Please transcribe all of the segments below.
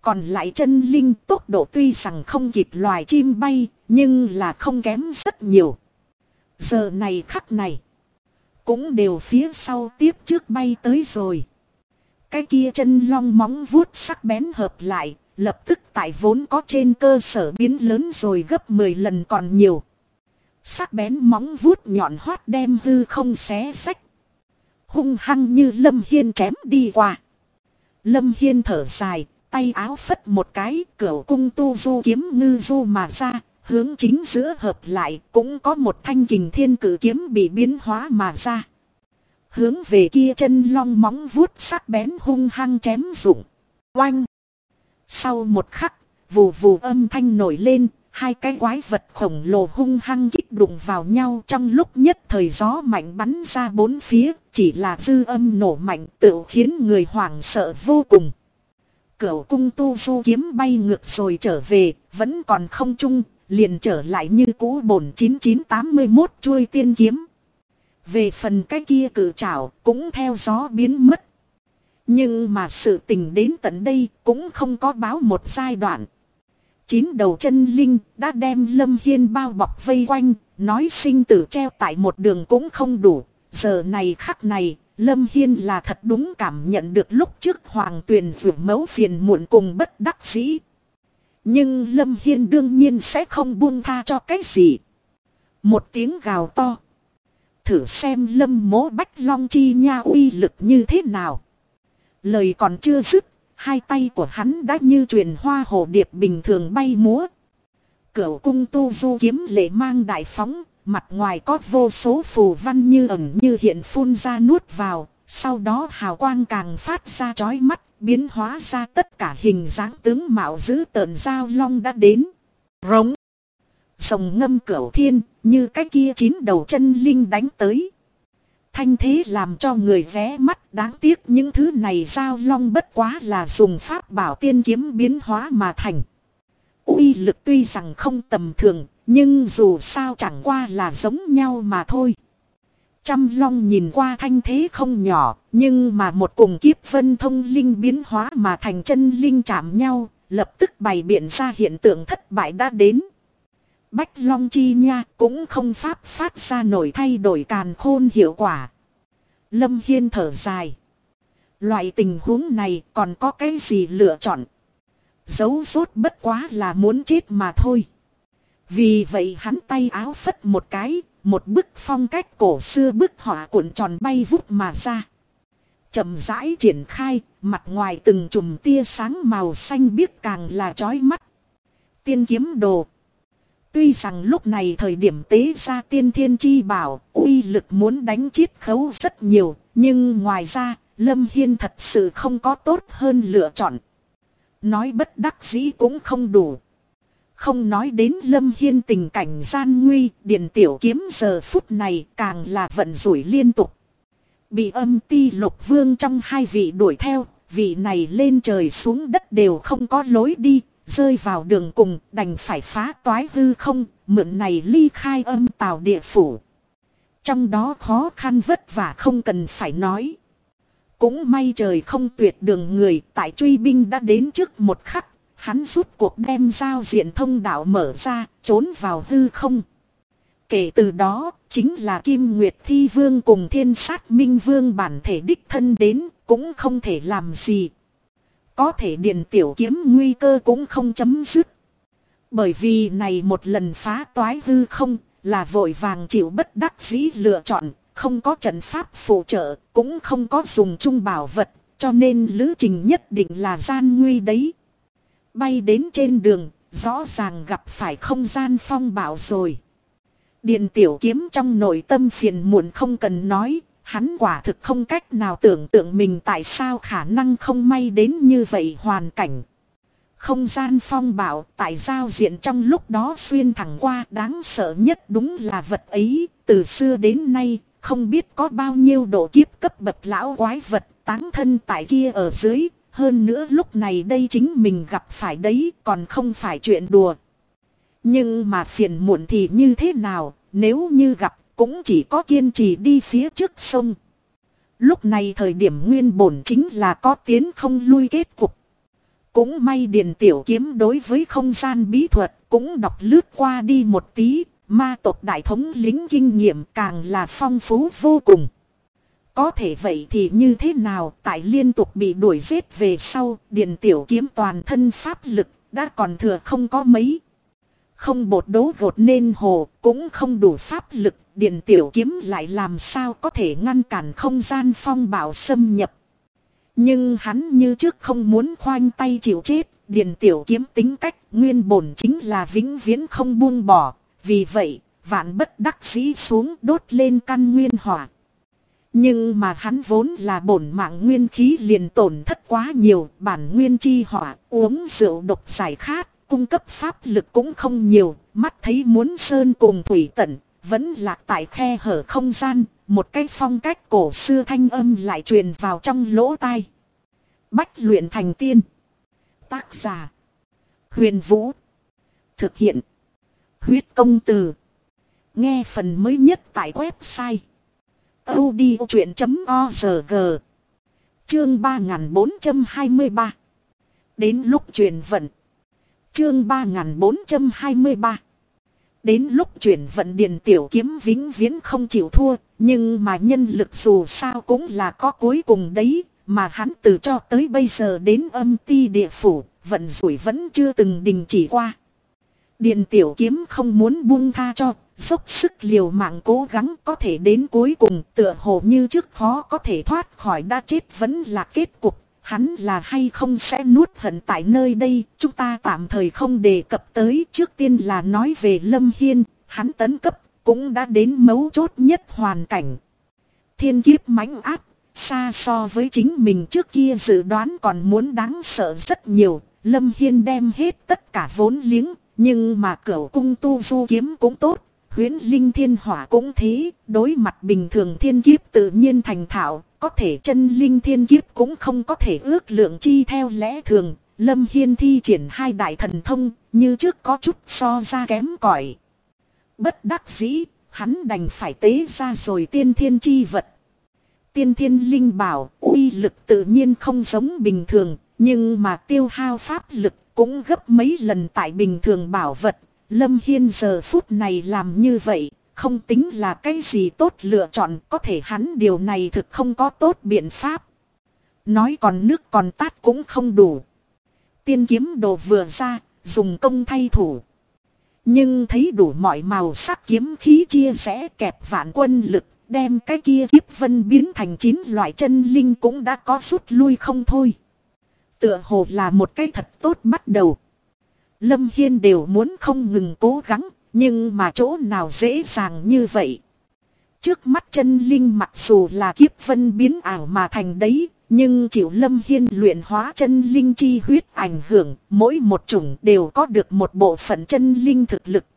Còn lại chân linh tốc độ tuy rằng không kịp loài chim bay, nhưng là không kém rất nhiều. Giờ này khắc này, cũng đều phía sau tiếp trước bay tới rồi. Cái kia chân long móng vuốt sắc bén hợp lại, lập tức tại vốn có trên cơ sở biến lớn rồi gấp 10 lần còn nhiều. Sắc bén móng vuốt nhọn hoắt đem hư không xé xách. Hung hăng như Lâm Hiên chém đi qua. Lâm Hiên thở dài, tay áo phất một cái, cửu cung tu du kiếm ngư du mà ra, hướng chính giữa hợp lại, cũng có một thanh kình thiên cử kiếm bị biến hóa mà ra. Hướng về kia chân long móng vuốt sắc bén hung hăng chém rụng. Oanh! Sau một khắc, vù vù âm thanh nổi lên, hai cái quái vật khổng lồ hung hăng kích đụng vào nhau, trong lúc nhất thời gió mạnh bắn ra bốn phía, chỉ là dư âm nổ mạnh tự khiến người hoảng sợ vô cùng. Cửu cung tu du kiếm bay ngược rồi trở về, vẫn còn không trung, liền trở lại như cũ bổn 9981 chuôi tiên kiếm. Về phần cái kia cự trảo cũng theo gió biến mất. Nhưng mà sự tình đến tận đây cũng không có báo một giai đoạn. 9 đầu chân linh đã đem Lâm Hiên bao bọc vây quanh, nói sinh tử treo tại một đường cũng không đủ. Giờ này khắc này, Lâm Hiên là thật đúng cảm nhận được lúc trước Hoàng Tuyền vượt mấu phiền muộn cùng bất đắc dĩ. Nhưng Lâm Hiên đương nhiên sẽ không buông tha cho cái gì. Một tiếng gào to. Thử xem Lâm Mỗ Bách Long Chi Nha uy lực như thế nào. Lời còn chưa dứt, hai tay của hắn đã như truyền hoa hồ điệp bình thường bay múa. Cửu cung tu du kiếm lệ mang đại phóng, mặt ngoài có vô số phù văn như ẩn như hiện phun ra nuốt vào, sau đó hào quang càng phát ra chói mắt, biến hóa ra tất cả hình dáng tướng mạo dữ tợn giao long đã đến. Rống! Rồng ngâm cửu thiên, như cái kia 9 đầu chân linh đánh tới. Thanh thế làm cho người ghé mắt, đáng tiếc những thứ này giao long bất quá là dùng pháp bảo tiên kiếm biến hóa mà thành. Uy lực tuy rằng không tầm thường, nhưng dù sao chẳng qua là giống nhau mà thôi. Trăm long nhìn qua thanh thế không nhỏ, nhưng mà một cùng kiếp vân thông linh biến hóa mà thành chân linh chạm nhau, lập tức bày biện ra hiện tượng thất bại đã đến. Bách Long Chi Nha cũng không pháp phát ra nổi thay đổi càn khôn hiệu quả. Lâm Hiên thở dài. Loại tình huống này còn có cái gì lựa chọn? Dấu rốt bất quá là muốn chết mà thôi. Vì vậy hắn tay áo phất một cái, một bức phong cách cổ xưa bức họa cuộn tròn bay vút mà ra. Chậm rãi triển khai, mặt ngoài từng chùm tia sáng màu xanh biếc càng là chói mắt. Tiên kiếm đồ. Tuy rằng lúc này thời điểm tế ra tiên thiên chi bảo, uy lực muốn đánh chiết khấu rất nhiều, nhưng ngoài ra, Lâm Hiên thật sự không có tốt hơn lựa chọn. Nói bất đắc dĩ cũng không đủ. Không nói đến Lâm Hiên tình cảnh gian nguy, Điền Tiểu Kiếm giờ phút này càng là vận rủi liên tục. Bị Âm Ti Lục Vương trong hai vị đuổi theo, vị này lên trời xuống đất đều không có lối đi, rơi vào đường cùng đành phải phá toái hư không, mượn này ly khai Âm Tào địa phủ. Trong đó khó khăn vất vả không cần phải nói. Cũng may trời không tuyệt đường người, tại truy binh đã đến trước một khắc, hắn rút cuộc đem giao diện thông đạo mở ra, trốn vào hư không. Kể từ đó, chính là Kim Nguyệt Thi Vương cùng Thiên Sát Minh Vương bản thể đích thân đến, cũng không thể làm gì. Có thể Điền Tiểu Kiếm nguy cơ cũng không chấm dứt. Bởi vì này một lần phá toái hư không, là vội vàng chịu bất đắc dĩ lựa chọn, không có trận pháp phụ trợ, cũng không có dùng chung bảo vật, cho nên lữ trình nhất định là gian nguy đấy. Bay đến trên đường, rõ ràng gặp phải không gian phong bạo rồi. Điền Tiểu Kiếm trong nội tâm phiền muộn không cần nói, hắn quả thực không cách nào tưởng tượng mình tại sao khả năng không may đến như vậy hoàn cảnh. Không gian phong bạo tại giao diện trong lúc đó xuyên thẳng qua, đáng sợ nhất đúng là vật ấy, từ xưa đến nay, không biết có bao nhiêu độ kiếp cấp bậc lão quái vật táng thân tại kia ở dưới. Hơn nữa lúc này đây chính mình gặp phải đấy, còn không phải chuyện đùa. Nhưng mà phiền muộn thì như thế nào, nếu như gặp cũng chỉ có kiên trì đi phía trước sông. Lúc này thời điểm nguyên bổn chính là có tiến không lui kết cục. Cũng may Điền Tiểu Kiếm đối với không gian bí thuật cũng đọc lướt qua đi một tí, ma tộc đại thống lĩnh kinh nghiệm càng là phong phú vô cùng. Có thể vậy thì như thế nào, tại liên tục bị đuổi giết về sau, Điền Tiểu Kiếm toàn thân pháp lực đã còn thừa không có mấy. Không bột đấu gột nên hồ, cũng không đủ pháp lực, Điền Tiểu Kiếm lại làm sao có thể ngăn cản không gian phong bạo xâm nhập. Nhưng hắn như trước không muốn khoanh tay chịu chết, Điền Tiểu Kiếm tính cách nguyên bổn chính là vĩnh viễn không buông bỏ, vì vậy, vạn bất đắc dĩ xuống đốt lên căn nguyên hỏa. Nhưng mà hắn vốn là bổn mạng nguyên khí liền tổn thất quá nhiều, bản nguyên chi hỏa, uống rượu độc giải khát, cung cấp pháp lực cũng không nhiều, mắt thấy muốn sơn cùng thủy tận, vẫn lạc tại khe hở không gian, một cái phong cách cổ xưa thanh âm lại truyền vào trong lỗ tai. Bách luyện thành tiên. Tác giả: Huyền Vũ. Thực hiện: Huyết Công Từ. Nghe phần mới nhất tại website audiochuyện.org. Chương 3423. Đến lúc chuyển vận. Chương 3423. Đến lúc chuyển vận, Điền Tiểu Kiếm vĩnh viễn không chịu thua, nhưng mà nhân lực dù sao cũng là có cuối cùng đấy, mà hắn từ cho tới bây giờ đến âm ti địa phủ, vận rủi vẫn chưa từng đình chỉ qua. Điền Tiểu Kiếm không muốn buông tha cho, dốc sức liều mạng cố gắng, có thể đến cuối cùng tựa hồ như trước khó có thể thoát khỏi đã chết vẫn là kết cục. Hắn là hay không sẽ nuốt hận tại nơi đây, chúng ta tạm thời không đề cập tới. Trước tiên là nói về Lâm Hiên, hắn tấn cấp cũng đã đến mấu chốt nhất hoàn cảnh. Thiên kiếp mãnh áp, xa so với chính mình trước kia dự đoán còn muốn đáng sợ rất nhiều. Lâm Hiên đem hết tất cả vốn liếng, nhưng mà Cửu Cung Tu Du Kiếm cũng tốt, Huyễn Linh Thiên Hỏa cũng thế, đối mặt bình thường thiên kiếp tự nhiên thành thạo, có thể chân linh thiên kiếp cũng không có thể ước lượng chi theo lẽ thường. Lâm Hiên thi triển hai đại thần thông, như trước có chút so ra kém cỏi. Bất đắc dĩ, hắn đành phải tế ra rồi tiên thiên chi vật. Tiên thiên linh bảo, uy lực tự nhiên không giống bình thường, nhưng mà tiêu hao pháp lực cũng gấp mấy lần tại bình thường bảo vật. Lâm Hiên giờ phút này làm như vậy, không tính là cái gì tốt lựa chọn, có thể hắn điều này thực không có tốt biện pháp. Nói còn nước còn tát cũng không đủ. Tiên kiếm đồ vừa ra, dùng công thay thủ. Nhưng thấy đủ mọi màu sắc kiếm khí chia sẻ kẹp vạn quân lực, đem cái kia kiếp vân biến thành 9 loại chân linh cũng đã có rút lui không thôi. Tựa hồ là một cái thật tốt bắt đầu. Lâm Hiên đều muốn không ngừng cố gắng, nhưng mà chỗ nào dễ dàng như vậy. Trước mắt chân linh mặc dù là kiếp vân biến ảo mà thành đấy, nhưng chịu Lâm Hiên luyện hóa chân linh chi huyết ảnh hưởng, mỗi một chủng đều có được một bộ phận chân linh thực lực.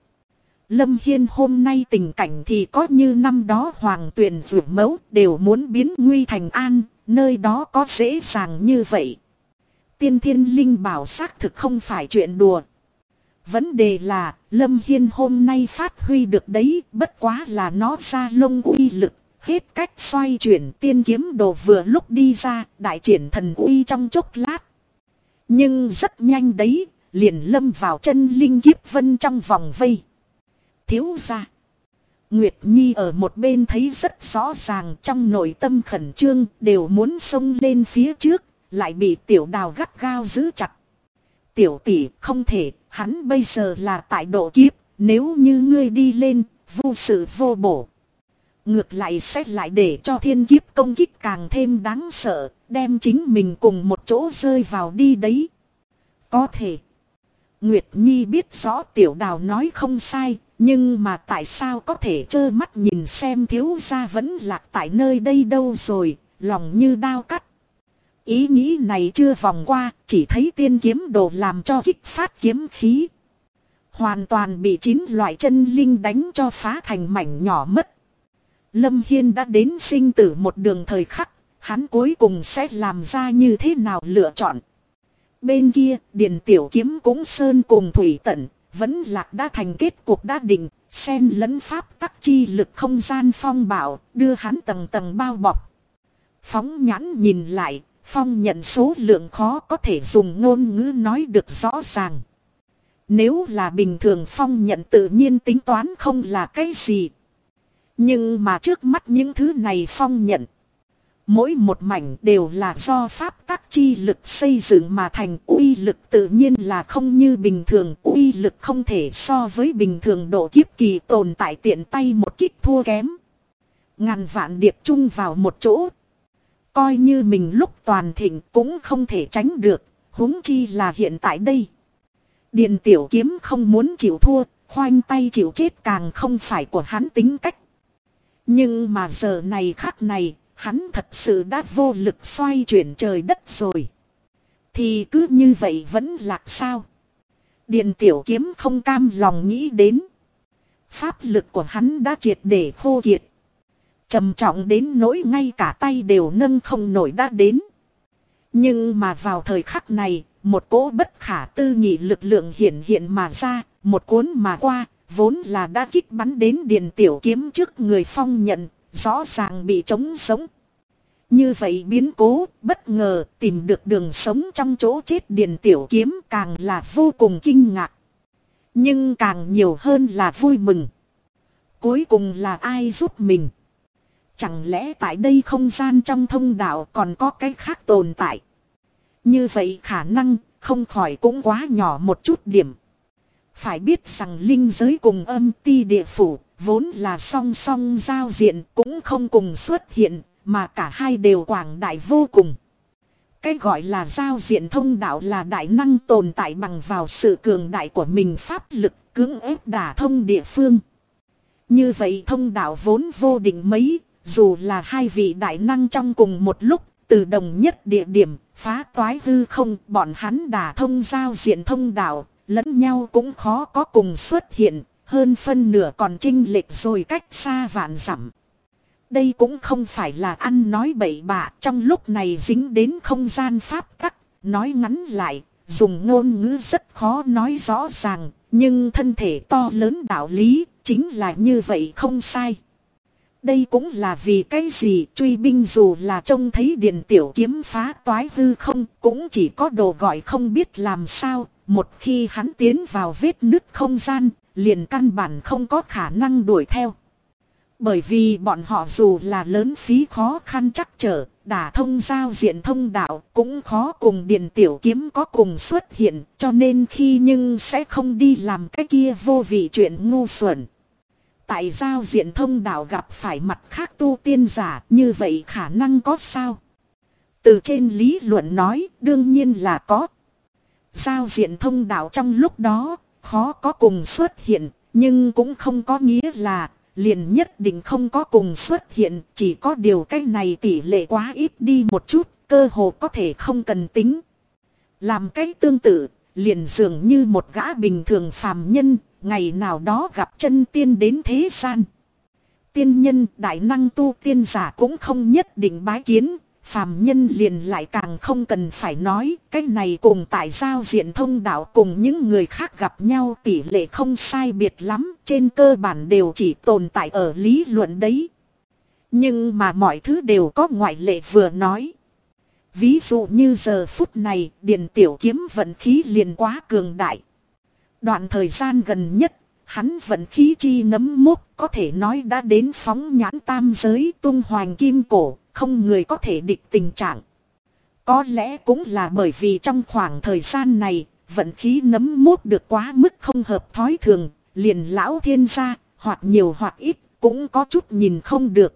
Lâm Hiên hôm nay tình cảnh thì có như năm đó Hoàng Tuyền Dụ Mẫu đều muốn biến nguy thành an, nơi đó có dễ dàng như vậy. Tiên thiên linh bảo xác thực không phải chuyện đùa. Vấn đề là Lâm Hiên hôm nay phát huy được đấy, bất quá là nó ra lông uy lực, hết cách xoay chuyển. Tiên kiếm đồ vừa lúc đi ra, đại triển thần uy trong chốc lát. Nhưng rất nhanh đấy, liền lâm vào chân linh kiếp vân trong vòng vây. Thiếu gia, Nguyệt Nhi ở một bên thấy rất rõ ràng, trong nội tâm khẩn trương, đều muốn xông lên phía trước, lại bị Tiểu Đào gắt gao giữ chặt. Tiểu tỷ, không thể, hắn bây giờ là tại độ kiếp, nếu như ngươi đi lên, vô sự vô bổ. Ngược lại sẽ lại để cho thiên kiếp công kích càng thêm đáng sợ, đem chính mình cùng một chỗ rơi vào đi đấy. Có thể. Nguyệt Nhi biết rõ Tiểu Đào nói không sai, nhưng mà tại sao có thể trơ mắt nhìn xem thiếu gia vẫn lạc tại nơi đây đâu rồi, lòng như đao cắt. Ý nghĩ này chưa vòng qua, chỉ thấy tiên kiếm đồ làm cho kích phát kiếm khí. Hoàn toàn bị 9 loại chân linh đánh cho phá thành mảnh nhỏ mất. Lâm Hiên đã đến sinh tử một đường thời khắc, hắn cuối cùng sẽ làm ra như thế nào lựa chọn. Bên kia, Điền Tiểu Kiếm cũng sơn cùng thủy tận, vẫn lạc đã thành kết cục đã định, xen lẫn pháp tắc chi lực không gian phong bạo, đưa hắn tầng tầng bao bọc. Phóng nhãn nhìn lại, phong nhận số lượng khó có thể dùng ngôn ngữ nói được rõ ràng. Nếu là bình thường phong nhận tự nhiên tính toán không là cái gì. Nhưng mà trước mắt những thứ này phong nhận, mỗi một mảnh đều là do pháp tắc chi lực xây dựng mà thành, uy lực tự nhiên là không như bình thường, uy lực không thể so với bình thường độ kiếp kỳ tồn tại tiện tay một kích thua kém. Ngàn vạn điệp chung vào một chỗ, coi như mình lúc toàn thịnh cũng không thể tránh được, huống chi là hiện tại đây. Điền Tiểu Kiếm không muốn chịu thua, khoanh tay chịu chết càng không phải của hắn tính cách. Nhưng mà giờ này khắc này, hắn thật sự đã vô lực xoay chuyển trời đất rồi. Thì cứ như vậy vẫn lạc sao? Điền Tiểu Kiếm không cam lòng nghĩ đến. Pháp lực của hắn đã triệt để khô kiệt. Trầm trọng đến nỗi ngay cả tay đều nâng không nổi đã đến. Nhưng mà vào thời khắc này, một cỗ bất khả tư nghị lực lượng hiện hiện mà ra, một cuốn mà qua, vốn là đã kích bắn đến Điền Tiểu Kiếm trước người phong nhận, rõ ràng bị trống sống. Như vậy biến cố, bất ngờ tìm được đường sống trong chỗ chết Điền Tiểu Kiếm càng là vô cùng kinh ngạc. Nhưng càng nhiều hơn là vui mừng. Cuối cùng là ai giúp mình? Chẳng lẽ tại đây không gian trong thông đạo còn có cái khác tồn tại? Như vậy khả năng không khỏi cũng quá nhỏ một chút điểm. Phải biết rằng linh giới cùng âm ti địa phủ vốn là song song giao diện, cũng không cùng xuất hiện, mà cả hai đều quảng đại vô cùng. Cái gọi là giao diện thông đạo là đại năng tồn tại bằng vào sự cường đại của mình pháp lực cưỡng ép đả thông địa phương. Như vậy thông đạo vốn vô định mấy, dù là hai vị đại năng trong cùng một lúc, từ đồng nhất địa điểm, phá toái hư không, bọn hắn đả thông giao diện thông đạo, lẫn nhau cũng khó có cùng xuất hiện, hơn phân nửa còn chênh lệch rồi cách xa vạn dặm. Đây cũng không phải là ăn nói bậy bạ, trong lúc này dính đến không gian pháp tắc, nói ngắn lại, dùng ngôn ngữ rất khó nói rõ ràng, nhưng thân thể to lớn đạo lý, chính là như vậy không sai. Đây cũng là vì cái gì truy binh dù là trông thấy Điền Tiểu Kiếm phá toái hư không, cũng chỉ có đồ gọi không biết làm sao, một khi hắn tiến vào vết nứt không gian, liền căn bản không có khả năng đuổi theo. Bởi vì bọn họ dù là lớn phí khó khăn chắc trở, đả thông giao diện thông đạo cũng khó cùng Điền Tiểu Kiếm có cùng xuất hiện, cho nên khi nhưng sẽ không đi làm cái kia vô vị chuyện ngu xuẩn. Tại giao diện thông đạo gặp phải mặt khác tu tiên giả, như vậy khả năng có sao? Từ trên lý luận nói, đương nhiên là có. Giao diện thông đạo trong lúc đó, khó có cùng xuất hiện, nhưng cũng không có nghĩa là liền nhất định không có cùng xuất hiện, chỉ có điều cái này tỷ lệ quá ít đi một chút, cơ hồ có thể không cần tính. Làm cái tương tự, liền dường như một gã bình thường phàm nhân, ngày nào đó gặp chân tiên đến thế gian. Tiên nhân đại năng tu tiên giả cũng không nhất định bái kiến, phàm nhân liền lại càng không cần phải nói, cái này cùng tại giao diện thông đạo cùng những người khác gặp nhau tỷ lệ không sai biệt lắm, trên cơ bản đều chỉ tồn tại ở lý luận đấy. Nhưng mà mọi thứ đều có ngoại lệ vừa nói. Ví dụ như giờ phút này, Điền Tiểu Kiếm vận khí liền quá cường đại. Đoạn thời gian gần nhất, hắn vận khí chi nấm mốc có thể nói đã đến phóng nhãn tam giới tung hoành kim cổ, không người có thể địch tình trạng. Có lẽ cũng là bởi vì trong khoảng thời gian này, vận khí nấm mốc được quá mức không hợp thói thường, liền lão thiên gia, hoặc nhiều hoặc ít, cũng có chút nhìn không được.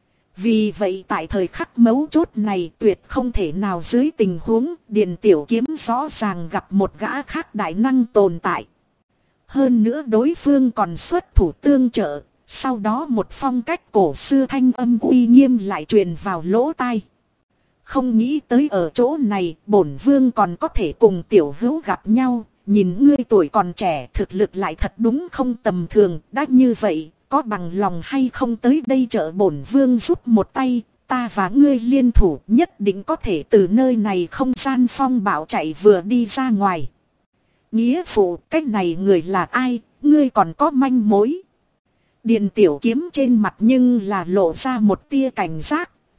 Vì vậy tại thời khắc mấu chốt này tuyệt không thể nào dưới tình huống Điền Tiểu Kiếm rõ ràng gặp một gã khác đại năng tồn tại. Hơn nữa đối phương còn xuất thủ tương trợ, sau đó một phong cách cổ xưa thanh âm uy nghiêm lại truyền vào lỗ tai. Không nghĩ tới ở chỗ này bổn vương còn có thể cùng tiểu hữu gặp nhau, nhìn ngươi tuổi còn trẻ thực lực lại thật đúng không tầm thường, đã như vậy, có bằng lòng hay không tới đây trợ bổn vương giúp một tay, ta và ngươi liên thủ nhất định có thể từ nơi này không gian phong bạo chạy vừa đi ra ngoài. Nghĩa phụ, cách này người là ai, ngươi còn có manh mối. Điền Tiểu Kiếm trên mặt nhưng là lộ ra một tia cảnh giác,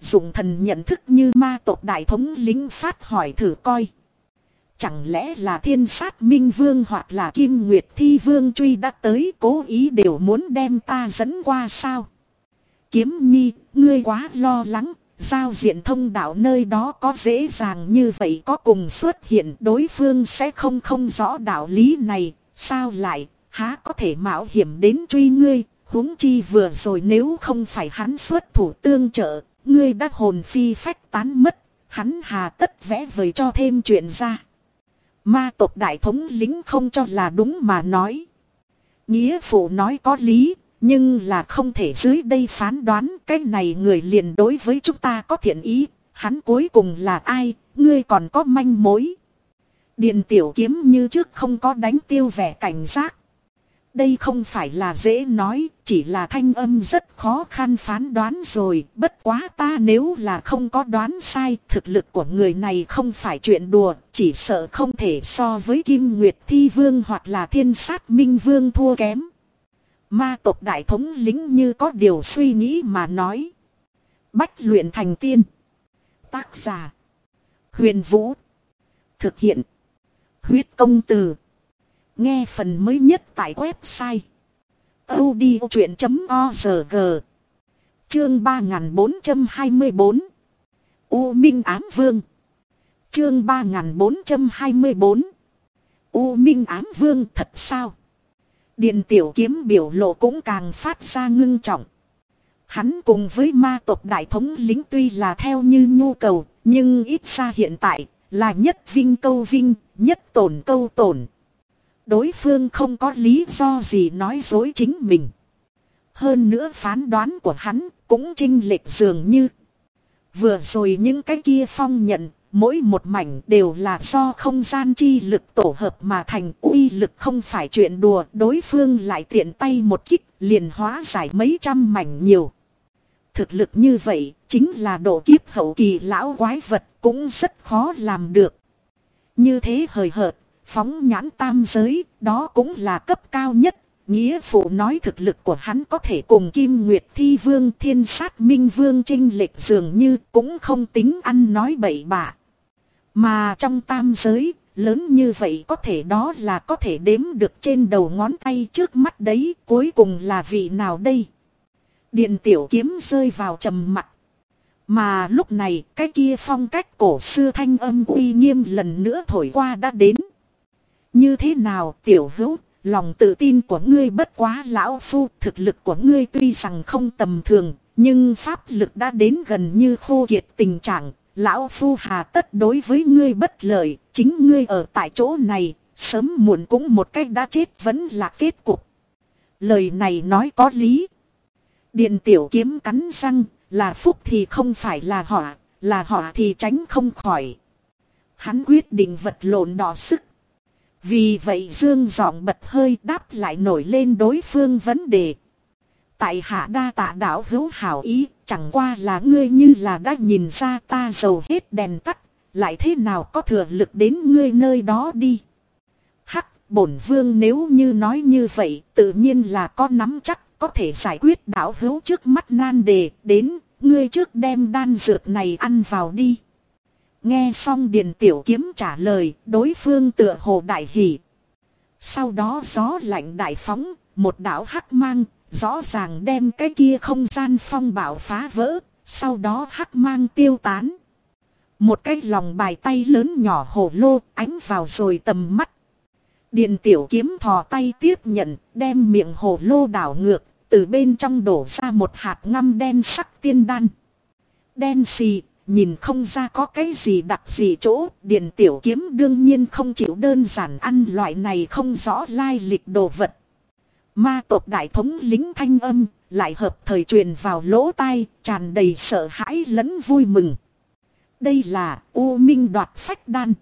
dùng thần nhận thức như ma tộc đại thống lĩnh phát hỏi thử coi. Chẳng lẽ là Thiên Sát Minh Vương hoặc là Kim Nguyệt Thi Vương truy đã tới, cố ý đều muốn đem ta dẫn qua sao? Kiếm Nhi, ngươi quá lo lắng, giao diện thông đạo nơi đó có dễ dàng như vậy có cùng xuất hiện, đối phương sẽ không rõ đạo lý này, sao lại, há có thể mạo hiểm đến truy ngươi, huống chi vừa rồi nếu không phải hắn xuất thủ tương trợ, ngươi đã hồn phi phách tán mất, hắn hà tất vẽ vời cho thêm chuyện ra. Ma tộc đại thống lĩnh không cho là đúng mà nói. Nghĩa phụ nói có lý, nhưng là không thể dưới đây phán đoán cái này người liền đối với chúng ta có thiện ý, hắn cuối cùng là ai, ngươi còn có manh mối. Điện tiểu kiếm như trước không có đánh tiêu vẻ cảnh giác. Đây không phải là dễ nói, chỉ là thanh âm rất khó khăn phán đoán rồi, bất quá ta nếu là không có đoán sai, thực lực của người này không phải chuyện đùa, chỉ sợ không thể so với Kim Nguyệt Thi Vương hoặc là Thiên Sát Minh Vương thua kém. Ma tộc đại thống lĩnh như có điều suy nghĩ mà nói. Bách luyện thành tiên. Tác giả: Huyền Vũ. Thực hiện: Huyết Công Từ. Nghe phần mới nhất tại website audiochuyện.org. Chương 3424 U Minh Ám Vương. Chương 3424 U Minh Ám Vương thật sao? Điện tiểu kiếm biểu lộ cũng càng phát ra ngưng trọng. Hắn cùng với ma tộc đại thống lĩnh tuy là theo như nhu cầu, nhưng ít ra hiện tại là nhất vinh câu vinh, nhất tổn câu tổn. Đối phương không có lý do gì nói dối chính mình. Hơn nữa phán đoán của hắn cũng chênh lệch dường như. Vừa rồi những cái kia phong nhận, mỗi một mảnh đều là do không gian chi lực tổ hợp mà thành, uy lực không phải chuyện đùa. Đối phương lại tiện tay một kích liền hóa giải mấy trăm mảnh nhiều. Thực lực như vậy chính là độ kiếp hậu kỳ lão quái vật cũng rất khó làm được. Như thế hời hợt, phóng nhãn tam giới, đó cũng là cấp cao nhất. Nghĩa phụ nói thực lực của hắn có thể cùng Kim Nguyệt Thi Vương, Thiên Sát Minh Vương chênh lệch dường như cũng không tính ăn nói bậy bạ. Mà trong tam giới, lớn như vậy có thể đó là có thể đếm được trên đầu ngón tay trước mắt đấy, cuối cùng là vị nào đây? Điện tiểu kiếm rơi vào trầm mặc. Mà lúc này, cái kia phong cách cổ xưa thanh âm uy nghiêm lần nữa thổi qua đã đến. Như thế nào tiểu hữu, lòng tự tin của ngươi bất quá lão phu, thực lực của ngươi tuy rằng không tầm thường, nhưng pháp lực đã đến gần như khô kiệt tình trạng, lão phu hà tất đối với ngươi bất lợi, chính ngươi ở tại chỗ này, sớm muộn cũng một cách đã chết vẫn là kết cục. Lời này nói có lý. Điện tiểu kiếm cắn răng, là phúc thì không phải là họa thì tránh không khỏi. Hắn quyết định vật lộn đỏ sức. Vì vậy dương giọng bật hơi đáp lại nổi lên đối phương vấn đề. Tại hạ đa tạ đạo hữu hảo ý, chẳng qua là ngươi như là đã nhìn ra ta dầu hết đèn tắt, lại thế nào có thừa lực đến ngươi nơi đó đi. Hắc, bổn vương nếu như nói như vậy, tự nhiên là có nắm chắc, có thể giải quyết đạo hữu trước mắt nan đề, đến, ngươi trước đem đan dược này ăn vào đi. Nghe xong Điền Tiểu Kiếm trả lời, đối phương tựa hồ đại hỉ. Sau đó gió lạnh đại phóng, một đạo hắc mang, rõ ràng đem cái kia không gian phong bạo phá vỡ, sau đó hắc mang tiêu tán. Một cái lòng bài tay lớn nhỏ hồ lô ánh vào rồi tầm mắt. Điền Tiểu Kiếm thò tay tiếp nhận, đem miệng hồ lô đảo ngược, từ bên trong đổ ra một hạt ngăm đen sắc tiên đan. Đen xì. Nhìn không ra có cái gì đặc gì chỗ, Điền Tiểu Kiếm đương nhiên không chịu đơn giản ăn loại này không rõ lai lịch đồ vật. Ma tộc đại thống lính thanh âm, lại hợp thời truyền vào lỗ tai, tràn đầy sợ hãi lẫn vui mừng. Đây là U Minh đoạt phách đan.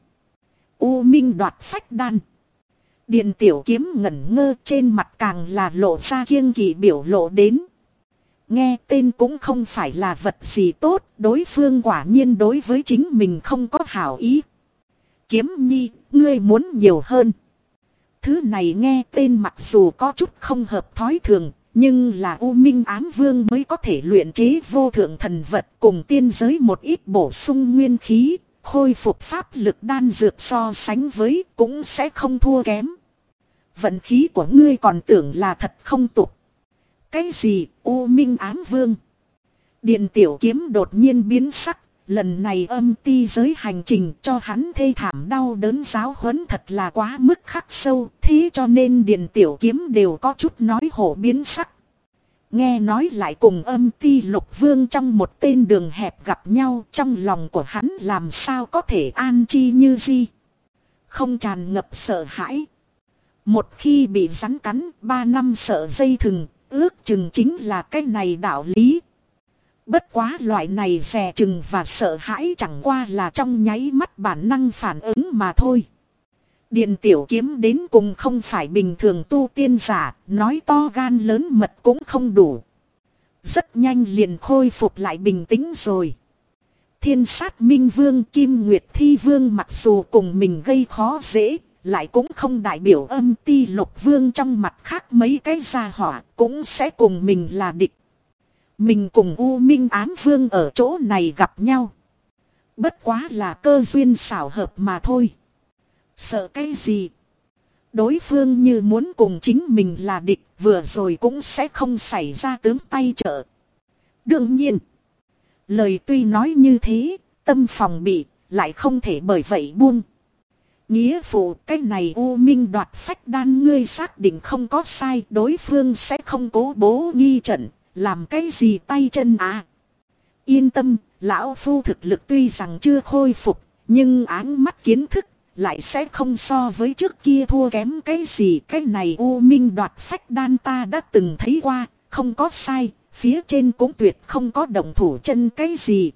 U Minh đoạt phách đan. Điền Tiểu Kiếm ngẩn ngơ, trên mặt càng là lộ ra kiêng kỵ biểu lộ đến. Nghe tên cũng không phải là vật gì tốt, đối phương quả nhiên đối với chính mình không có hảo ý. Kiếm Nhi, ngươi muốn nhiều hơn. Thứ này nghe tên mặc dù có chút không hợp thói thường, nhưng là U Minh Ám Vương mới có thể luyện chế vô thượng thần vật cùng tiên giới một ít bổ sung nguyên khí, khôi phục pháp lực đan dược so sánh với cũng sẽ không thua kém. Vận khí của ngươi còn tưởng là thật không tục. Cái gì U Minh Ám Vương? Điện Tiểu Kiếm đột nhiên biến sắc. Lần này âm ti giới hành trình cho hắn thê thảm đau đớn giáo huấn thật là quá mức khắc sâu. Thế cho nên Điện Tiểu Kiếm đều có chút nói hổ biến sắc. Nghe nói lại cùng âm ti Lục Vương trong một tên đường hẹp gặp nhau, trong lòng của hắn làm sao có thể an chi như gì. Không tràn ngập sợ hãi. Một khi bị rắn cắn 3 năm sợ dây thừng, ước chừng chính là cái này đạo lý. Bất quá loại này dè chừng và sợ hãi chẳng qua là trong nháy mắt bản năng phản ứng mà thôi. Điện Tiểu Kiếm đến cùng không phải bình thường tu tiên giả, nói to gan lớn mật cũng không đủ. Rất nhanh liền khôi phục lại bình tĩnh rồi. Thiên Sát Minh Vương Kim Nguyệt Thi Vương mặc dù cùng mình gây khó dễ, lại cũng không đại biểu âm ti Lục Vương trong mặt khác mấy cái gia hỏa cũng sẽ cùng mình là địch. Mình cùng U Minh Ám Vương ở chỗ này gặp nhau. Bất quá là cơ duyên xảo hợp mà thôi. Sợ cái gì? Đối phương như muốn cùng chính mình là địch, vừa rồi cũng sẽ không xảy ra tướng tay trợ. Đương nhiên, lời tuy nói như thế, tâm phòng bị, lại không thể bởi vậy buông. Nghĩa phụ, cái này U Minh đoạt phách đan ngươi xác định không có sai, đối phương sẽ không cố bố nghi trận, làm cái gì tay chân à? Yên tâm, lão phu thực lực tuy rằng chưa khôi phục, nhưng áng mắt kiến thức lại sẽ không so với trước kia thua kém cái gì. Cái này U Minh đoạt phách đan ta đã từng thấy qua, không có sai, phía trên cũng tuyệt không có động thủ chân cái gì.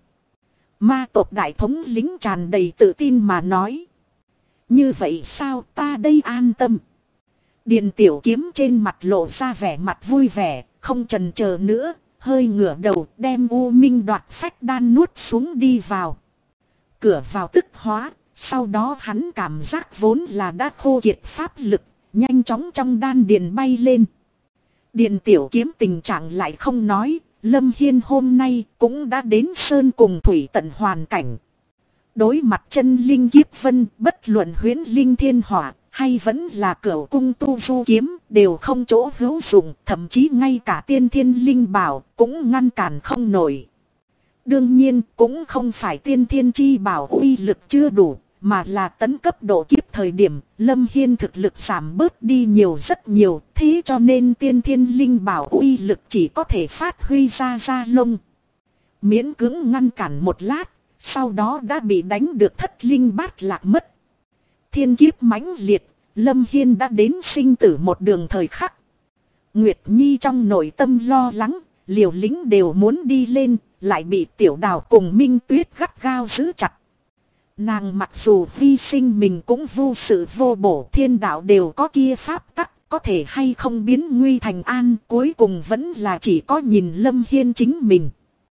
Ma tộc đại thống lĩnh tràn đầy tự tin mà nói. Như vậy sao, ta đây an tâm. Điện Tiểu Kiếm trên mặt lộ ra vẻ mặt vui vẻ, không chần chờ nữa, hơi ngửa đầu đem U Minh đoạt phách đan nuốt xuống đi vào. Cửa vào tức hóa, sau đó hắn cảm giác vốn là đã khô kiệt pháp lực, nhanh chóng trong đan điền bay lên. Điện Tiểu Kiếm tình trạng lại không nói, Lâm Hiên hôm nay cũng đã đến sơn cùng thủy tận hoàn cảnh. Đối mặt chân linh kiếp vân, bất luận huyễn linh thiên hỏa, hay vẫn là cửu cung tu du kiếm, đều không chỗ hữu dụng, thậm chí ngay cả tiên thiên linh bảo cũng ngăn cản không nổi. Đương nhiên cũng không phải tiên thiên chi bảo uy lực chưa đủ, mà là tấn cấp độ kiếp thời điểm, Lâm Hiên thực lực giảm bớt đi nhiều rất nhiều, thế cho nên tiên thiên linh bảo uy lực chỉ có thể phát huy ra da lông. Miễn cưỡng ngăn cản một lát, sau đó đã bị đánh được thất linh bát lạc mất. Thiên kiếp mãnh liệt, Lâm Hiên đã đến sinh tử một đường thời khắc. Nguyệt Nhi trong nội tâm lo lắng, liều lĩnh đều muốn đi lên, lại bị Tiểu Đào cùng Minh Tuyết gắt gao giữ chặt. Nàng mặc dù hy sinh mình cũng vô sự vô bổ, thiên đạo đều có kia pháp tắc, có thể hay không biến nguy thành an, cuối cùng vẫn là chỉ có nhìn Lâm Hiên chính mình.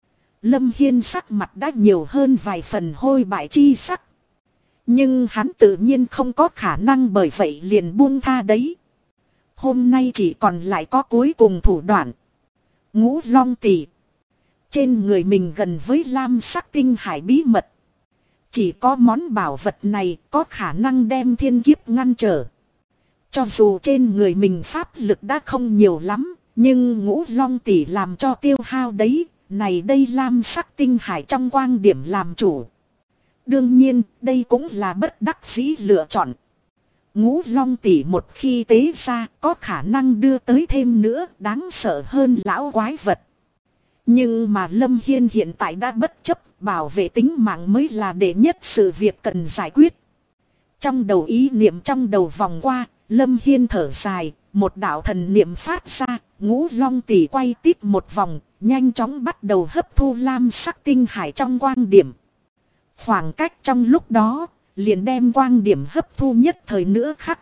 Lâm Hiên sắc mặt đã nhiều hơn vài phần hôi bại chi sắc. Nhưng hắn tự nhiên không có khả năng bởi vậy liền buông tha đấy. Hôm nay chỉ còn lại có cuối cùng thủ đoạn. Ngũ Long Tỷ. Trên người mình gần với lam sắc tinh hải bí mật. Chỉ có món bảo vật này có khả năng đem thiên kiếp ngăn trở. Cho dù trên người mình pháp lực đã không nhiều lắm, nhưng Ngũ Long Tỷ làm cho tiêu hao đấy. Này đây lam sắc tinh hải trong quang điểm làm chủ. Đương nhiên, đây cũng là bất đắc dĩ lựa chọn. Ngũ Long Tỷ một khi tế ra, có khả năng đưa tới thêm nữa đáng sợ hơn lão quái vật. Nhưng mà Lâm Hiên hiện tại đã bất chấp, bảo vệ tính mạng mới là đệ nhất sự việc cần giải quyết. Trong đầu ý niệm trong đầu vòng qua, Lâm Hiên thở dài, một đạo thần niệm phát ra, Ngũ Long Tỷ quay tít một vòng, nhanh chóng bắt đầu hấp thu lam sắc tinh hải trong quang điểm. Khoảng cách trong lúc đó, liền đem quang điểm hấp thu nhất thời nữa khắc.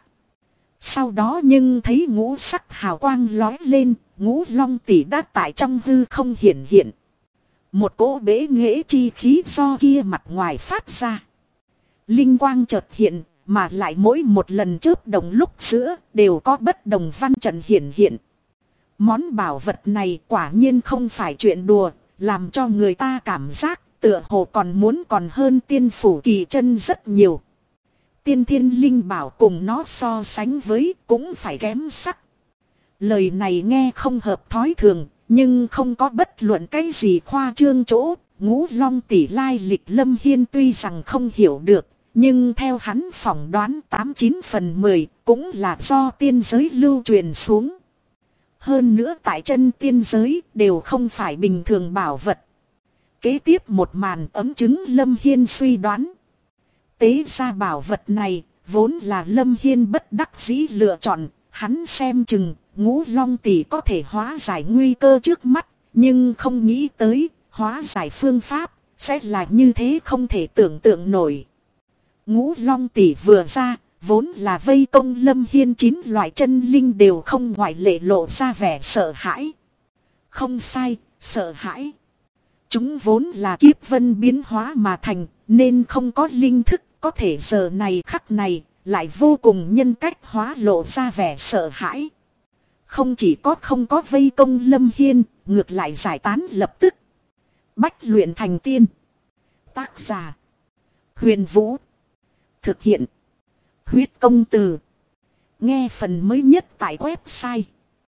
Sau đó nhưng thấy ngũ sắc hào quang lói lên, Ngũ Long Tỷ đã tại trong hư không hiển hiện. Một cỗ bế nghệ chi khí do kia mặt ngoài phát ra. Linh quang chợt hiện, mà lại mỗi một lần chớp đồng lúc giữa đều có bất đồng văn trận hiển hiện. Món bảo vật này quả nhiên không phải chuyện đùa, làm cho người ta cảm giác tựa hồ còn hơn tiên phủ kỳ chân rất nhiều. Tiên thiên linh bảo cùng nó so sánh với cũng phải kém sắc. Lời này nghe không hợp thói thường, nhưng không có bất luận cái gì khoa trương chỗ. Ngũ Long tỷ lai lịch Lâm Hiên tuy rằng không hiểu được, nhưng theo hắn phỏng đoán 89/10 cũng là do tiên giới lưu truyền xuống. Hơn nữa tại chân tiên giới đều không phải bình thường bảo vật. Kế tiếp một màn ấm chứng Lâm Hiên suy đoán. Tế ra bảo vật này vốn là Lâm Hiên bất đắc dĩ lựa chọn, hắn xem chừng Ngũ Long tỷ có thể hóa giải nguy cơ trước mắt, nhưng không nghĩ tới hóa giải phương pháp sẽ là như thế không thể tưởng tượng nổi. Ngũ Long tỷ vừa ra, vốn là vây công Lâm Hiên 9 loại chân linh đều không ngoại lệ lộ ra vẻ sợ hãi. Không sai, sợ hãi. Chúng vốn là kiếp vân biến hóa mà thành, nên không có linh thức, có thể giờ này khắc này, lại vô cùng nhân cách hóa lộ ra vẻ sợ hãi. Không chỉ không có vây công Lâm Hiên, ngược lại giải tán lập tức. Bách luyện thành tiên. Tác giả: Huyền Vũ. Thực hiện: Huyết Công Từ. Nghe phần mới nhất tại website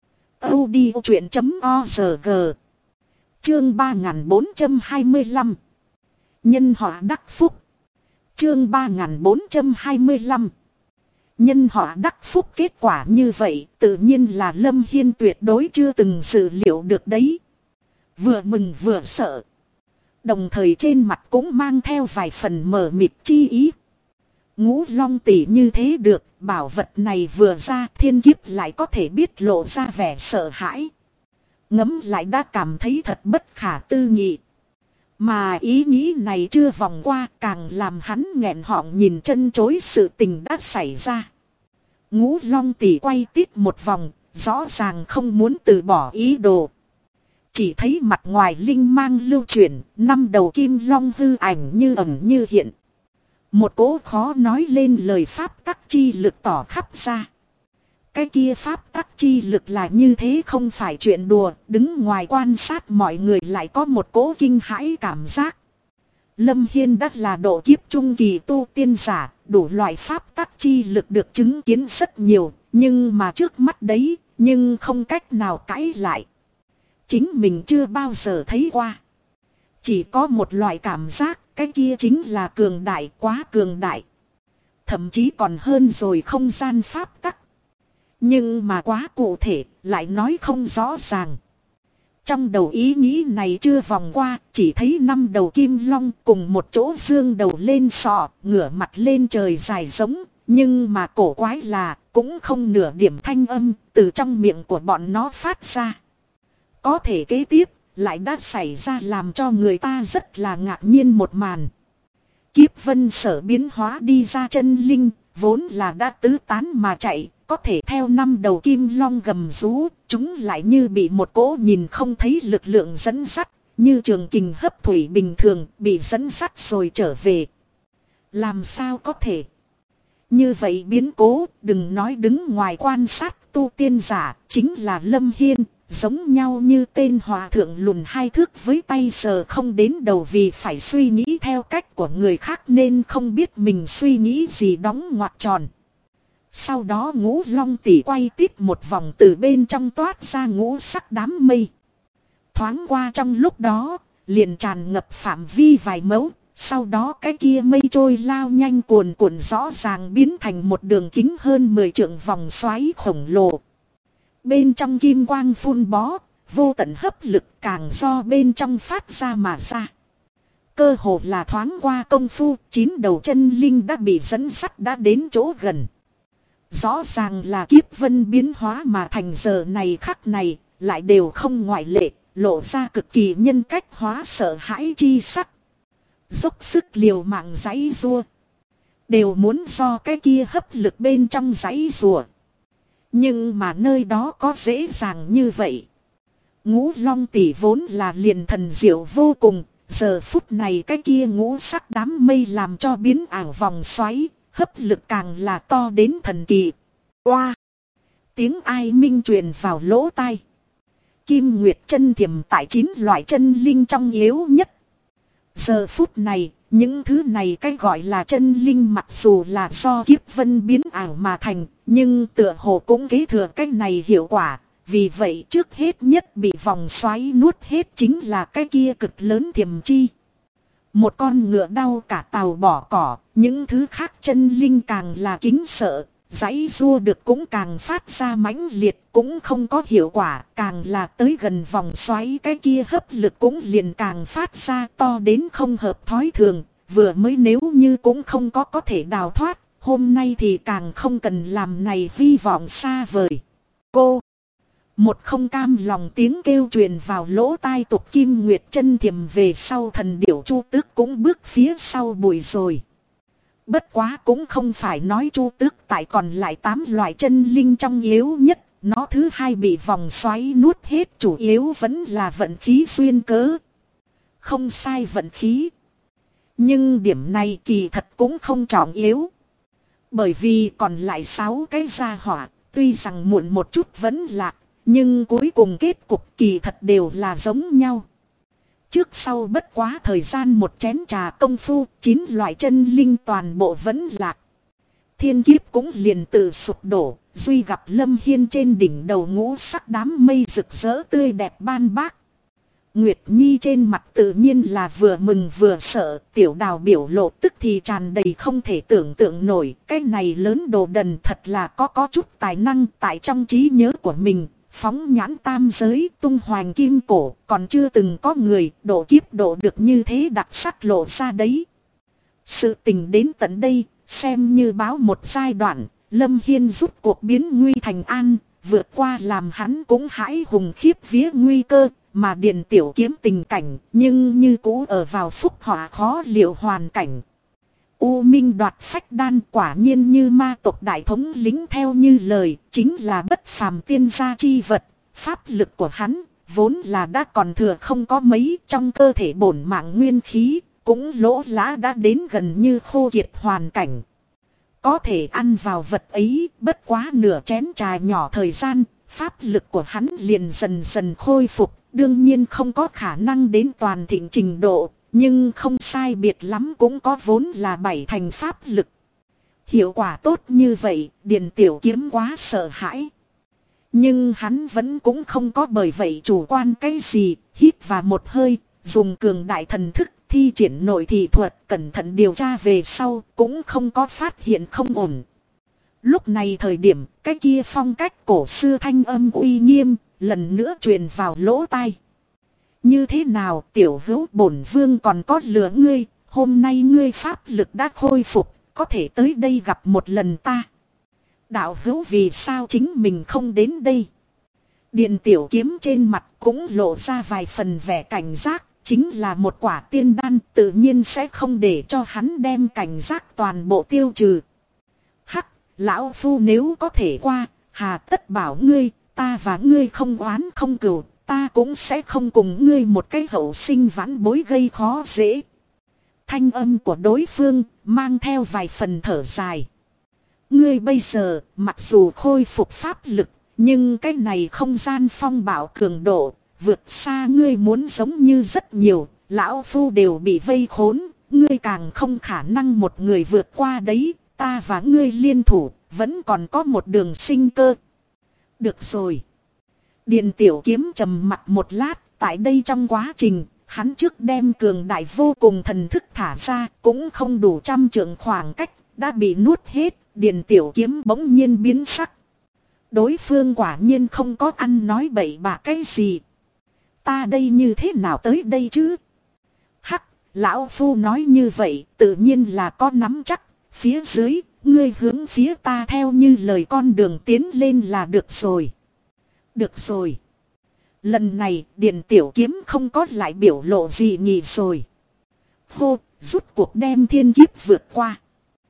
audiochuyện.org. Chương 3425. Nhân họa đắc phúc. Chương 3425. Nhân họa đắc phúc, kết quả như vậy tự nhiên là Lâm Hiên tuyệt đối chưa từng dự liệu được đấy. Vừa mừng vừa sợ, đồng thời trên mặt cũng mang theo vài phần mờ mịt chi ý. Ngũ Long tỷ như thế được, bảo vật này vừa ra thiên kiếp lại có thể biết lộ ra vẻ sợ hãi. Ngẫm lại đã cảm thấy thật bất khả tư nghị. Mà ý nghĩ này chưa vòng qua càng làm hắn nghẹn họng nhìn chân chối sự tình đã xảy ra. Ngũ Long tỷ quay tít một vòng, rõ ràng không muốn từ bỏ ý đồ. Chỉ thấy mặt ngoài linh mang lưu chuyển, 5 đầu kim long hư ảnh như ẩn như hiện. Một cỗ khó nói lên lời pháp tắc chi lực tỏ khắp ra. Cái kia pháp tắc chi lực là như thế không phải chuyện đùa, đứng ngoài quan sát mọi người lại có một cỗ kinh hãi cảm giác. Lâm Hiên đã là độ kiếp trung kỳ tu tiên giả, đủ loại pháp tắc chi lực được chứng kiến rất nhiều, nhưng mà trước mắt đấy, nhưng không cách nào cãi lại. Chính mình chưa bao giờ thấy qua. Chỉ có một loại cảm giác, cái kia chính là cường đại, quá cường đại. Thậm chí còn hơn rồi không gian pháp tắc. Nhưng mà quá cụ thể, lại nói không rõ ràng. Trong đầu ý nghĩ này chưa vòng qua, chỉ thấy 5 đầu kim long cùng một chỗ dương đầu lên sọ, ngửa mặt lên trời dài giống. Nhưng mà cổ quái là, cũng không nửa điểm thanh âm, từ trong miệng của bọn nó phát ra. Có thể kế tiếp, lại đã xảy ra làm cho người ta rất là ngạc nhiên một màn. Kiếp vân sở biến hóa đi ra chân linh, vốn là đã tứ tán mà chạy. Có thể theo 5 đầu kim long gầm rú, chúng lại như bị một cỗ nhìn không thấy lực lượng dẫn dắt, như trường kình hấp thủy bình thường, bị dẫn dắt rồi trở về. Làm sao có thể? Như vậy biến cố, đừng nói đứng ngoài quan sát tu tiên giả, chính là Lâm Hiên, giống nhau như tên hòa thượng lùn 2 thước với tay sờ không đến đầu vì phải suy nghĩ theo cách của người khác nên không biết mình suy nghĩ gì đóng ngoặc tròn. Sau đó Ngũ Long tỷ quay tít một vòng từ bên trong toát ra ngũ sắc đám mây. Thoáng qua trong lúc đó, liền tràn ngập phạm vi vài mẫu, sau đó cái kia mây trôi lao nhanh cuồn cuộn rõ ràng biến thành một đường kính hơn 10 trượng vòng xoáy khổng lồ. Bên trong kim quang phun bó, vô tận hấp lực càng do bên trong phát ra mà ra. Cơ hồ là thoáng qua công phu, 9 đầu chân linh đã bị dẫn dắt đã đến chỗ gần. Rõ ràng là kiếp vân biến hóa mà thành giờ này khắc này, lại đều không ngoại lệ, lộ ra cực kỳ nhân cách hóa sợ hãi chi sắc. Dốc sức liều mạng giãy giụa, đều muốn do cái kia hấp lực bên trong giãy giụa. Nhưng mà nơi đó có dễ dàng như vậy. Ngũ Long tỷ vốn là liền thần diệu vô cùng, giờ phút này cái kia ngũ sắc đám mây làm cho biến ảo vòng xoáy. Hấp lực càng là to đến thần kỳ. Oa! Tiếng ai minh truyền vào lỗ tai. Kim Nguyệt chân thiềm tại 9 loại chân linh trong yếu nhất. Giờ phút này, những thứ này cái gọi là chân linh mặc dù là do kiếp vân biến ảo mà thành, nhưng tựa hồ cũng kế thừa cái này hiệu quả. Vì vậy trước hết nhất bị vòng xoáy nuốt hết chính là cái kia cực lớn thiềm chi. Một con ngựa đau cả tàu bỏ cỏ, những thứ khác chân linh càng là kính sợ, giãy giụa được cũng càng phát ra mãnh liệt, cũng không có hiệu quả, càng là tới gần vòng xoáy cái kia hấp lực cũng liền càng phát ra to đến không hợp thói thường, vừa mới nếu như cũng không có thể đào thoát, hôm nay thì càng không cần làm này hy vọng xa vời. Cô! Một không cam lòng tiếng kêu truyền vào lỗ tai Tục Kim Nguyệt chân thiềm về sau thần điểu Chu Tước cũng bước phía sau bụi rồi. Bất quá cũng không phải nói Chu Tước tại còn lại 8 loại chân linh trong yếu nhất, nó thứ hai bị vòng xoáy nuốt hết chủ yếu vẫn là vận khí duyên cớ. Không sai vận khí. Nhưng điểm này kỳ thật cũng không trọng yếu. Bởi vì còn lại 6 cái gia hỏa, tuy rằng muộn một chút vẫn lạc. Nhưng cuối cùng kết cục kỳ thật đều là giống nhau. Trước sau bất quá thời gian một chén trà công phu, 9 loại chân linh toàn bộ vẫn lạc. Thiên kiếp cũng liền tự sụp đổ, duy gặp Lâm Hiên trên đỉnh đầu ngũ sắc đám mây rực rỡ tươi đẹp ban bác. Nguyệt Nhi trên mặt tự nhiên là vừa mừng vừa sợ, Tiểu Đào biểu lộ tức thì tràn đầy không thể tưởng tượng nổi. Cái này lớn đồ đần thật là có chút tài năng tại trong trí nhớ của mình. Phóng nhãn tam giới tung hoành kim cổ còn chưa từng có người độ kiếp độ được như thế đặc sắc lộ ra đấy. Sự tình đến tận đây xem như báo một giai đoạn. Lâm Hiên rút cuộc biến nguy thành an, vượt qua làm hắn cũng hãi hùng khiếp vía nguy cơ. Mà Điền Tiểu Kiếm tình cảnh nhưng như cũ ở vào phúc họa khó liệu hoàn cảnh. U Minh đoạt phách đan quả nhiên như ma tộc đại thống lĩnh theo như lời, chính là bất phàm tiên gia chi vật. Pháp lực của hắn vốn là đã còn thừa không có mấy, trong cơ thể bổn mạng nguyên khí cũng lỗ lã đã đến gần như khô kiệt hoàn cảnh. Có thể ăn vào vật ấy bất quá nửa chén trà nhỏ thời gian, pháp lực của hắn liền dần dần khôi phục, đương nhiên không có khả năng đến toàn thịnh trình độ. Nhưng không sai biệt lắm cũng có vốn là 7 thành pháp lực. Hiệu quả tốt như vậy, Điền Tiểu Kiếm quá sợ hãi. Nhưng hắn vẫn cũng không có bởi vậy chủ quan cái gì, hít vào một hơi, dùng cường đại thần thức thi triển nội thị thuật cẩn thận điều tra về sau, cũng không có phát hiện không ổn. Lúc này thời điểm, cái kia phong cách cổ xưa thanh âm uy nghiêm, lần nữa truyền vào lỗ tai. Như thế nào tiểu hữu bổn vương còn có lừa ngươi, hôm nay ngươi pháp lực đã khôi phục, có thể tới đây gặp một lần ta. Đạo hữu vì sao chính mình không đến đây? Điền Tiểu Kiếm trên mặt cũng lộ ra vài phần vẻ cảnh giác, chính là một quả tiên đan tự nhiên sẽ không để cho hắn đem cảnh giác toàn bộ tiêu trừ. Hắc, lão phu nếu có thể qua, hà tất bảo ngươi, ta và ngươi không oán không cừu. Ta cũng sẽ không cùng ngươi một cái hậu sinh vãn bối gây khó dễ. Thanh âm của đối phương mang theo vài phần thở dài. Ngươi bây giờ mặc dù khôi phục pháp lực, nhưng cái này không gian phong bạo cường độ, vượt xa ngươi muốn giống như rất nhiều, lão phu đều bị vây khốn, ngươi càng không khả năng một người vượt qua đấy, ta và ngươi liên thủ, vẫn còn có một đường sinh cơ. Được rồi. Điền Tiểu Kiếm trầm mặt một lát, tại đây trong quá trình, hắn trước đem cường đại vô cùng thần thức thả ra, cũng không đủ 100 trượng khoảng cách, đã bị nuốt hết, Điền Tiểu Kiếm bỗng nhiên biến sắc. Đối phương quả nhiên không có ăn nói bậy bạ cái gì. Ta đây như thế nào tới đây chứ? Hắc, lão phu nói như vậy, tự nhiên là có nắm chắc, phía dưới, ngươi hướng phía ta theo như lời con đường tiến lên là được rồi. Được rồi. Lần này Điền Tiểu Kiếm không có lại biểu lộ gì nhỉ rồi. Hô, rút cuộc đem thiên kiếp vượt qua.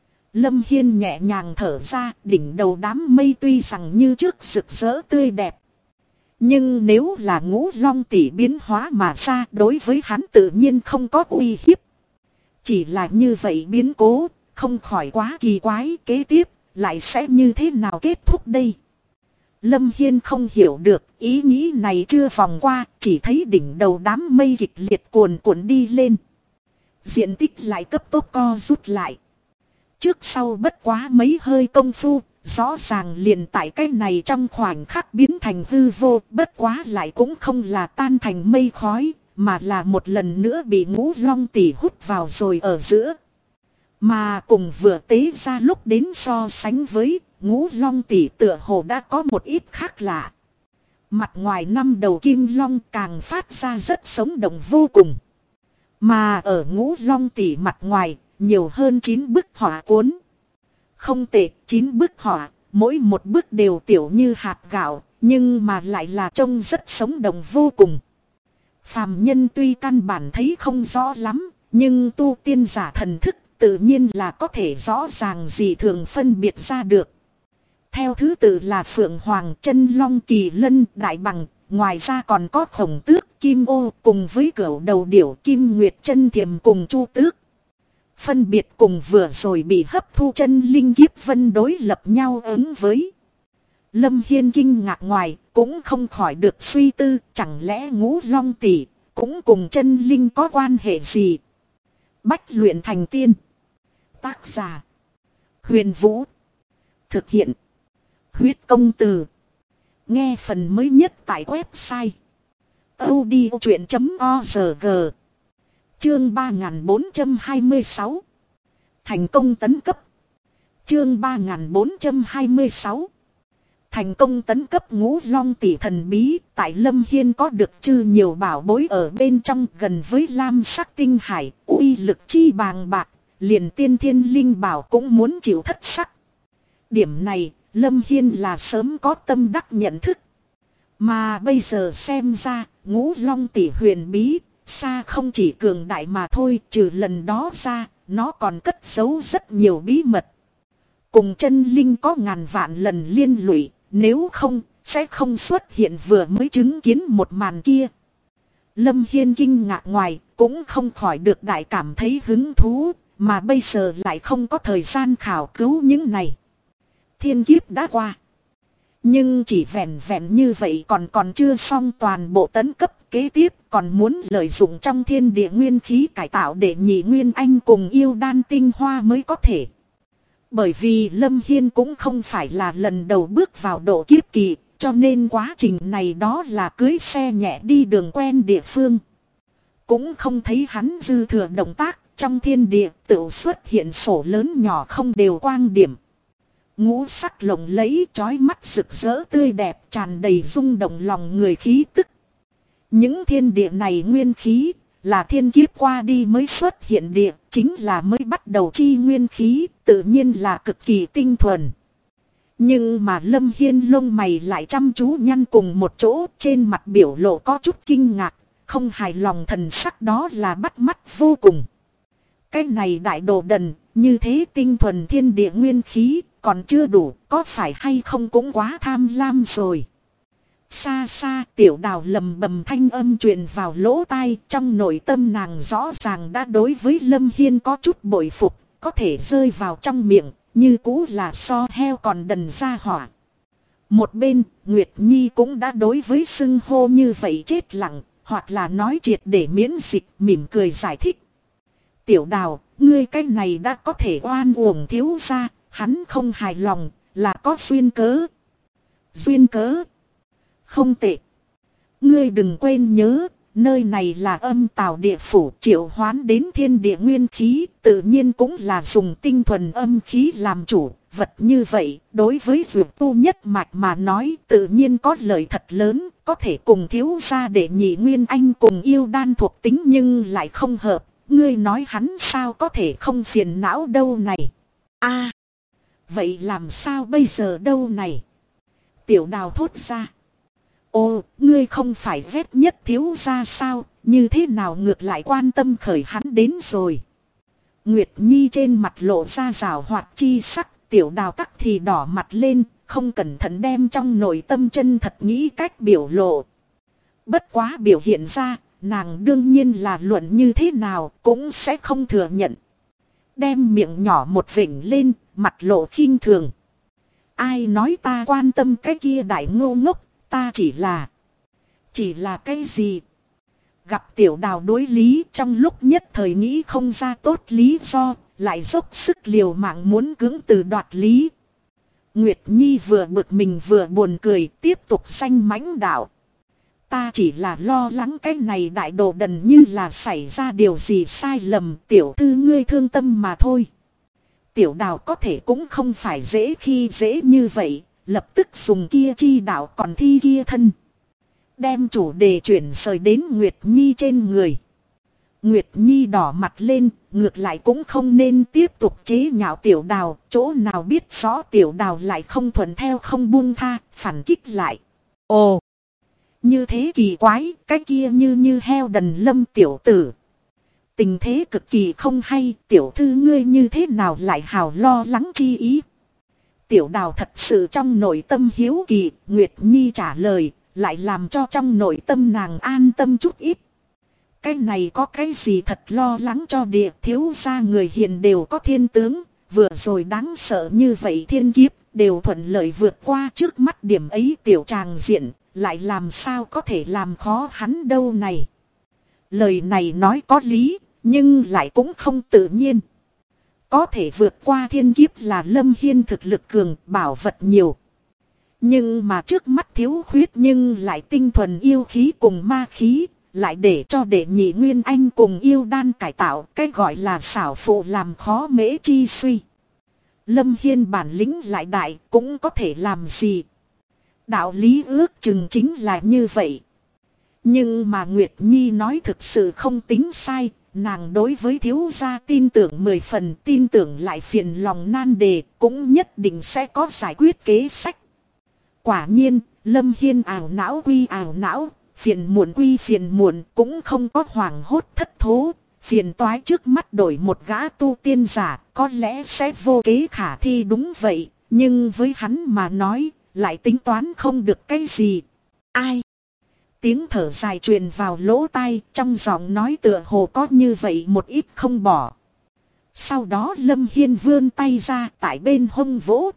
Lâm Hiên nhẹ nhàng thở ra, đỉnh đầu đám mây tuy rằng như trước rực rỡ tươi đẹp. Nhưng nếu là Ngũ Long tỷ biến hóa mà ra, đối với hắn tự nhiên không có uy hiếp. Chỉ là như vậy biến cố, không khỏi quá kỳ quái, kế tiếp lại sẽ như thế nào kết thúc đây? Lâm Hiên không hiểu được, ý nghĩ này chưa vòng qua, chỉ thấy đỉnh đầu đám mây kịch liệt cuồn cuộn đi lên. Diện tích lại cấp tốc co rút lại. Trước sau bất quá mấy hơi công phu, rõ ràng liền tại cái này trong khoảnh khắc biến thành hư vô, bất quá lại cũng không là tan thành mây khói, mà là một lần nữa bị Ngũ Long Tỷ hút vào rồi ở giữa. Mà cùng vừa tế ra lúc đến so sánh với, Ngũ Long Tỷ tựa hồ đã có một ít khác lạ. Mặt ngoài 5 đầu kim long càng phát ra rất sống động vô cùng. Mà ở Ngũ Long Tỷ mặt ngoài, nhiều hơn 9 bức họa cuốn. Không tệ, 9 bức họa, mỗi một bức đều tiểu như hạt gạo, nhưng mà lại là trông rất sống động vô cùng. Phàm nhân tuy căn bản thấy không rõ lắm, nhưng tu tiên giả thần thức tự nhiên là có thể rõ ràng gì thường phân biệt ra được. Theo thứ tự là Phượng Hoàng, Chân Long, Kỳ Lân, Đại Bằng, ngoài ra còn có Khổng Tước, Kim Ô cùng với Cửu Đầu Điểu, Kim Nguyệt, Chân Thiềm cùng Chu Tước. Phân biệt cùng vừa rồi bị hấp thu chân linh kiếp vân đối lập nhau ứng với. Lâm Hiên kinh ngạc ngoài, cũng không khỏi được suy tư, chẳng lẽ Ngũ Long Tỷ cũng cùng chân linh có quan hệ gì? Bách luyện thành tiên. Tác giả: Huyền Vũ. Thực hiện: Huyết Công Từ. Nghe phần mới nhất tại website audiochuyện.org. Chương 3426. Thành công tấn cấp. Chương 3426. Thành công tấn cấp. Ngũ Long Tỷ thần bí, tại Lâm Hiên có được chư nhiều bảo bối ở bên trong, gần với lam sắc tinh hải, uy lực chi bàng bạc, liền tiên thiên linh bảo cũng muốn chịu thất sắc. Điểm này, Lâm Hiên là sớm có tâm đắc nhận thức. Mà bây giờ xem ra, Ngũ Long Tỷ huyền bí, xa không chỉ cường đại mà thôi, trừ lần đó ra, nó còn cất giấu rất nhiều bí mật. Cùng chân linh có ngàn vạn lần liên lụy, nếu không, sẽ không xuất hiện vừa mới chứng kiến một màn kia. Lâm Hiên kinh ngạc ngoài, cũng không khỏi được đại cảm thấy hứng thú, mà bây giờ lại không có thời gian khảo cứu những này. Thiên kiếp đã qua. Nhưng chỉ vẹn vẹn như vậy còn chưa xong toàn bộ tấn cấp, kế tiếp còn muốn lợi dụng trong thiên địa nguyên khí cải tạo để nhị nguyên anh cùng yêu đan tinh hoa mới có thể. Bởi vì Lâm Hiên cũng không phải là lần đầu bước vào độ kiếp kỳ, cho nên quá trình này đó là cưới xe nhẹ đi đường quen địa phương. Cũng không thấy hắn dư thừa động tác, trong thiên địa tự xuất hiện sổ lớn nhỏ không đều quang điểm. Ngũ sắc lộng lẫy chói mắt rực rỡ tươi đẹp, tràn đầy rung động lòng người khí tức. Những thiên địa này nguyên khí là thiên kiếp qua đi mới xuất hiện địa, chính là mới bắt đầu chi nguyên khí, tự nhiên là cực kỳ tinh thuần. Nhưng mà Lâm Hiên lông mày lại chăm chú nhăn cùng một chỗ, trên mặt biểu lộ có chút kinh ngạc, không hài lòng thần sắc đó là bắt mắt vô cùng. Cái này đại đồ đần, như thế tinh thuần thiên địa nguyên khí, còn chưa đủ, có phải hay không cũng quá tham lam rồi. Xa xa Tiểu Đào lầm bầm thanh âm truyền vào lỗ tai, trong nội tâm nàng rõ ràng đã đối với Lâm Hiên có chút bội phục, có thể rơi vào trong miệng, như cũ là so heo còn đần ra hỏa. Một bên, Nguyệt Nhi cũng đã đối với xưng hô như vậy chết lặng, hoặc là nói triệt để miễn dịch, mỉm cười giải thích. Tiểu Đào, ngươi cái này đã có thể oan uổng thiếu gia, hắn không hài lòng, là có duyên cớ. Duyên cớ? Không tệ. Ngươi đừng quên nhớ, nơi này là Âm Tào địa phủ, triệu hoán đến thiên địa nguyên khí, tự nhiên cũng là dùng tinh thuần âm khí làm chủ. Vật như vậy, đối với dược tu nhất mạch mà nói, tự nhiên có lợi thật lớn, có thể cùng thiếu gia để nhị nguyên anh cùng yêu đan thuộc tính nhưng lại không hợp. Ngươi nói hắn sao có thể không phiền não đâu này. A, vậy làm sao bây giờ đâu này? Tiểu Đào thốt ra. Ô, ngươi không phải ghét nhất thiếu gia sao, như thế nào ngược lại quan tâm khởi hắn đến rồi. Nguyệt Nhi trên mặt lộ ra rào hoạt chi sắc, Tiểu Đào tắc thì đỏ mặt lên, không cẩn thận đem trong nội tâm chân thật nghĩ cách biểu lộ. Bất quá biểu hiện ra, nàng đương nhiên là luận như thế nào cũng sẽ không thừa nhận. Đem miệng nhỏ một vểnh lên, mặt lộ khinh thường. Ai nói ta quan tâm cái kia đại ngô ngốc, ta chỉ là cái gì? Gặp tiểu đào đối lý trong lúc nhất thời nghĩ không ra tốt lý do, lại dốc sức liều mạng muốn cưỡng từ đoạt lý. Nguyệt Nhi vừa bực mình vừa buồn cười, tiếp tục sanh mãnh đạo. Ta chỉ là lo lắng cái này đại đồ đần như là xảy ra điều gì sai lầm, tiểu thư ngươi thương tâm mà thôi. Tiểu đào có thể cũng không phải dễ khi dễ như vậy, lập tức dùng kia chi đạo còn thi kia thân. Đem chủ đề chuyển rời đến Nguyệt Nhi trên người. Nguyệt Nhi đỏ mặt lên, ngược lại cũng không nên tiếp tục chế nhạo tiểu đào, chỗ nào biết rõ tiểu đào lại không thuận theo không buông tha, phản kích lại. Ồ, như thế kỳ quái, cái kia như heo đần lâm tiểu tử. Tình thế cực kỳ không hay, tiểu thư ngươi như thế nào lại hào lo lắng chi ý. Tiểu đào thật sự trong nội tâm hiếu kỳ, Nguyệt Nhi trả lời, lại làm cho trong nội tâm nàng an tâm chút ít. Cái này có cái gì thật lo lắng cho địa, thiếu gia người hiền đều có thiên tướng, vừa rồi đáng sợ như vậy thiên kiếp, đều thuận lợi vượt qua trước mắt điểm ấy tiểu tràng diện, lại làm sao có thể làm khó hắn đâu này. Lời này nói có lý, nhưng lại cũng không tự nhiên. Có thể vượt qua thiên kiếp là Lâm Hiên thực lực cường, bảo vật nhiều. Nhưng mà trước mắt thiếu khuyết nhưng lại tinh thuần yêu khí cùng ma khí, lại để cho đệ nhị Nguyên Anh cùng yêu đan cải tạo, cái gọi là xảo phụ làm khó mễ chi suy. Lâm Hiên bản lĩnh lại đại, cũng có thể làm gì. Đạo lý ước chừng chính là như vậy. Nhưng mà Nguyệt Nhi nói thực sự không tính sai, nàng đối với thiếu gia tin tưởng 10 phần, tin tưởng lại phiền lòng nan đề, cũng nhất định sẽ có giải quyết kế sách. Quả nhiên, Lâm Hiên ảo não quy ảo não, phiền muộn quy phiền muộn, cũng không có hoảng hốt thất thố. Phiền toái trước mắt đổi một gã tu tiên giả, có lẽ sẽ vô kế khả thi đúng vậy, nhưng với hắn mà nói, lại tính toán không được cái gì. Ai? Tiếng thở dài truyền vào lỗ tai, trong giọng nói tựa hồ có như vậy một ít không bỏ. Sau đó Lâm Hiên vươn tay ra tại bên hông vỗ.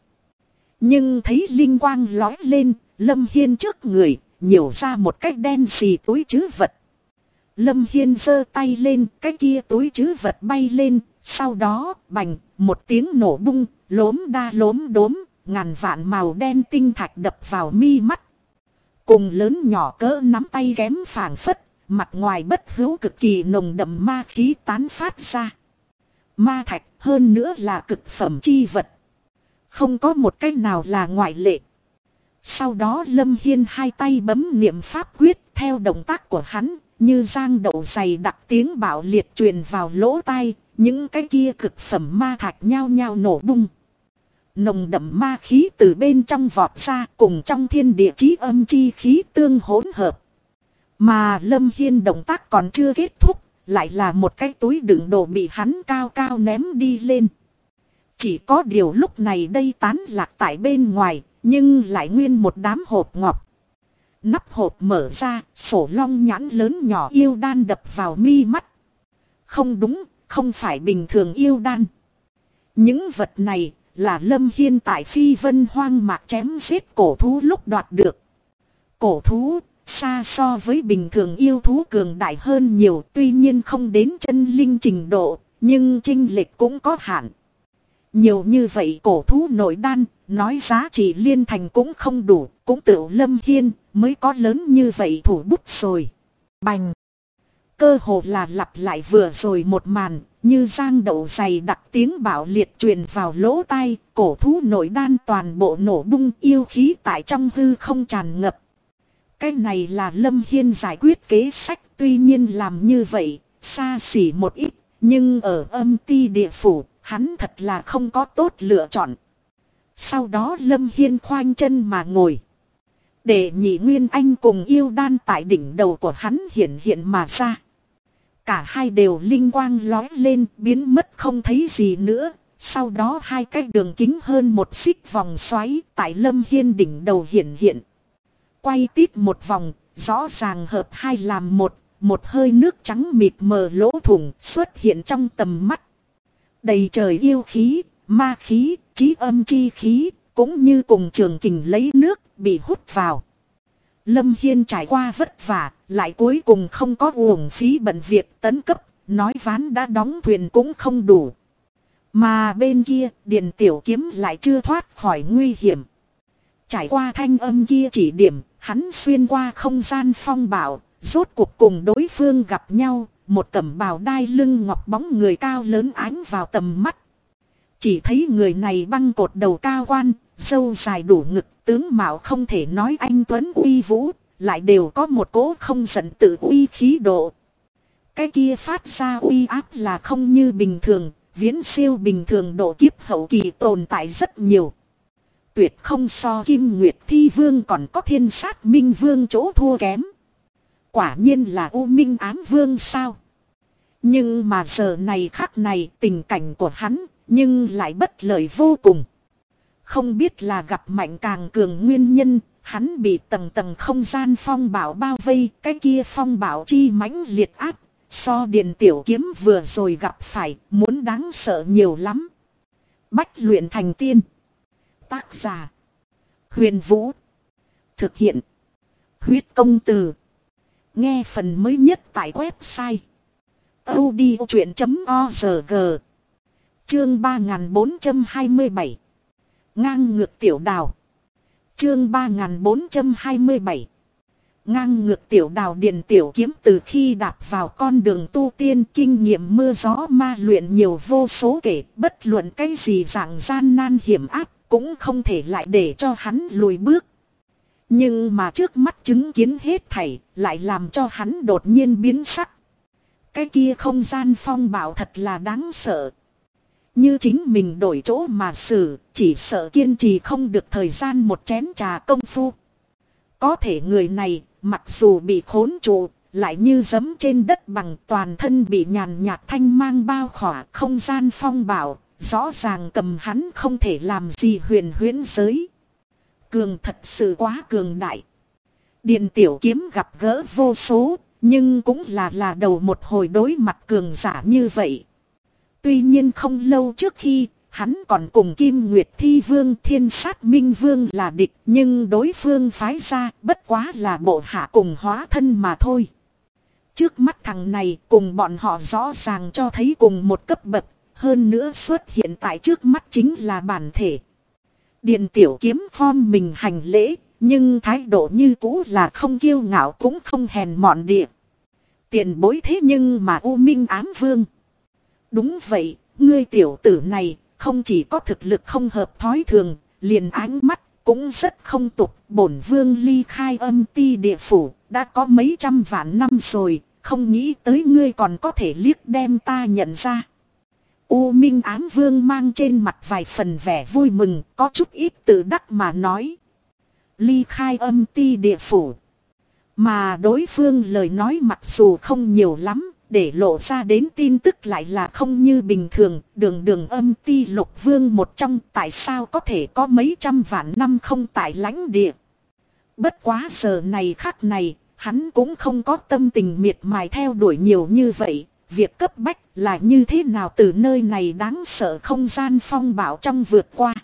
Nhưng thấy linh quang lói lên, Lâm Hiên trước người, nhiều ra một cái đen xì túi trữ vật. Lâm Hiên giơ tay lên, cái kia túi trữ vật bay lên, sau đó, bành, một tiếng nổ bung, lốm đa lốm đốm, ngàn vạn màu đen tinh thạch đập vào mi mắt. Cùng lớn nhỏ cỡ nắm tay kém phảng phất, mặt ngoài bất hữu cực kỳ nồng đậm ma khí tán phát ra. Ma thạch hơn nữa là cực phẩm chi vật. Không có một cách nào là ngoại lệ. Sau đó Lâm Hiên hai tay bấm niệm pháp quyết theo động tác của hắn, như giang đậu dày đặc tiếng bạo liệt truyền vào lỗ tai, những cái kia cực phẩm ma thạch nhao nhao nổ bung. Nồng đậm ma khí từ bên trong vọt ra cùng trong thiên địa chí âm chi khí tương hỗn hợp. Mà Lâm Hiên động tác còn chưa kết thúc, lại là một cái túi đựng đồ bị hắn cao cao ném đi lên. Chỉ có điều lúc này đây tán lạc tại bên ngoài, nhưng lại nguyên một đám hộp ngọc. Nắp hộp mở ra, sổ long nhãn lớn nhỏ yêu đan đập vào mi mắt. Không đúng, không phải bình thường yêu đan. Những vật này là Lâm Hiên tại Phi Vân hoang mạc chém giết cổ thú lúc đoạt được. Cổ thú xa so với bình thường yêu thú cường đại hơn nhiều, tuy nhiên không đến chân linh trình độ, nhưng chênh lệch cũng có hạn. Nhiều như vậy cổ thú nội đan, nói giá trị liên thành cũng không đủ, cũng tự Lâm Hiên mới có lớn như vậy thủ bút rồi. Bành! Cơ hồ là lặp lại vừa rồi một màn, như giang đậu dày đặc tiếng bạo liệt truyền vào lỗ tai, cổ thú nội đan toàn bộ nổ bung, yêu khí tại trong hư không tràn ngập. Cái này là Lâm Hiên giải quyết kế sách, tuy nhiên làm như vậy, xa xỉ một ít, nhưng ở âm ti địa phủ, hắn thật là không có tốt lựa chọn. Sau đó Lâm Hiên khoanh chân mà ngồi. Để nhị Nguyên Anh cùng yêu đan tại đỉnh đầu của hắn hiện hiện mà ra. Cả hai đều linh quang lói lên, biến mất không thấy gì nữa. Sau đó hai cái đường kính hơn một xích vòng xoáy tại Lâm Hiên đỉnh đầu hiện hiện. Quay tít một vòng, rõ ràng hợp hai làm một hơi nước trắng mịt mờ lỗ thủng xuất hiện trong tầm mắt. Đầy trời yêu khí, ma khí, chí âm chi khí, cũng như cùng trường kình lấy nước bị hút vào. Lâm Hiên trải qua vất vả, lại cuối cùng không có uổng phí bận việc tấn cấp, nói ván đã đóng thuyền cũng không đủ. Mà bên kia, Điền Tiểu Kiếm lại chưa thoát khỏi nguy hiểm. Trải qua thanh âm kia chỉ điểm, hắn xuyên qua không gian phong bạo, rốt cuộc cùng đối phương gặp nhau, một cẩm bào đai lưng ngọc bóng người cao lớn ánh vào tầm mắt. Chỉ thấy người này băng cột đầu cao quan, râu dài đủ ngực, tướng mạo không thể nói anh tuấn uy vũ, lại đều có một cỗ không giận tự uy khí độ. Cái kia phát ra uy áp là không như bình thường, viễn siêu bình thường độ kiếp hậu kỳ tồn tại rất nhiều. Tuyệt không so Kim Nguyệt Thi Vương còn có Thiên Sát Minh Vương chỗ thua kém. Quả nhiên là U Minh Ám Vương sao? Nhưng mà giờ này khắc này tình cảnh của hắn nhưng lại bất lợi vô cùng. Không biết là gặp mạnh càng cường nguyên nhân, hắn bị tầng tầng không gian phong bạo bao vây, cái kia phong bạo chi mãnh liệt áp, so Điền Tiểu Kiếm vừa rồi gặp phải muốn đáng sợ nhiều lắm. Bách luyện thành tiên. Tác giả Huyền Vũ. Thực hiện Huyết Công Từ. Nghe phần mới nhất tại website audiochuyện.org. Chương 3427 Ngang ngược tiểu đào. Chương 3427 Ngang ngược tiểu đào. Điền Tiểu Kiếm từ khi đạp vào con đường tu tiên kinh nghiệm mưa gió ma luyện nhiều vô số kể, bất luận cái gì dạng gian nan hiểm áp cũng không thể lại để cho hắn lùi bước. Nhưng mà trước mắt chứng kiến hết thảy lại làm cho hắn đột nhiên biến sắc. Cái kia không gian phong bạo thật là đáng sợ. Như chính mình đổi chỗ mà xử, chỉ sợ kiên trì không được thời gian một chén trà công phu. Có thể người này, mặc dù bị khốn trụ, lại như giẫm trên đất bằng, toàn thân bị nhàn nhạt thanh mang bao khỏa. Không gian phong bạo, rõ ràng cầm hắn không thể làm gì. Huyền huyễn giới cường, thật sự quá cường đại. Điền Tiểu Kiếm gặp gỡ vô số, nhưng cũng là đầu một hồi đối mặt cường giả như vậy. Tuy nhiên không lâu trước khi, hắn còn cùng Kim Nguyệt Thi Vương Thiên Sát Minh Vương là địch, nhưng đối phương phái ra bất quá là bộ hạ cùng hóa thân mà thôi. Trước mắt thằng này cùng bọn họ rõ ràng cho thấy cùng một cấp bậc, hơn nữa xuất hiện tại trước mắt chính là bản thể. Điền Tiểu Kiếm form mình hành lễ, nhưng thái độ như cũ là không kiêu ngạo cũng không hèn mọn địa. Tiền bối thế nhưng mà U Minh Ám Vương. Đúng vậy, ngươi tiểu tử này không chỉ có thực lực không hợp thói thường, liền ánh mắt cũng rất không tục. Bổn vương ly khai âm ti địa phủ đã có mấy trăm vạn năm rồi, không nghĩ tới ngươi còn có thể liếc đem ta nhận ra. U Minh Ám Vương mang trên mặt vài phần vẻ vui mừng, có chút ít tự đắc mà nói. Ly khai âm ti địa phủ. Mà đối phương lời nói mặc dù không nhiều lắm, để lộ ra đến tin tức lại là không như bình thường. Đường âm ti lục vương một trong, tại sao có thể có mấy trăm vạn năm không tại lãnh địa. Bất quá giờ này khắc này, hắn cũng không có tâm tình miệt mài theo đuổi nhiều như vậy. Việc cấp bách là như thế nào từ nơi này đáng sợ không gian phong bạo trong vượt qua.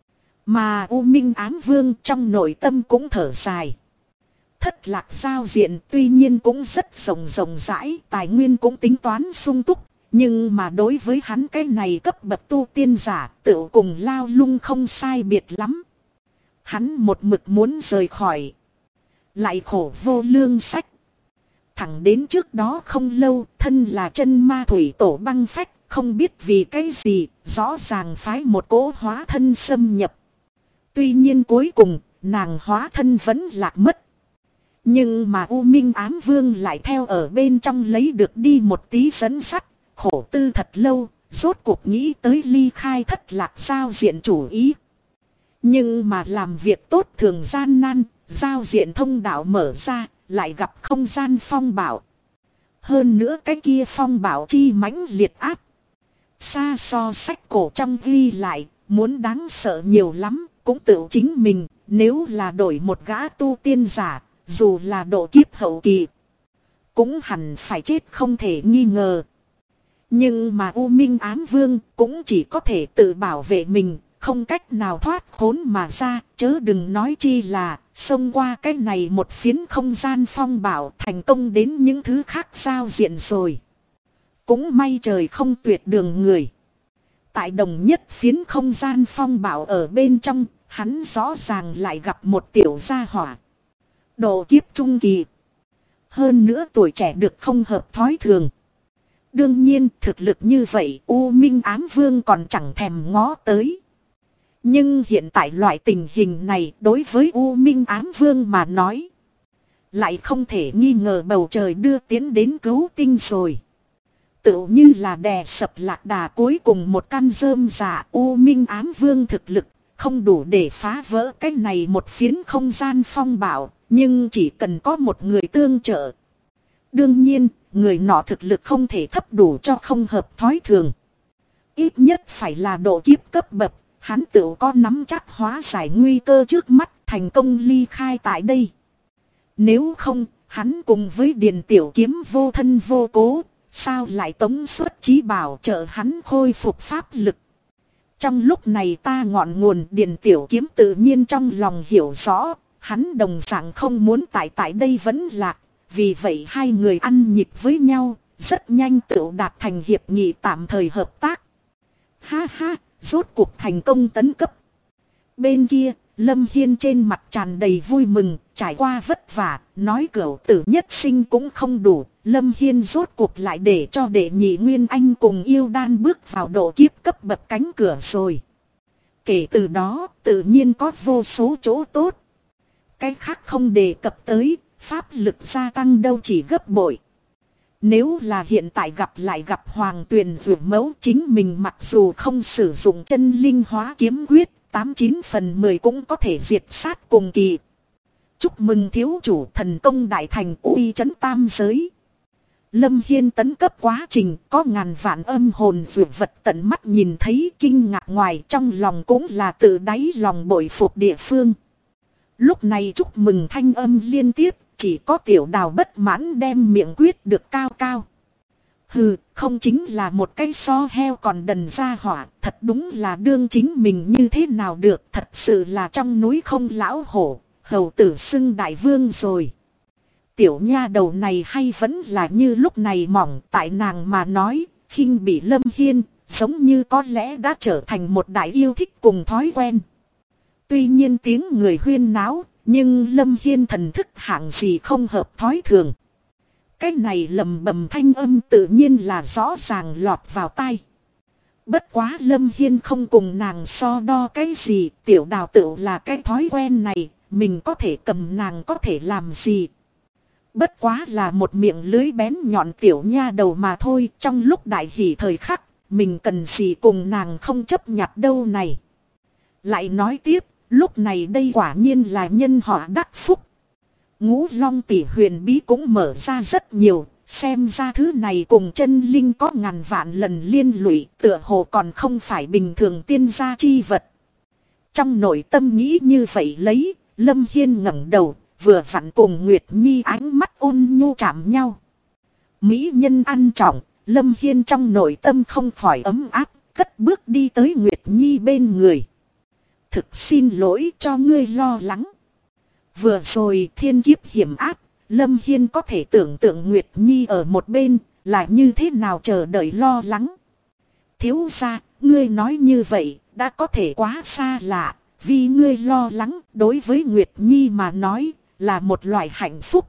Mà U Minh Ám Vương trong nội tâm cũng thở dài. Thất Lạc giao diện tuy nhiên cũng rất rộng rãi, tài nguyên cũng tính toán sung túc. Nhưng mà đối với hắn cái này cấp bậc tu tiên giả, tựu cùng lao lung không sai biệt lắm. Hắn một mực muốn rời khỏi. Lại khổ vô lương sách. Thẳng đến trước đó không lâu, thân là chân ma thủy tổ băng phách, không biết vì cái gì, rõ ràng phái một cỗ hóa thân xâm nhập. Tuy nhiên cuối cùng, nàng hóa thân vẫn lạc mất. Nhưng mà U Minh Ám Vương lại theo ở bên trong lấy được đi một tí dẫn sắt, khổ tư thật lâu, rốt cuộc nghĩ tới ly khai Thất Lạc giao diện chủ ý. Nhưng mà làm việc tốt thường gian nan, giao diện thông đạo mở ra, lại gặp không gian phong bạo. Hơn nữa cái kia phong bạo chi mãnh liệt áp. Xa so sách cổ trong ghi lại, muốn đáng sợ nhiều lắm, cũng tự chính mình, nếu là đổi một gã tu tiên giả, dù là độ kiếp hậu kỳ, cũng hẳn phải chết không thể nghi ngờ. Nhưng mà U Minh Ám Vương cũng chỉ có thể tự bảo vệ mình, không cách nào thoát khốn mà ra, chớ đừng nói chi là xông qua cái này một phiến không gian phong bạo thành công đến những thứ khác giao diện rồi. Cũng may trời không tuyệt đường người. Tại đồng nhất phiến không gian phong bạo ở bên trong, hắn rõ ràng lại gặp một tiểu gia hỏa. Độ kiếp trung kỳ. Hơn nữa tuổi trẻ được không hợp thói thường. Đương nhiên thực lực như vậy U Minh Ám Vương còn chẳng thèm ngó tới. Nhưng hiện tại loại tình hình này đối với U Minh Ám Vương mà nói, lại không thể nghi ngờ bầu trời đưa tiến đến cứu tinh rồi. Tựu như là đè sập lạc đà cuối cùng một căn rơm rạ, U Minh Ám Vương thực lực không đủ để phá vỡ cái này một phiến không gian phong bạo, nhưng chỉ cần có một người tương trợ. Đương nhiên, người nọ thực lực không thể thấp đủ cho không hợp thói thường. Ít nhất phải là độ kiếp cấp bậc, hắn tự có nắm chắc hóa giải nguy cơ trước mắt, thành công ly khai tại đây. Nếu không, hắn cùng với Điền Tiểu Kiếm vô thân vô cố, sao lại tống xuất chí bảo trợ hắn khôi phục pháp lực. Trong lúc này ta ngọn nguồn Điền Tiểu Kiếm tự nhiên trong lòng hiểu rõ, hắn đồng dạng không muốn tại đây vẫn lạc. Vì vậy hai người ăn nhịp với nhau, rất nhanh tự đạt thành hiệp nghị tạm thời hợp tác. Ha ha, rốt cuộc thành công tấn cấp. Bên kia, Lâm Hiên trên mặt tràn đầy vui mừng, trải qua vất vả, nói cửu tử nhất sinh cũng không đủ. Lâm Hiên rốt cuộc lại để cho đệ nhị Nguyên Anh cùng yêu đan bước vào độ kiếp cấp bậc cánh cửa rồi. Kể từ đó, tự nhiên có vô số chỗ tốt. Cái khác không đề cập tới, pháp lực gia tăng đâu chỉ gấp bội. Nếu là hiện tại gặp Hoàng Tuyền Dược Mẫu, chính mình mặc dù không sử dụng chân linh hóa kiếm quyết, 89 phần 10 cũng có thể diệt sát cùng kỳ. Chúc mừng thiếu chủ thần công đại thành, uy chấn tam giới. Lâm Hiên tấn cấp quá trình có ngàn vạn âm hồn dược vật tận mắt nhìn thấy, kinh ngạc ngoài trong lòng cũng là tự đáy lòng bội phục địa phương. Lúc này chúc mừng thanh âm liên tiếp, chỉ có Tiểu Đào bất mãn đem miệng quyết được cao cao. Hừ, không chính là một cái so heo còn đần ra hỏa, thật đúng là đương chính mình như thế nào được, thật sự là trong núi không lão hổ, hầu tử xưng đại vương rồi. Tiểu nha đầu này hay vẫn là như lúc này mỏng, tại nàng mà nói, khinh bị Lâm Hiên, giống như có lẽ đã trở thành một đại yêu thích cùng thói quen. Tuy nhiên tiếng người huyên náo, nhưng Lâm Hiên thần thức hạng gì không hợp thói thường. Cái này lầm bầm thanh âm tự nhiên là rõ ràng lọt vào tai. Bất quá Lâm Hiên không cùng nàng so đo cái gì, Tiểu Đào tự là cái thói quen này, mình có thể cầm nàng có thể làm gì. Bất quá là một miệng lưới bén nhọn tiểu nha đầu mà thôi, trong lúc đại hỷ thời khắc, mình cần gì cùng nàng không chấp nhặt đâu này. Lại nói tiếp, lúc này đây quả nhiên là nhân họ đắc phúc. Ngũ Long tỷ huyền bí cũng mở ra rất nhiều, xem ra thứ này cùng chân linh có ngàn vạn lần liên lụy, tựa hồ còn không phải bình thường tiên gia chi vật. Trong nội tâm nghĩ như vậy lấy, Lâm Hiên ngẩng đầu, vừa vặn cùng Nguyệt Nhi ánh mắt ôn nhu chạm nhau. Mỹ nhân ăn trọng, Lâm Hiên trong nội tâm không khỏi ấm áp, cất bước đi tới Nguyệt Nhi bên người. Thực xin lỗi cho ngươi lo lắng. Vừa rồi thiên kiếp hiểm áp, Lâm Hiên có thể tưởng tượng Nguyệt Nhi ở một bên, là như thế nào chờ đợi lo lắng. Thiếu gia, ngươi nói như vậy, đã có thể quá xa lạ, vì ngươi lo lắng, đối với Nguyệt Nhi mà nói, là một loại hạnh phúc.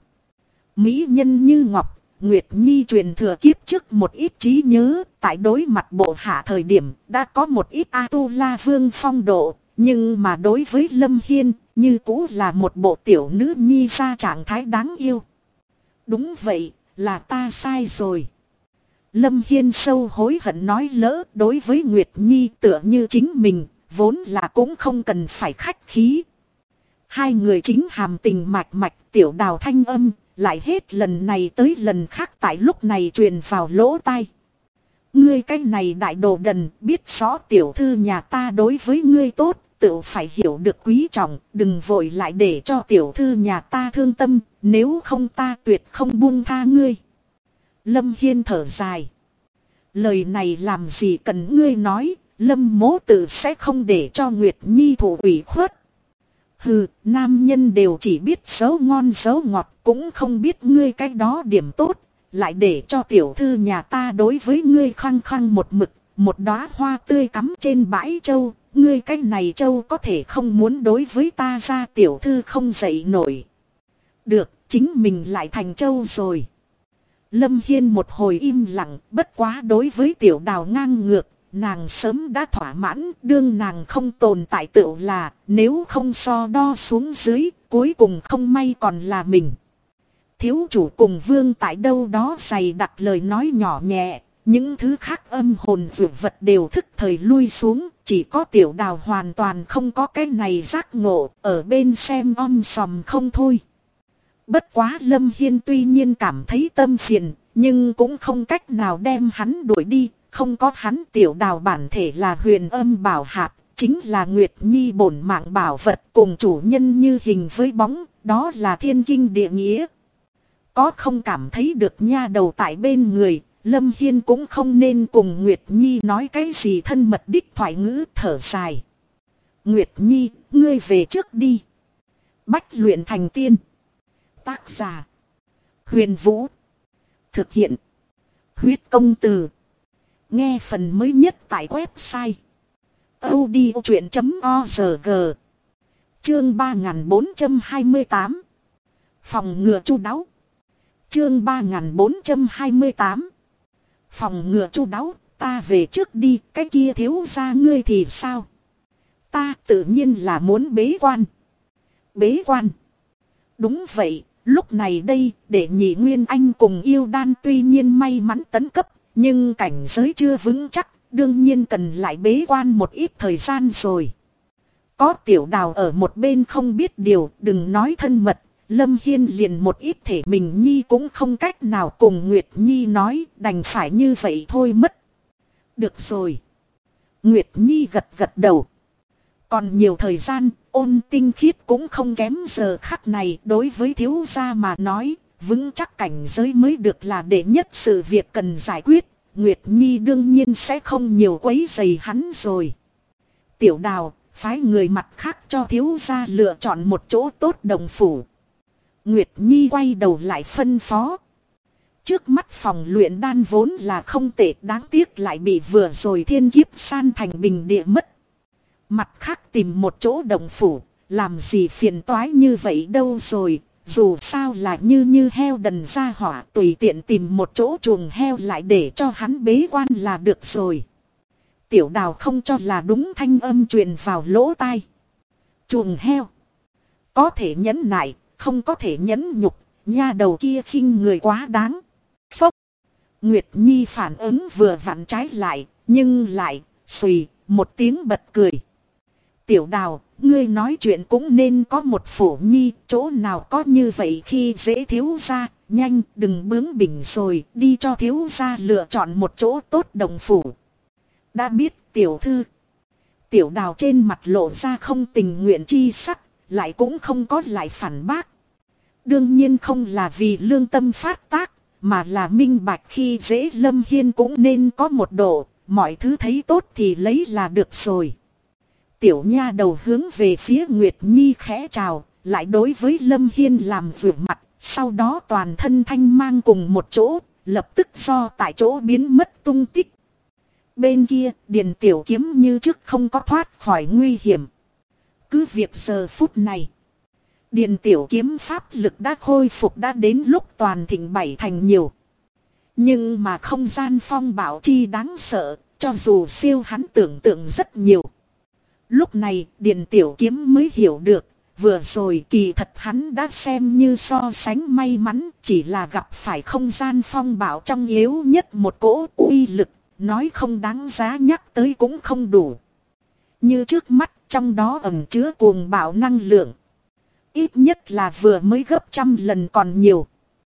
Mỹ nhân như ngọc, Nguyệt Nhi truyền thừa kiếp trước một ít trí nhớ, tại đối mặt bộ hạ thời điểm, đã có một ít A-tu-la vương phong độ. Nhưng mà đối với Lâm Hiên, như cũ là một bộ tiểu nữ nhi ra trạng thái đáng yêu. Đúng vậy, là ta sai rồi. Lâm Hiên sâu hối hận nói lỡ, đối với Nguyệt Nhi tựa như chính mình, vốn là cũng không cần phải khách khí. Hai người chính hàm tình mạch mạch, Tiểu Đào thanh âm, lại hết lần này tới lần khác tại lúc này truyền vào lỗ tai. Ngươi cái này đại đồ đần, biết rõ tiểu thư nhà ta đối với ngươi tốt, tự phải hiểu được quý trọng, đừng vội lại để cho tiểu thư nhà ta thương tâm, nếu không ta tuyệt không buông tha ngươi. Lâm Hiên thở dài. Lời này làm gì cần ngươi nói, Lâm Mỗ tự sẽ không để cho Nguyệt Nhi thụ ủy khuất. Hừ, nam nhân đều chỉ biết xấu ngon xấu ngọt, cũng không biết ngươi cái đó điểm tốt, lại để cho tiểu thư nhà ta đối với ngươi khăng khăng một mực, một đóa hoa tươi cắm trên bãi châu, ngươi cái này châu có thể không muốn đối với ta ra, tiểu thư không dậy nổi. Được, chính mình lại thành châu rồi. Lâm Hiên một hồi im lặng, bất quá đối với tiểu đào ngang ngược, nàng sớm đã thỏa mãn, đương nàng không tồn tại tựu là, nếu không so đo xuống dưới, cuối cùng không may còn là mình. Thiếu chủ cùng vương tại đâu đó dày đặt lời nói nhỏ nhẹ, những thứ khác âm hồn vượt vật đều thức thời lui xuống, chỉ có tiểu đào hoàn toàn không có cái này giác ngộ, ở bên xem sòm không thôi. Bất quá Lâm Hiên tuy nhiên cảm thấy tâm phiền, nhưng cũng không cách nào đem hắn đuổi đi, không có hắn tiểu đào bản thể là huyền âm bảo hạp, chính là Nguyệt Nhi bổn mạng bảo vật cùng chủ nhân như hình với bóng, đó là thiên kinh địa nghĩa. Có không cảm thấy được nha đầu tại bên người, Lâm Hiên cũng không nên cùng Nguyệt Nhi nói cái gì thân mật đích thoại ngữ, thở dài. Nguyệt Nhi, ngươi về trước đi. Bách luyện thành tiên. Tác giả Huyền Vũ. Thực hiện Huyết Công Từ. Nghe phần mới nhất tại website audiochuyện.org. Chương 3428. Phòng ngừa chu đáo. Chương 3428. Phòng ngừa chu đáo, ta về trước đi, cái kia thiếu gia ngươi thì sao? Ta tự nhiên là muốn bế quan. Bế quan? Đúng vậy, lúc này đây, để nhị Nguyên Anh cùng yêu đan tuy nhiên may mắn tấn cấp, nhưng cảnh giới chưa vững chắc, đương nhiên cần lại bế quan một ít thời gian rồi. Có tiểu đào ở một bên không biết điều, đừng nói thân mật, Lâm Hiên liền một ít thể mình Nhi cũng không cách nào cùng Nguyệt Nhi nói, đành phải như vậy thôi mất. Được rồi. Nguyệt Nhi gật gật đầu. Còn nhiều thời gian, Ôn Tinh Khiết cũng không kém giờ khắc này, đối với thiếu gia mà nói, vững chắc cảnh giới mới được là đệ nhất sự việc cần giải quyết, Nguyệt Nhi đương nhiên sẽ không nhiều quấy rầy hắn rồi. Tiểu đào, phái người mặt khác cho thiếu gia lựa chọn một chỗ tốt đồng phủ. Nguyệt Nhi quay đầu lại phân phó. Trước mắt phòng luyện đan vốn là không tệ, đáng tiếc lại bị vừa rồi thiên kiếp san thành bình địa mất. Mặt khác tìm một chỗ đồng phủ, làm gì phiền toái như vậy đâu rồi, dù sao là như heo đần ra hỏa, tùy tiện tìm một chỗ chuồng heo lại để cho hắn bế quan là được rồi. Tiểu đào không cho là đúng, thanh âm truyền vào lỗ tai. Chuồng heo. Có thể nhẫn nại, không có thể nhẫn nhục, nha đầu kia khinh người quá đáng. Phốc. Nguyệt Nhi phản ứng vừa vặn trái lại, nhưng lại, xùy, một tiếng bật cười. Tiểu đào, ngươi nói chuyện cũng nên có một phủ Nhi, chỗ nào có như vậy khi dễ thiếu gia, nhanh đừng bướng bỉnh rồi, đi cho thiếu gia lựa chọn một chỗ tốt đồng phủ. Đã biết tiểu thư. Tiểu đào trên mặt lộ ra không tình nguyện chi sắc, lại cũng không có lại phản bác. Đương nhiên không là vì lương tâm phát tác, mà là minh bạch khi dễ Lâm Hiên cũng nên có một độ, mọi thứ thấy tốt thì lấy là được rồi. Tiểu nha đầu hướng về phía Nguyệt Nhi khẽ chào, lại đối với Lâm Hiên làm vượt mặt, sau đó toàn thân thanh mang cùng một chỗ, lập tức do tại chỗ biến mất tung tích. Bên kia, Điền Tiểu Kiếm như trước không có thoát khỏi nguy hiểm. Cứ việc giờ phút này, Điền Tiểu Kiếm pháp lực đã khôi phục, đã đến lúc toàn thịnh bảy thành nhiều. Nhưng mà không gian phong bạo chi đáng sợ, cho dù siêu hắn tưởng tượng rất nhiều. Lúc này, Điền Tiểu Kiếm mới hiểu được, vừa rồi kỳ thật hắn đã xem như so sánh may mắn, chỉ là gặp phải không gian phong bạo trong yếu nhất một cỗ uy lực, nói không đáng giá nhắc tới cũng không đủ. Như trước mắt, trong đó ẩn chứa cuồng bạo năng lượng. Ít nhất là vừa mới gấp 100 lần còn nhiều.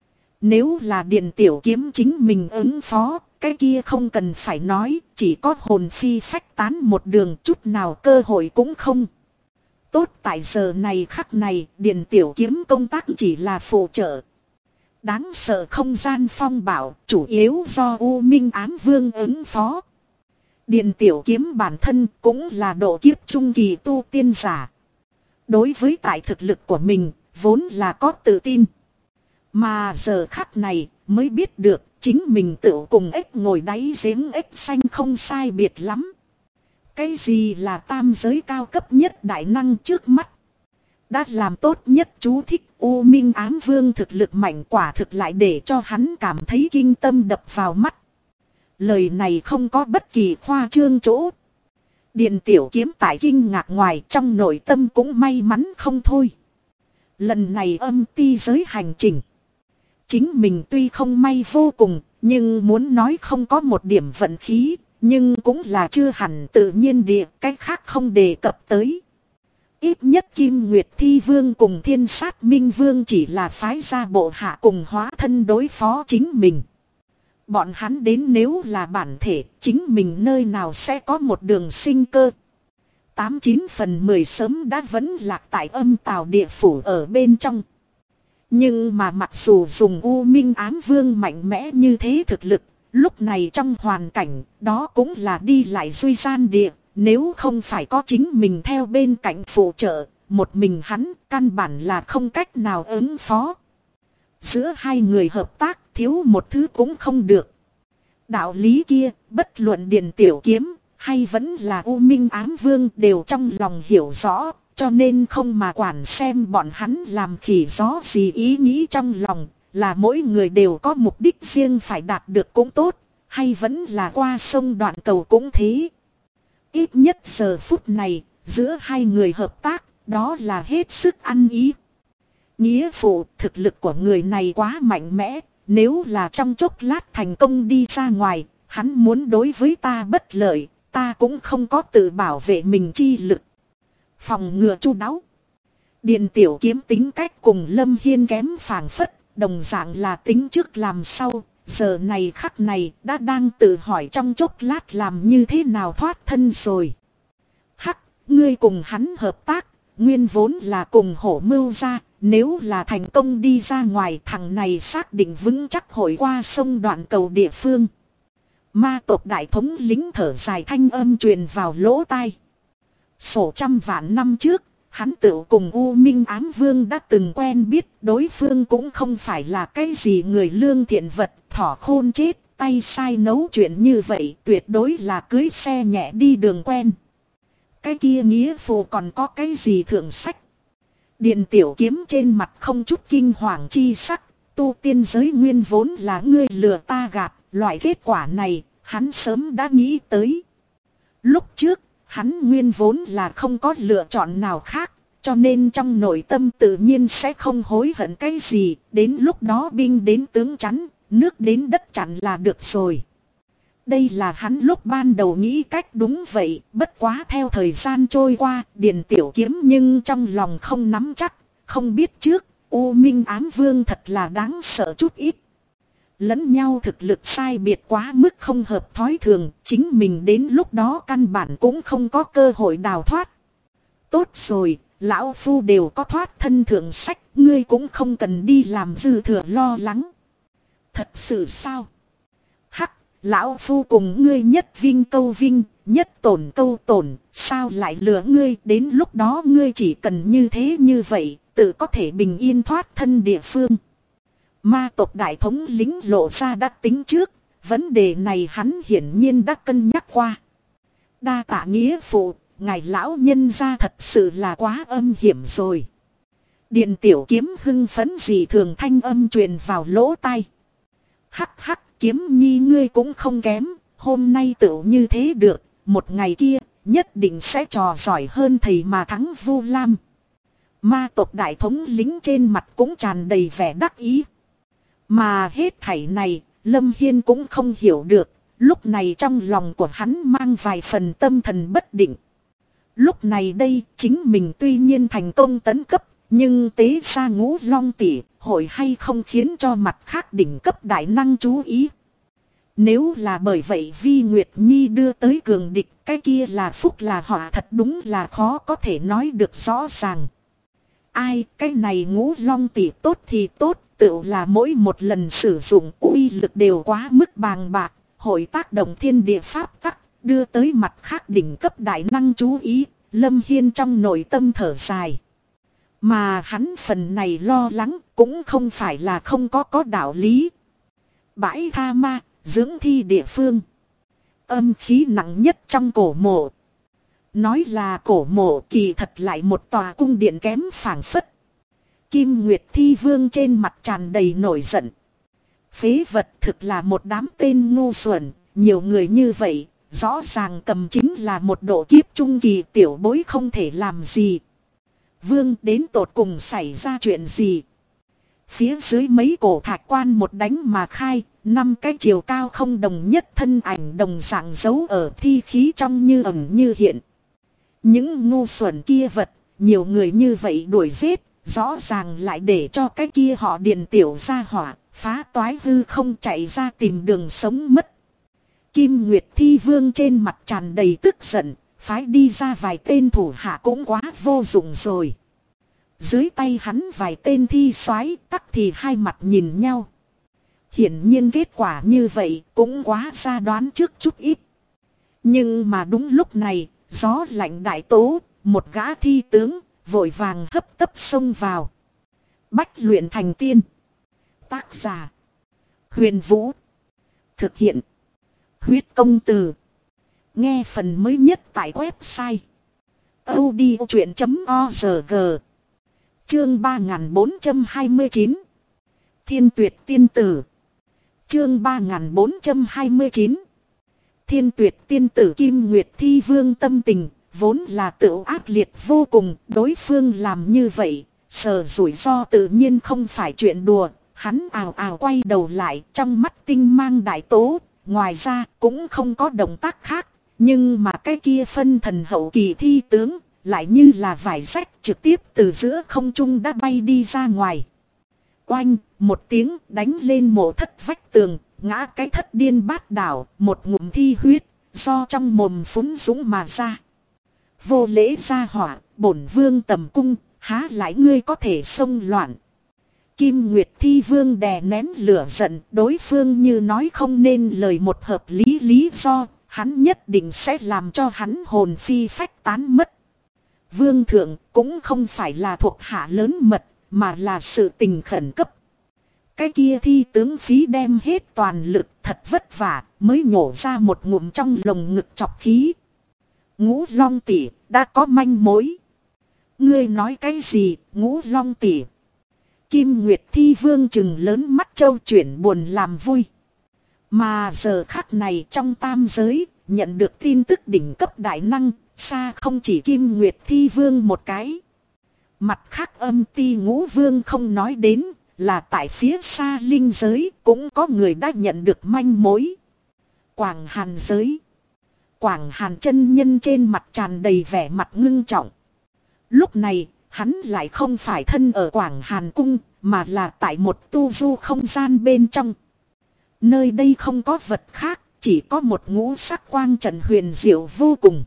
Nếu là Điền Tiểu Kiếm chính mình ứng phó, cái kia không cần phải nói, chỉ có hồn phi phách tán một đường, chút nào cơ hội cũng không. Tốt tại giờ này khắc này, Điền Tiểu Kiếm công tác chỉ là phụ trợ. Đáng sợ không gian phong bạo, chủ yếu do U Minh Ám Vương ứng phó. Điền Tiểu Kiếm bản thân cũng là độ kiếp trung kỳ tu tiên giả. Đối với tại thực lực của mình, vốn là có tự tin. Mà giờ khắc này mới biết được chính mình tự cùng ếch ngồi đáy giếng ếch xanh không sai biệt lắm. Cái gì là tam giới cao cấp nhất đại năng trước mắt? Đã làm tốt nhất chú thích U Minh Ám Vương thực lực mạnh quả thực lại để cho hắn cảm thấy kinh tâm đập vào mắt. Lời này không có bất kỳ khoa trương chỗ. Điền Tiểu Kiếm tại kinh ngạc ngoài trong nội tâm cũng may mắn không thôi. Lần này âm ti giới hành trình. Chính mình tuy không may vô cùng, nhưng muốn nói không có một điểm vận khí, nhưng cũng là chưa hẳn tự nhiên địa, cái khác không đề cập tới. Ít nhất Kim Nguyệt Thi Vương cùng Thiên Sát Minh Vương chỉ là phái ra bộ hạ cùng hóa thân đối phó chính mình. Bọn hắn đến nếu là bản thể, chính mình nơi nào sẽ có một đường sinh cơ. 89/10 sớm đã vẫn lạc tại âm tào địa phủ ở bên trong. Nhưng mà mặc dù dùng U Minh Ám Vương mạnh mẽ như thế thực lực, lúc này trong hoàn cảnh đó cũng là đi lại duy gian địa. Nếu không phải có chính mình theo bên cạnh phụ trợ, một mình hắn căn bản là không cách nào ứng phó. Giữa hai người hợp tác thiếu một thứ cũng không được. Đạo lý kia, bất luận Điền Tiểu Kiếm hay vẫn là U Minh Ám Vương đều trong lòng hiểu rõ, cho nên không mà quản xem bọn hắn làm khỉ gió gì ý nghĩ trong lòng, là mỗi người đều có mục đích riêng phải đạt được cũng tốt, hay vẫn là qua sông đoạn cầu cũng thế. Ít nhất giờ phút này, giữa hai người hợp tác, đó là hết sức ăn ý. Nghĩa phụ, thực lực của người này quá mạnh mẽ, nếu là trong chốc lát thành công đi ra ngoài, hắn muốn đối với ta bất lợi, ta cũng không có tự bảo vệ mình chi lực. Phòng ngừa chu đáo. Điền Tiểu Kiếm tính cách cùng Lâm Hiên kém phảng phất, đồng dạng là tính trước làm sau. Giờ này khắc này đã đang tự hỏi trong chốc lát làm như thế nào thoát thân rồi. Hắc, ngươi cùng hắn hợp tác, nguyên vốn là cùng hổ mưu ra, nếu là thành công đi ra ngoài thằng này xác định vững chắc hội qua sông đoạn cầu địa phương. Ma tộc đại thống lính thở dài thanh âm truyền vào lỗ tai. Sổ trăm vạn năm trước, hắn tự cùng U Minh Ám Vương đã từng quen biết, đối phương cũng không phải là cái gì người lương thiện vật, thỏ khôn chết, tay sai nấu chuyện như vậy, tuyệt đối là cưới xe nhẹ đi đường quen. Cái kia nghĩa phụ còn có cái gì thượng sách? Điền Tiểu Kiếm trên mặt không chút kinh hoàng chi sắc, tu tiên giới nguyên vốn là ngươi lừa ta gạt, loại kết quả này, hắn sớm đã nghĩ tới. Lúc trước, hắn nguyên vốn là không có lựa chọn nào khác, cho nên trong nội tâm tự nhiên sẽ không hối hận cái gì, đến lúc đó binh đến tướng chắn, nước đến đất chặn là được rồi. Đây là hắn lúc ban đầu nghĩ cách đúng vậy, bất quá theo thời gian trôi qua, Điền Tiểu Kiếm nhưng trong lòng không nắm chắc, không biết trước, U Minh Ám Vương thật là đáng sợ chút ít. Lẫn nhau thực lực sai biệt quá mức không hợp thói thường, chính mình đến lúc đó căn bản cũng không có cơ hội đào thoát. Tốt rồi, lão phu đều có thoát thân thượng sách, ngươi cũng không cần đi làm dư thừa lo lắng. Thật sự sao? Hắc, lão phu cùng ngươi nhất vinh câu vinh, nhất tổn câu tổn, sao lại lừa ngươi, đến lúc đó ngươi chỉ cần như thế như vậy, tự có thể bình yên thoát thân địa phương. Ma tộc đại thống lính lộ ra đã tính trước, vấn đề này hắn hiển nhiên đã cân nhắc qua. Đa tạ nghĩa phụ, ngài lão nhân gia thật sự là quá âm hiểm rồi. Điền Tiểu Kiếm hưng phấn dị thường thanh âm truyền vào lỗ tai. Hắc hắc, Kiếm nhi ngươi cũng không kém, hôm nay tựu như thế được, một ngày kia nhất định sẽ trò giỏi hơn thầy mà thắng Vu Lam. Ma tộc đại thống lính trên mặt cũng tràn đầy vẻ đắc ý. Mà hết thảy này, Lâm Hiên cũng không hiểu được, lúc này trong lòng của hắn mang vài phần tâm thần bất định. Lúc này đây, chính mình tuy nhiên thành công tấn cấp, nhưng tế ra Ngũ Long tỷ, hội hay không khiến cho mặt khác đỉnh cấp đại năng chú ý. Nếu là bởi vậy Vi Nguyệt Nhi đưa tới cường địch, cái kia là phúc là họa thật đúng là khó có thể nói được rõ ràng. Ai, cái này Ngũ Long tỷ tốt thì tốt, tự là mỗi một lần sử dụng uy lực đều quá mức bàng bạc, hội tác động thiên địa pháp tắc, Đưa tới mặt khác đỉnh cấp đại năng chú ý, Lâm Hiên trong nội tâm thở dài. Mà hắn phần này lo lắng cũng không phải là không có đạo lý. Bãi tha ma, dưỡng thi địa phương. Âm khí nặng nhất trong cổ mộ. Nói là cổ mộ kỳ thật lại một tòa cung điện kém phảng phất. Kim Nguyệt Thi Vương trên mặt tràn đầy nổi giận. Phế vật thực là một đám tên ngu xuẩn, nhiều người như vậy, rõ ràng cầm chính là một độ kiếp trung kỳ tiểu bối không thể làm gì. Vương đến tột cùng xảy ra chuyện gì? Phía dưới mấy cổ thạch quan một đánh mà khai, 5 cái chiều cao không đồng nhất thân ảnh đồng dạng giấu ở thi khí trong như ẩn như hiện. Những ngu xuẩn kia vật, nhiều người như vậy đuổi giết, rõ ràng lại để cho cái kia họ Điền tiểu ra hỏa, phá toái hư không chạy ra tìm đường sống mất. Kim Nguyệt Thi Vương trên mặt tràn đầy tức giận, phái đi ra vài tên thủ hạ cũng quá vô dụng rồi. Dưới tay hắn vài tên thi soái tắc thì hai mặt nhìn nhau. Hiển nhiên kết quả như vậy cũng quá ra đoán trước chút ít. Nhưng mà đúng lúc này, gió lạnh đại tố, một gã thi tướng, vội vàng hấp tấp xông vào. Bách luyện thành tiên. Tác giả: Huyền Vũ. Thực hiện: Huyết Công Từ. Nghe phần mới nhất tại website audiochuyện.org. Chương 3429. Thiên Tuyệt Tiên Tử. Chương 3429. Thiên Tuyệt Tiên Tử. Kim Nguyệt Thi Vương tâm tình vốn là tự ác liệt vô cùng, đối phương làm như vậy, sợ rủi ro tự nhiên không phải chuyện đùa. Hắn ào ào quay đầu lại, trong mắt tinh mang đại tố, ngoài ra cũng không có động tác khác, nhưng mà cái kia phân thần hậu kỳ thi tướng lại như là vải rách trực tiếp từ giữa không trung đã bay đi ra ngoài. Oanh, một tiếng đánh lên mộ thất vách tường, ngã cái thất điên bát đảo, một ngụm thi huyết do trong mồm phúng dũng mà ra. Vô lễ ra hỏa, bổn vương tầm cung, há lại ngươi có thể xông loạn. Kim Nguyệt Thi Vương đè nén lửa giận, đối phương như nói không nên lời một hợp lý do, hắn nhất định sẽ làm cho hắn hồn phi phách tán mất. Vương thượng cũng không phải là thuộc hạ lớn mật, mà là sự tình khẩn cấp. Cái kia thi tướng phí đem hết toàn lực, thật vất vả mới nhổ ra một ngụm trong lồng ngực chọc khí. Ngũ Long tỷ đã có manh mối. Ngươi nói cái gì, Ngũ Long tỷ? Kim Nguyệt Thi Vương trừng lớn mắt châu chuyển buồn làm vui. Mà giờ khắc này trong tam giới, nhận được tin tức đỉnh cấp đại năng, xa không chỉ Kim Nguyệt Thi Vương một cái. Mặt khác Âm Ti Ngũ Vương không nói đến, là tại phía xa linh giới cũng có người đã nhận được manh mối. Quảng Hàn giới. Quảng Hàn chân nhân trên mặt tràn đầy vẻ mặt ngưng trọng. Lúc này, hắn lại không phải thân ở Quảng Hàn cung, mà là tại một tu du không gian bên trong. Nơi đây không có vật khác, chỉ có một ngũ sắc quang trận huyền diệu vô cùng.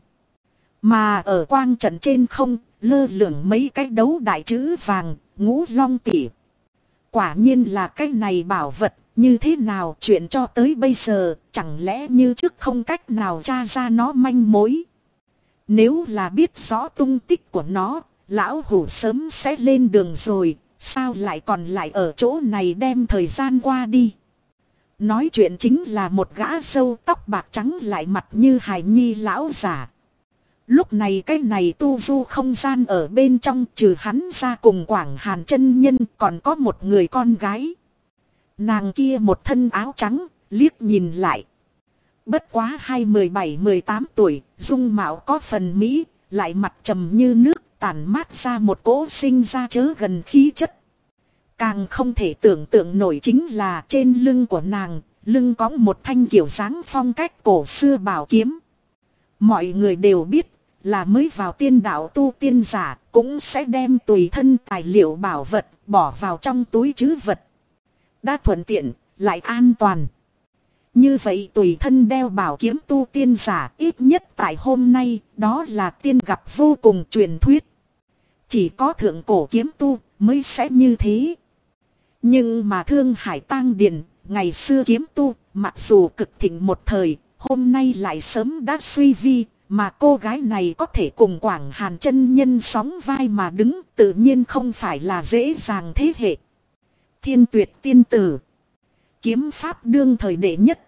Mà ở quang trận trên không, lơ lửng mấy cái đấu đại chữ vàng, Ngũ Long tỷ. Quả nhiên là cái này bảo vật, như thế nào chuyện cho tới bây giờ, chẳng lẽ như trước không cách nào tra ra nó manh mối. Nếu là biết rõ tung tích của nó, lão hủ sớm sẽ lên đường rồi, sao lại còn lại ở chỗ này đem thời gian qua đi. Nói chuyện chính là một gã râu tóc bạc trắng lại mặt như hài nhi lão giả. Lúc này cái này tu du không gian ở bên trong, trừ hắn ra cùng Quảng Hàn chân nhân còn có một người con gái. Nàng kia một thân áo trắng, liếc nhìn lại. Bất quá 17-18 tuổi, dung mạo có phần mỹ, lại mặt trầm như nước, tản mát ra một cỗ sinh ra chớ gần khí chất. Càng không thể tưởng tượng nổi chính là trên lưng của nàng, lưng có một thanh kiểu dáng phong cách cổ xưa bảo kiếm. Mọi người đều biết là mới vào tiên đạo tu tiên giả cũng sẽ đem tùy thân tài liệu bảo vật bỏ vào trong túi trữ vật. Đã thuận tiện, lại an toàn. Như vậy tùy thân đeo bảo kiếm tu tiên giả ít nhất tại hôm nay đó là tiên gặp vô cùng truyền thuyết. Chỉ có thượng cổ kiếm tu mới sẽ như thế. Nhưng mà Thương Hải Tang Điền, ngày xưa kiếm tu, mặc dù cực thịnh một thời, hôm nay lại sớm đã suy vi, mà cô gái này có thể cùng Quảng Hàn chân nhân sóng vai mà đứng, tự nhiên không phải là dễ dàng thế hệ. Thiên Tuyệt tiên tử, kiếm pháp đương thời đệ nhất,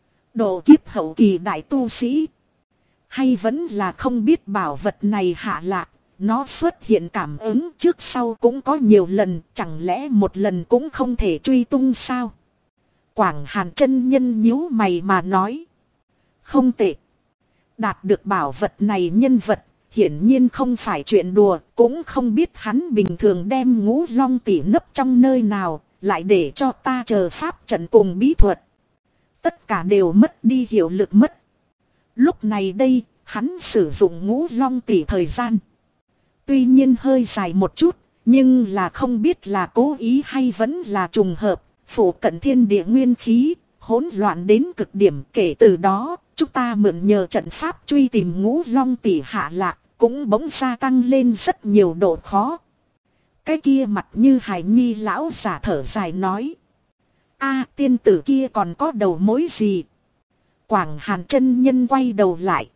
độ kiếp hậu kỳ đại tu sĩ, hay vẫn là không biết bảo vật này hạ lạc. Nó xuất hiện cảm ứng trước sau cũng có nhiều lần, chẳng lẽ một lần cũng không thể truy tung sao? Quảng Hàn chân nhân nhíu mày mà nói. Không tệ. Đạt được bảo vật này nhân vật, hiển nhiên không phải chuyện đùa, cũng không biết hắn bình thường đem Ngũ Long tỷ nấp trong nơi nào, lại để cho ta chờ pháp trận cùng bí thuật. Tất cả đều mất đi hiệu lực mất. Lúc này đây, hắn sử dụng Ngũ Long tỷ thời gian. Tuy nhiên hơi dài một chút, nhưng là không biết là cố ý hay vẫn là trùng hợp, phủ cận thiên địa nguyên khí, hỗn loạn đến cực điểm. Kể từ đó, chúng ta mượn nhờ trận pháp truy tìm Ngũ Long tỷ hạ lạc, cũng bỗng gia tăng lên rất nhiều độ khó. Cái kia mặt như hài nhi lão giả thở dài nói. A, tiên tử kia còn có đầu mối gì? Quảng Hàn chân nhân quay đầu lại.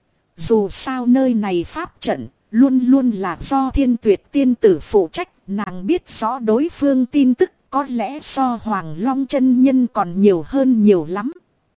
Dù sao nơi này pháp trận luôn luôn là do Thiên Tuyệt tiên tử phụ trách, nàng biết rõ đối phương tin tức có lẽ so Hoàng Long chân nhân còn nhiều hơn nhiều lắm.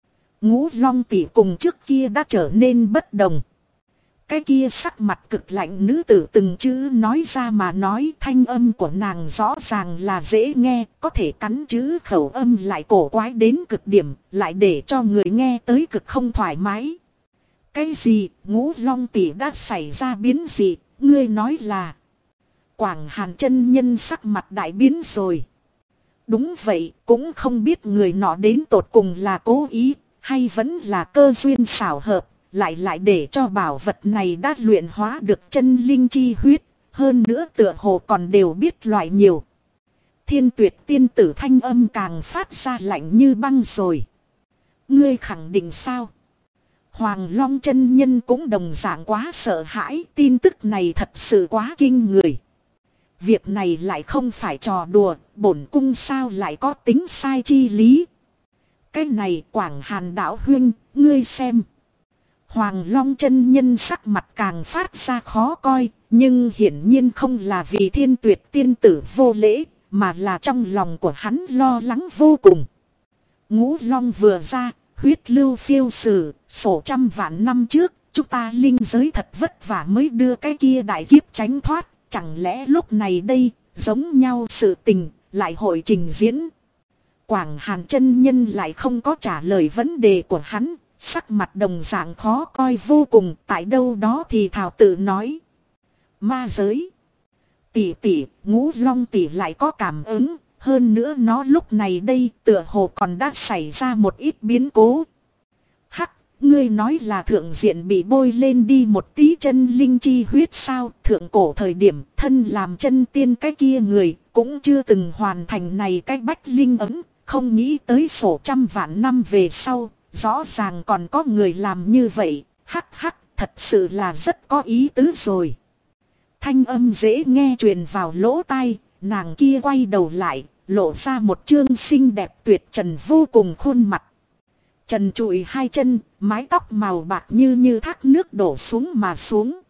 Ngũ Long tỷ cùng trước kia đã trở nên bất đồng. Cái kia sắc mặt cực lạnh nữ tử từng chữ nói ra mà nói, thanh âm của nàng rõ ràng là dễ nghe, có thể cắn chữ khẩu âm lại cổ quái đến cực điểm, lại để cho người nghe tới cực không thoải mái. Cái gì, Ngũ Long tỷ đã xảy ra biến gì, ngươi nói là... Quảng Hàn chân nhân sắc mặt đại biến rồi. Đúng vậy, cũng không biết người nọ đến tột cùng là cố ý, hay vẫn là cơ duyên xảo hợp, lại để cho bảo vật này đã luyện hóa được chân linh chi huyết, hơn nữa tựa hồ còn đều biết loại nhiều. Thiên Tuyệt tiên tử thanh âm càng phát ra lạnh như băng rồi. Ngươi khẳng định sao? Hoàng Long chân nhân cũng đồng dạng quá sợ hãi, tin tức này thật sự quá kinh người. Việc này lại không phải trò đùa, bổn cung sao lại có tính sai chi lý. Cái này Quảng Hàn đạo huynh, ngươi xem. Hoàng Long chân nhân sắc mặt càng phát ra khó coi, nhưng hiển nhiên không là vì Thiên Tuyệt tiên tử vô lễ, mà là trong lòng của hắn lo lắng vô cùng. Ngũ Long vừa ra, huyết lưu phiêu sử, sổ trăm vạn năm trước, chúng ta linh giới thật vất vả mới đưa cái kia đại kiếp tránh thoát, chẳng lẽ lúc này đây, giống nhau sự tình, lại hội trình diễn. Quảng Hàn chân nhân lại không có trả lời vấn đề của hắn, sắc mặt đồng dạng khó coi vô cùng, tại đâu đó thì thảo tự nói. Ma giới. Tỷ tỷ, Ngũ Long tỷ lại có cảm ứng, hơn nữa nó lúc này đây tựa hồ còn đã xảy ra một ít biến cố. Hắc, ngươi nói là thượng diện bị bôi lên đi một tí chân linh chi huyết sao? Thượng cổ thời điểm thân làm chân tiên cái kia người cũng chưa từng hoàn thành này cái bách linh ấm, không nghĩ tới sổ trăm vạn năm về sau, rõ ràng còn có người làm như vậy. Hắc hắc, thật sự là rất có ý tứ rồi. Thanh âm dễ nghe truyền vào lỗ tai, nàng kia quay đầu lại, lộ ra một trương xinh đẹp tuyệt trần vô cùng khuôn mặt. Trần trụi hai chân, mái tóc màu bạc như thác nước đổ xuống mà xuống.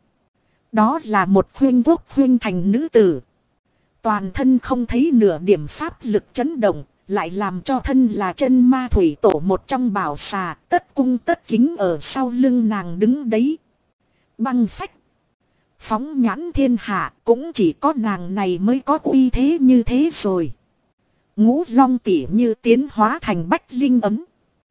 Đó là một khuyên quốc khuyên thành nữ tử. Toàn thân không thấy nửa điểm pháp lực chấn động, lại làm cho thân là chân ma thủy tổ một trong bảo xà, tất cung tất kính ở sau lưng nàng đứng đấy. Băng phách. Phóng nhãn thiên hạ, cũng chỉ có nàng này mới có uy thế như thế rồi. Ngũ Long tỷ như tiến hóa thành bách linh ấm.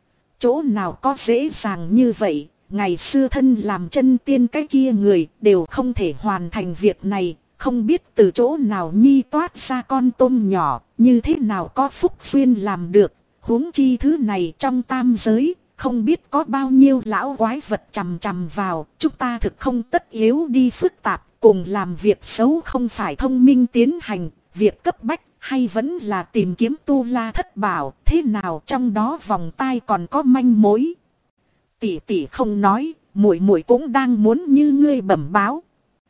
Chỗ nào có dễ dàng như vậy, ngày xưa thân làm chân tiên cái kia người đều không thể hoàn thành việc này, không biết từ chỗ nào nhi toát ra con tôm nhỏ, như thế nào có phúc duyên làm được, huống chi thứ này trong tam giới, không biết có bao nhiêu lão quái vật chằm chằm vào, chúng ta thực không tất yếu đi phức tạp, cùng làm việc xấu không phải thông minh tiến hành, việc cấp bách. Hay vẫn là tìm kiếm tu la thất bảo, thế nào trong đó vòng tai còn có manh mối. Tỷ tỷ không nói, muội muội cũng đang muốn như ngươi bẩm báo.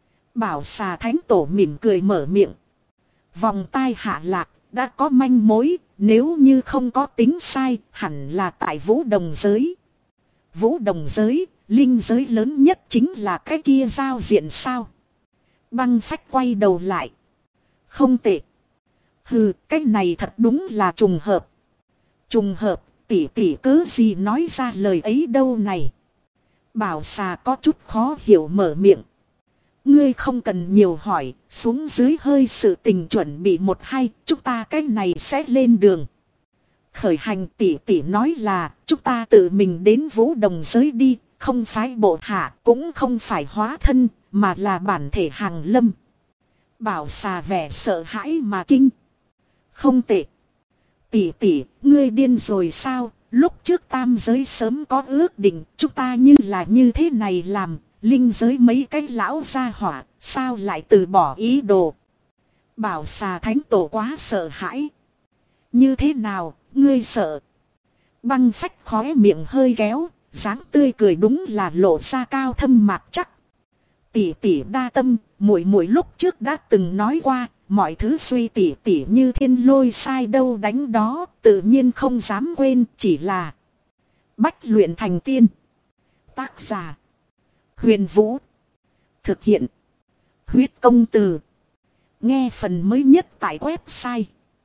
Bảo xà thánh tổ mỉm cười mở miệng. Vòng tai hạ lạc, đã có manh mối, nếu như không có tính sai, hẳn là tại Vũ Đồng giới. Vũ đồng giới, linh giới lớn nhất chính là cái kia giao diện sao? Băng phách quay đầu lại. Không tệ. Hừ, cái này thật đúng là trùng hợp. Trùng hợp, tỷ tỷ cớ gì nói ra lời ấy đâu này. Bảo xà có chút khó hiểu mở miệng. Ngươi không cần nhiều hỏi, xuống dưới hơi sự tình chuẩn bị một hai, chúng ta cái này sẽ lên đường. Khởi hành tỷ tỷ nói là, chúng ta tự mình đến vũ đồng giới đi, không phải bộ hạ, cũng không phải hóa thân, mà là bản thể hàng lâm. Bảo xà vẻ sợ hãi mà kinh. Không tệ. Tỷ tỷ, ngươi điên rồi sao? Lúc trước tam giới sớm có ước định, chúng ta như là như thế này làm, linh giới mấy cái lão gia hỏa, sao lại từ bỏ ý đồ? Bảo xà thánh tổ quá sợ hãi. Như thế nào, ngươi sợ? Băng phách khóe miệng hơi kéo, dáng tươi cười đúng là lộ ra cao thâm mạc chắc. Tỷ tỷ đa tâm, muội muội lúc trước đã từng nói qua, mọi thứ suy tỷ tỷ như thiên lôi sai đâu đánh đó, tự nhiên không dám quên, chỉ là bách luyện thành tiên. Tác giả Huyền Vũ, thực hiện Huyết Công Từ. Nghe phần mới nhất tại website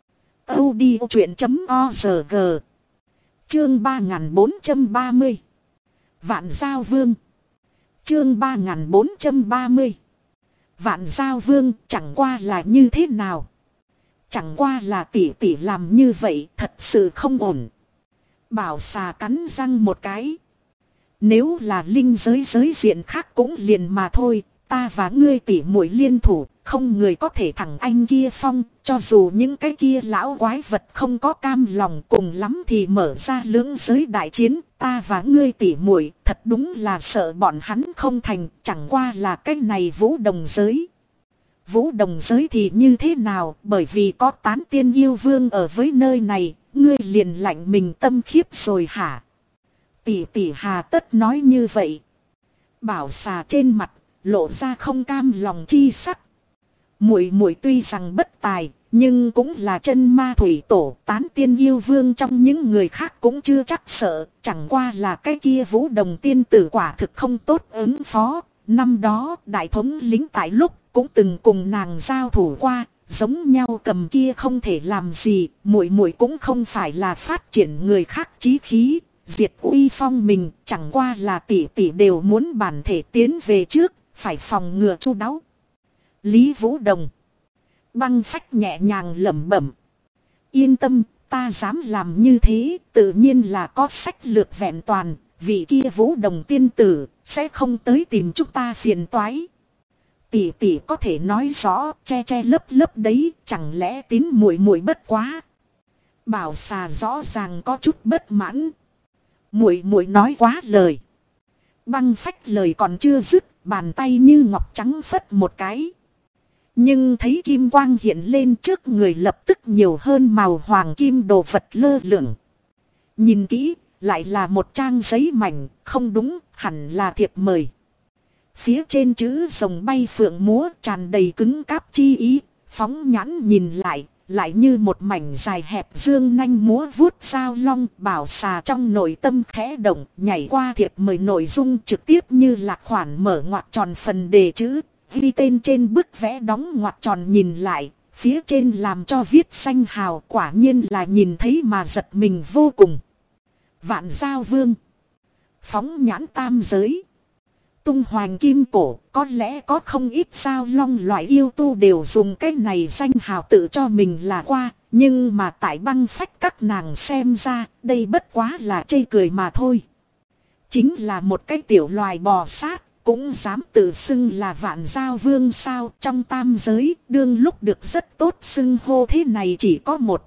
audiochuyện.org. Chương 3430 Vạn Giao Vương. Chương 3430 Vạn Giao Vương chẳng qua là như thế nào? Chẳng qua là tỷ tỷ làm như vậy thật sự không ổn. Bảo xà cắn răng một cái. Nếu là linh giới giới diện khác cũng liền mà thôi. Ta và ngươi tỷ muội liên thủ, không người có thể thẳng anh kia phong. Cho dù những cái kia lão quái vật không có cam lòng, cùng lắm thì mở ra lưỡng giới đại chiến. Ta và ngươi tỷ muội thật đúng là sợ bọn hắn không thành. Chẳng qua là cái này vũ đồng giới. Vũ đồng giới thì như thế nào? Bởi vì có tán tiên yêu vương ở với nơi này, ngươi liền lạnh mình tâm khiếp rồi hả? Tỷ tỷ hà tất nói như vậy. Bảo xà trên mặt lộ ra không cam lòng chi sắc. Muội muội tuy rằng bất tài, nhưng cũng là chân ma thủy tổ, tán tiên yêu vương trong những người khác cũng chưa chắc sợ. Chẳng qua là cái kia vũ đồng tiên tử quả thực không tốt ứng phó. Năm đó đại thống lĩnh tại lúc cũng từng cùng nàng giao thủ qua, giống nhau cầm kia không thể làm gì. Muội muội cũng không phải là phát triển người khác chí khí, diệt uy phong mình, chẳng qua là tỷ tỷ đều muốn bản thể tiến về trước, phải phòng ngừa chu đáo. Lý Vũ Đồng. Băng phách nhẹ nhàng lẩm bẩm. Yên tâm, ta dám làm như thế, tự nhiên là có sách lược vẹn toàn, vị kia Vũ Đồng tiên tử sẽ không tới tìm chúng ta phiền toái. Tỷ tỷ có thể nói rõ, che che lấp lấp đấy, chẳng lẽ tín muội muội bất quá. Bảo xà rõ ràng có chút bất mãn. Muội muội nói quá lời. Băng phách lời còn chưa dứt, bàn tay như ngọc trắng phất một cái. Nhưng thấy kim quang hiện lên trước người, lập tức nhiều hơn màu hoàng kim đồ vật lơ lửng. Nhìn kỹ, lại là một trang giấy mảnh, không đúng, hẳn là thiệp mời. Phía trên chữ rồng bay phượng múa tràn đầy cứng cáp chi ý, phóng nhãn nhìn lại như một mảnh dài hẹp dương nanh múa vuốt sao long. Bảo xà trong nội tâm khẽ động, nhảy qua thiệp mời nội dung trực tiếp như là khoản mở ngoặc tròn phần đề chữ, ghi tên trên bức vẽ đóng ngoặc tròn, nhìn lại, phía trên làm cho viết danh hào, quả nhiên là nhìn thấy mà giật mình vô cùng. Vạn Giao Vương. Phóng nhãn tam giới. Tung hoành kim cổ, có lẽ có không ít sao long loại yêu tu đều dùng cái này danh hào tự cho mình là qua. Nhưng mà tại băng phách các nàng xem ra, đây bất quá là chê cười mà thôi. Chính là một cái tiểu loài bò sát, cũng dám tự xưng là Vạn Giao Vương sao? Trong tam giới, đương lúc được rất tốt xưng hô thế này chỉ có một.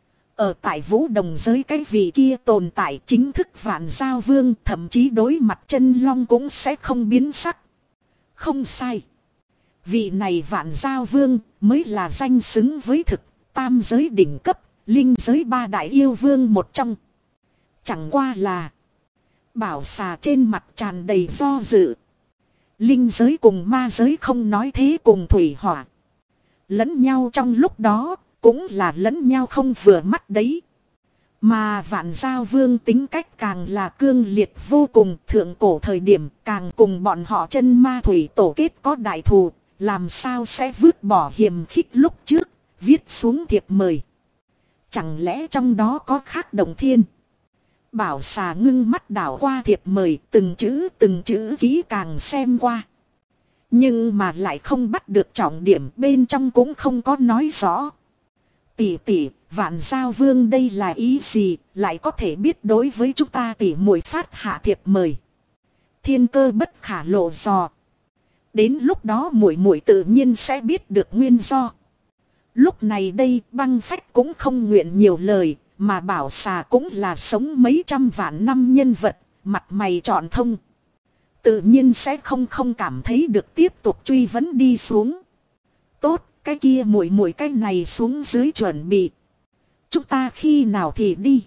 Ở tại vũ đồng giới cái vị kia tồn tại chính thức Vạn Giao Vương, thậm chí đối mặt chân long cũng sẽ không biến sắc. Không sai. Vị này Vạn Giao Vương mới là danh xứng với thực, tam giới đỉnh cấp, linh giới ba đại yêu vương một trong. Chẳng qua là bảo xà trên mặt tràn đầy do dự. Linh giới cùng ma giới không nói thế cùng thủy hỏa. Lẫn nhau trong lúc đó cũng là lẫn nhau không vừa mắt đấy. Mà Vạn Giao Vương tính cách càng là cương liệt vô cùng, thượng cổ thời điểm càng cùng bọn họ Chân Ma Thủy Tổ kết có đại thù, làm sao sẽ vứt bỏ hiềm khích lúc trước, viết xuống thiệp mời. Chẳng lẽ trong đó có khác động thiên? Bảo xà ngưng mắt đảo qua thiệp mời, từng chữ kỹ càng xem qua. Nhưng mà lại không bắt được trọng điểm, bên trong cũng không có nói rõ. Tỷ tỷ, Vạn Giao Vương đây là ý gì, lại có thể biết đối với chúng ta tỷ muội phát hạ thiệp mời. Thiên Cơ bất khả lộ dò. Đến lúc đó muội muội tự nhiên sẽ biết được nguyên do. Lúc này đây Băng Phách cũng không nguyện nhiều lời, mà Bảo xà cũng là sống mấy trăm vạn năm nhân vật, mặt mày trọn thông. Tự nhiên sẽ không cảm thấy được tiếp tục truy vấn đi xuống. Tốt, cái kia muội muội cái này xuống dưới chuẩn bị. Chúng ta khi nào thì đi?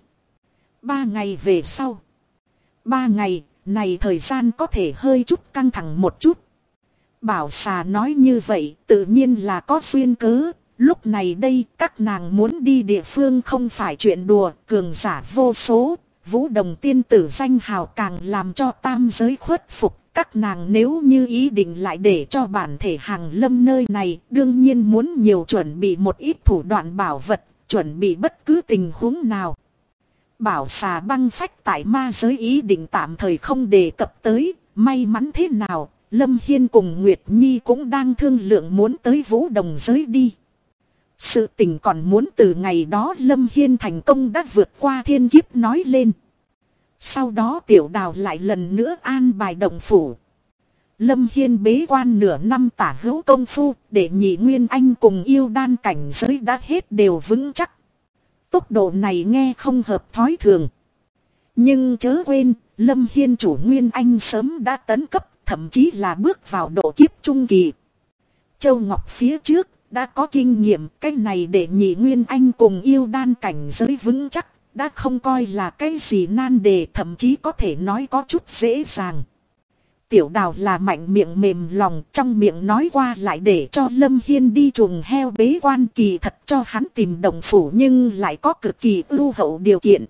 3 ngày về sau. 3 ngày, này thời gian có thể hơi chút căng thẳng một chút. Bảo xà nói như vậy, tự nhiên là có duyên cớ. Lúc này đây, các nàng muốn đi địa phương không phải chuyện đùa, cường giả vô số. Vũ Đồng tiên tử danh hào càng làm cho tam giới khuất phục. Các nàng nếu như ý định lại để cho bản thể hàng lâm nơi này, đương nhiên muốn nhiều chuẩn bị một ít thủ đoạn bảo vật, chuẩn bị bất cứ tình huống nào. Bảo xà Băng Phách tại ma giới ý định tạm thời không đề cập tới, may mắn thế nào, Lâm Hiên cùng Nguyệt Nhi cũng đang thương lượng muốn tới Vũ Đồng giới đi. Sự tình còn muốn từ ngày đó Lâm Hiên thành công đã vượt qua thiên kiếp nói lên. Sau đó Tiểu Đào lại lần nữa an bài động phủ. Lâm Hiên bế quan nửa năm tả hữu công phu, để nhị Nguyên Anh cùng yêu đan cảnh giới đã hết đều vững chắc. Tốc độ này nghe không hợp thói thường. Nhưng chớ quên, Lâm Hiên chủ Nguyên Anh sớm đã tấn cấp, thậm chí là bước vào độ kiếp trung kỳ. Châu Ngọc phía trước đã có kinh nghiệm, cái này để nhị Nguyên Anh cùng yêu đan cảnh giới vững chắc, đã không coi là cái gì nan đề, thậm chí có thể nói có chút dễ dàng. Tiểu Đào là mạnh miệng mềm lòng, trong miệng nói qua lại để cho Lâm Hiên đi chuồng heo bế quan, kỳ thật cho hắn tìm đồng phủ nhưng lại có cực kỳ ưu hậu điều kiện.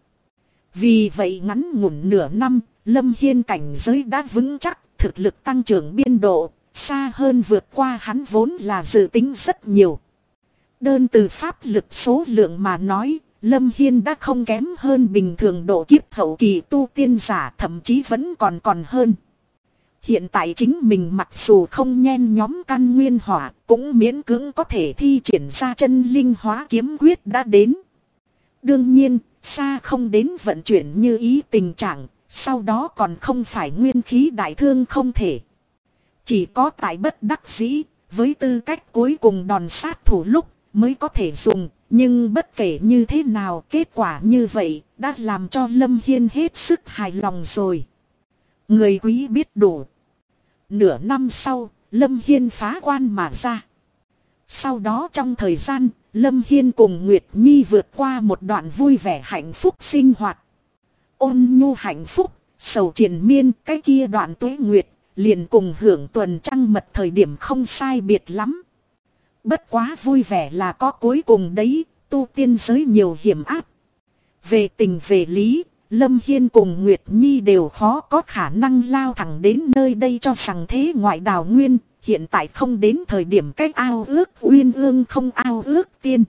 Vì vậy ngắn ngủn nửa năm, Lâm Hiên cảnh giới đã vững chắc, thực lực tăng trưởng biên độ, xa hơn vượt qua hắn vốn là dự tính rất nhiều. Đơn từ pháp lực số lượng mà nói, Lâm Hiên đã không kém hơn bình thường độ kiếp hậu kỳ tu tiên giả, thậm chí vẫn còn hơn. Hiện tại chính mình mặc dù không nhen nhóm căn nguyên hỏa, cũng miễn cưỡng có thể thi triển ra chân linh hóa kiếm quyết đã đến. Đương nhiên, xa không đến vận chuyển như ý tình trạng, sau đó còn không phải nguyên khí đại thương không thể. Chỉ có tại bất đắc dĩ, với tư cách cuối cùng đòn sát thủ lúc mới có thể dùng, nhưng bất kể như thế nào kết quả như vậy đã làm cho Lâm Hiên hết sức hài lòng rồi. Người quý biết đủ. Nửa năm sau, Lâm Hiên phá quan mà ra. Sau đó trong thời gian, Lâm Hiên cùng Nguyệt Nhi vượt qua một đoạn vui vẻ hạnh phúc sinh hoạt. Ôn nhu hạnh phúc, sầu triền miên, cái kia đoạn tuế nguyệt, liền cùng hưởng tuần trăng mật thời điểm không sai biệt lắm. Bất quá vui vẻ là có cuối cùng đấy, tu tiên giới nhiều hiểm áp. Về tình về lý, Lâm Hiên cùng Nguyệt Nhi đều khó có khả năng lao thẳng đến nơi đây cho rằng thế ngoại đào nguyên, hiện tại không đến thời điểm cách ao ước uyên ương không ao ước tiên.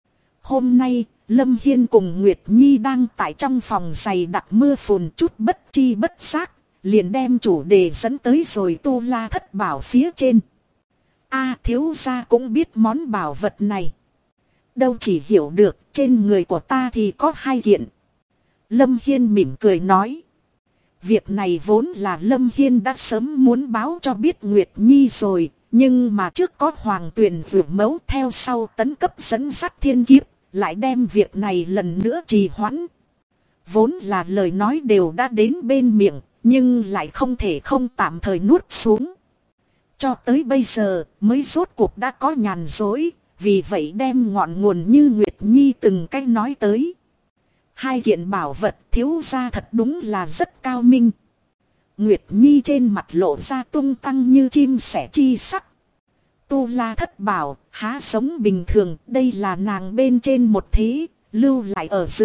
Hôm nay, Lâm Hiên cùng Nguyệt Nhi đang tại trong phòng dày đặc mưa phùn, chút bất chi bất giác, liền đem chủ đề dẫn tới rồi Tu La Thất Bảo phía trên. Thiếu gia cũng biết món bảo vật này. Đâu chỉ hiểu được, trên người của ta thì có 2 kiện. Lâm Hiên mỉm cười nói. Việc này vốn là Lâm Hiên đã sớm muốn báo cho biết Nguyệt Nhi rồi, nhưng mà trước có Hoàng Tuyền Vượt Mẫu theo sau tấn cấp dẫn dắt thiên kiếp, lại đem việc này lần nữa trì hoãn. Vốn là lời nói đều đã đến bên miệng, nhưng lại không thể không tạm thời nuốt xuống. Cho tới bây giờ mới rốt cuộc đã có nhàn dối, vì vậy đem ngọn nguồn như Nguyệt Nhi từng cách nói tới. 2 kiện bảo vật thiếu gia thật đúng là rất cao minh. Nguyệt Nhi trên mặt lộ ra tung tăng như chim sẻ chi sắc. Tu La Thất Bảo, há sống bình thường, đây là nàng bên trên một thế, lưu lại ở dưới,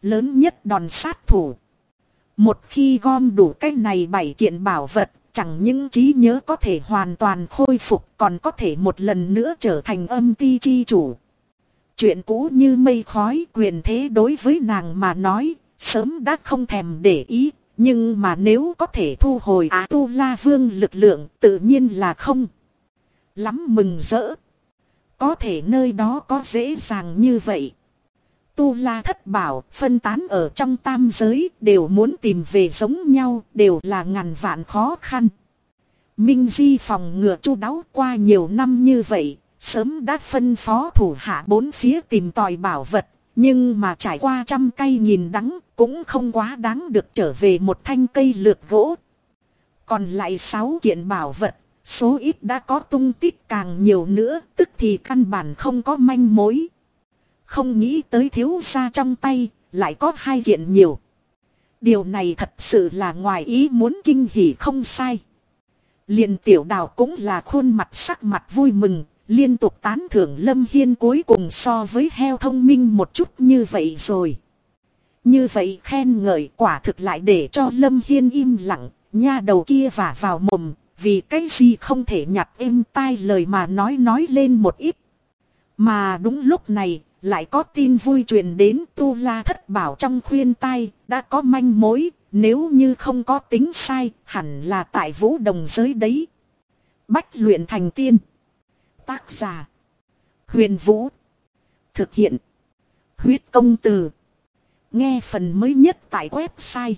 lớn nhất đòn sát thủ. Một khi gom đủ cái này 7 kiện bảo vật, chẳng những trí nhớ có thể hoàn toàn khôi phục, còn có thể một lần nữa trở thành âm ti chi chủ. Chuyện cũ như mây khói, quyền thế đối với nàng mà nói, sớm đã không thèm để ý. Nhưng mà nếu có thể thu hồi A-tu-la vương lực lượng, tự nhiên là không lắm mừng rỡ. Có thể nơi đó có dễ dàng như vậy. Tu La thất bảo phân tán ở trong tam giới, đều muốn tìm về giống nhau, đều là ngàn vạn khó khăn. Minh Di phòng ngừa chu đáo qua nhiều năm như vậy, sớm đã phân phó thủ hạ bốn phía tìm tòi bảo vật. Nhưng mà trải qua trăm cây nghìn đắng, cũng không quá đáng được trở về một thanh cây lược gỗ. Còn lại 6 kiện bảo vật, số ít đã có tung tích, càng nhiều nữa, tức thì căn bản không có manh mối. Không nghĩ tới thiếu gia trong tay, lại có 2 kiện nhiều. Điều này thật sự là ngoài ý muốn, kinh hỉ không sai. Liền Tiểu Đào cũng là khuôn mặt sắc mặt vui mừng, liên tục tán thưởng Lâm Hiên cuối cùng so với heo thông minh một chút như vậy rồi. Như vậy khen ngợi quả thực lại để cho Lâm Hiên im lặng, nha đầu kia vả vào mồm, vì cái gì không thể nhặt êm tai lời mà nói lên một ít. Mà đúng lúc này, lại có tin vui truyền đến, Tu La thất bảo trong khuyên tai, đã có manh mối, nếu như không có tính sai, hẳn là tại Vũ Đồng giới đấy. Bách luyện thành tiên. Tác giả: Huyền Vũ. Thực hiện: Huyết Công Từ. Nghe phần mới nhất tại website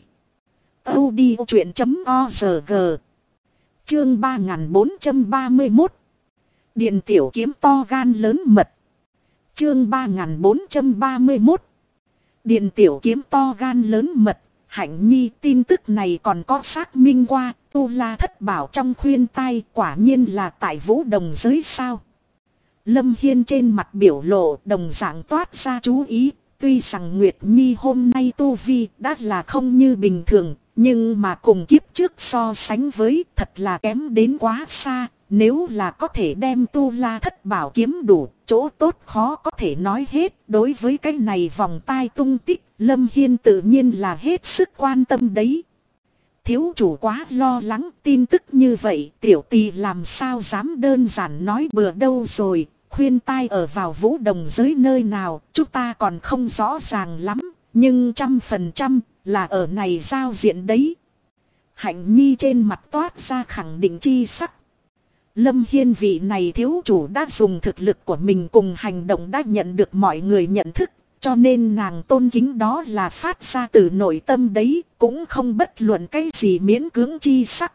audiochuyện.org. Chương 3431. Điện tiểu kiếm to gan lớn mật. Chương 3431. Điện tiểu kiếm to gan lớn mật. Hạnh nhi, tin tức này còn có xác minh qua, Tu La thất bảo trong khuyên tai, quả nhiên là tại Vũ Đồng giới sao? Lâm Hiên trên mặt biểu lộ đồng dạng toát ra chú ý. Tuy rằng Nguyệt Nhi hôm nay tu vi đã là không như bình thường, nhưng mà cùng kiếp trước so sánh với thật là kém đến quá xa. Nếu là có thể đem Tu La thất bảo kiếm đủ, chỗ tốt khó có thể nói hết. Đối với cái này vòng tai tung tích, Lâm Hiên tự nhiên là hết sức quan tâm đấy. Thiếu chủ quá lo lắng, tin tức như vậy tiểu tỳ làm sao dám đơn giản nói bừa đâu rồi. Khuyên tai ở vào Vũ Đồng giới nơi nào, chúng ta còn không rõ ràng lắm, nhưng 100% là ở này giao diện đấy. Hạnh nhi trên mặt toát ra khẳng định chi sắc. Lâm Hiên vị này thiếu chủ đã dùng thực lực của mình cùng hành động đã nhận được mọi người nhận thức, cho nên nàng tôn kính đó là phát ra từ nội tâm đấy, cũng không bất luận cái gì miễn cưỡng chi sắc.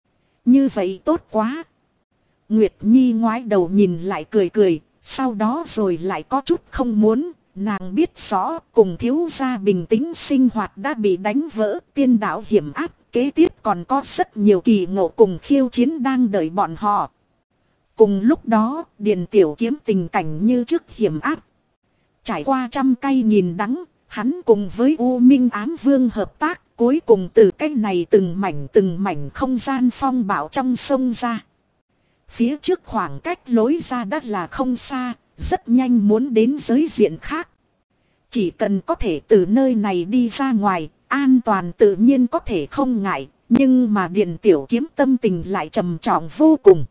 Như vậy tốt quá. Nguyệt Nhi ngoái đầu nhìn lại cười cười, sau đó rồi lại có chút không muốn. Nàng biết rõ cùng thiếu gia bình tĩnh sinh hoạt đã bị đánh vỡ, tiên đạo hiểm áp, kế tiếp còn có rất nhiều kỳ ngộ cùng khiêu chiến đang đợi bọn họ. Cùng lúc đó, Điền Tiểu Kiếm tình cảnh như trước hiểm áp. Trải qua trăm cây nghìn đắng, hắn cùng với U Minh Ám Vương hợp tác, cuối cùng từ cái này từng mảnh không gian phong bạo trong sông ra. Phía trước khoảng cách lối ra đất là không xa, rất nhanh muốn đến giới diện khác. Chỉ cần có thể từ nơi này đi ra ngoài, an toàn tự nhiên có thể không ngại, nhưng mà Điền Tiểu Kiếm tâm tình lại trầm trọng vô cùng.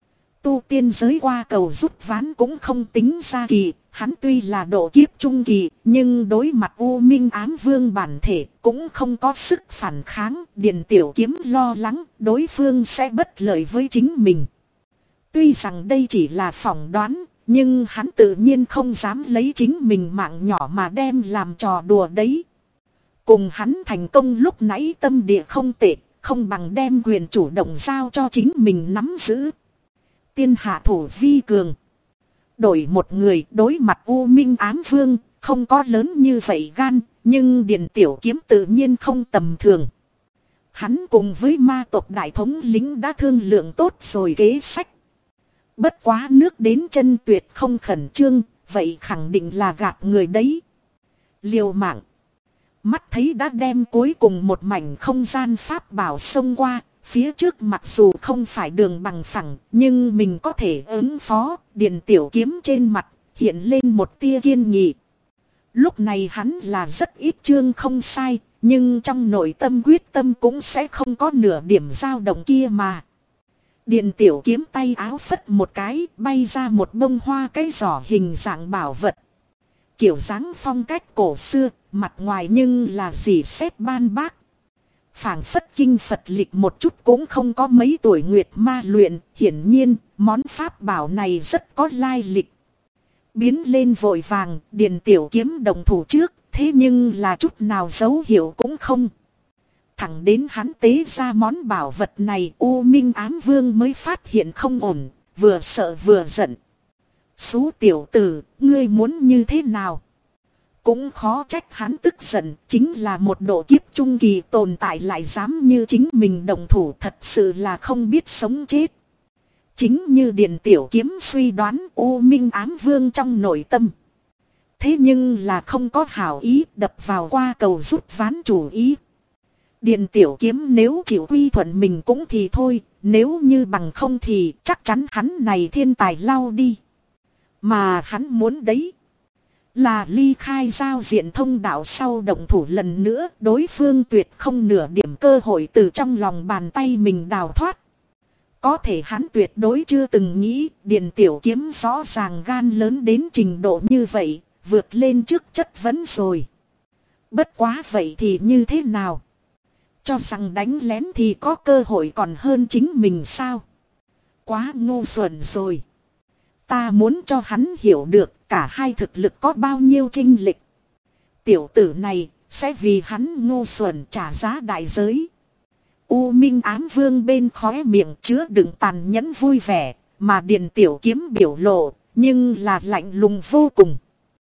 Tu tiên giới qua cầu rút ván cũng không tính ra kỳ, hắn tuy là độ kiếp trung kỳ, nhưng đối mặt U Minh Ám Vương bản thể cũng không có sức phản kháng. Điền Tiểu Kiếm lo lắng đối phương sẽ bất lợi với chính mình. Tuy rằng đây chỉ là phỏng đoán, nhưng hắn tự nhiên không dám lấy chính mình mạng nhỏ mà đem làm trò đùa đấy. Cùng hắn thành công lúc nãy tâm địa không tệ, không bằng đem quyền chủ động giao cho chính mình nắm giữ. Tiên hạ thủ vi cường. Đổi một người đối mặt U Minh Ám Vương, không có lớn như vậy gan, nhưng Điền Tiểu Kiếm tự nhiên không tầm thường. Hắn cùng với ma tộc đại thống lĩnh đã thương lượng tốt rồi kế sách. Bất quá nước đến chân tuyệt không khẩn trương, vậy khẳng định là gạt người đấy. Liều mạng. Mắt thấy đã đem cuối cùng một mảnh không gian pháp bảo xông qua, phía trước mặc dù không phải đường bằng phẳng, nhưng mình có thể ứng phó. Điền Tiểu Kiếm trên mặt hiện lên một tia kiên nghị. Lúc này hắn là rất ít chương không sai, nhưng trong nội tâm quyết tâm cũng sẽ không có nửa điểm dao động kia mà. Điền tiểu kiếm tay áo phất một cái, bay ra một bông hoa cái giỏ hình dạng bảo vật. Kiểu dáng phong cách cổ xưa, mặt ngoài nhưng là dì xét ban bác. Phảng phất kinh Phật lịch một chút cũng không có mấy tuổi nguyệt ma luyện, hiển nhiên, món pháp bảo này rất có lai lịch. Biến lên vội vàng, Điền tiểu kiếm đồng thủ trước, thế nhưng là chút nào dấu hiệu cũng không. Thẳng đến hắn tế ra món bảo vật này, U Minh Ám Vương mới phát hiện không ổn, vừa sợ vừa giận. Xú tiểu tử, ngươi muốn như thế nào? Cũng khó trách hắn tức giận, chính là một độ kiếp trung kỳ tồn tại lại dám như chính mình đồng thủ, thật sự là không biết sống chết. Chính như Điền tiểu kiếm suy đoán, U Minh Ám Vương trong nội tâm. Thế nhưng là không có hảo ý, đập vào qua cầu rút ván chủ ý. Điền tiểu kiếm nếu chịu quy thuận mình cũng thì thôi, nếu như bằng không thì chắc chắn hắn này thiên tài lao đi. Mà hắn muốn đấy là ly khai giao diện thông đạo sau động thủ lần nữa, đối phương tuyệt không nửa điểm cơ hội từ trong lòng bàn tay mình đào thoát. Có thể hắn tuyệt đối chưa từng nghĩ Điền tiểu kiếm rõ ràng gan lớn đến trình độ như vậy, vượt lên trước chất vấn rồi. Bất quá vậy thì như thế nào? Cho rằng đánh lén thì có cơ hội còn hơn chính mình sao? Quá ngu xuẩn rồi. Ta muốn cho hắn hiểu được cả hai thực lực có bao nhiêu chênh lệch. Tiểu tử này sẽ vì hắn ngu xuẩn trả giá đại giới. U Minh Ám Vương bên khóe miệng chứa đựng tàn nhẫn vui vẻ, mà Điền tiểu kiếm biểu lộ, nhưng là lạnh lùng vô cùng.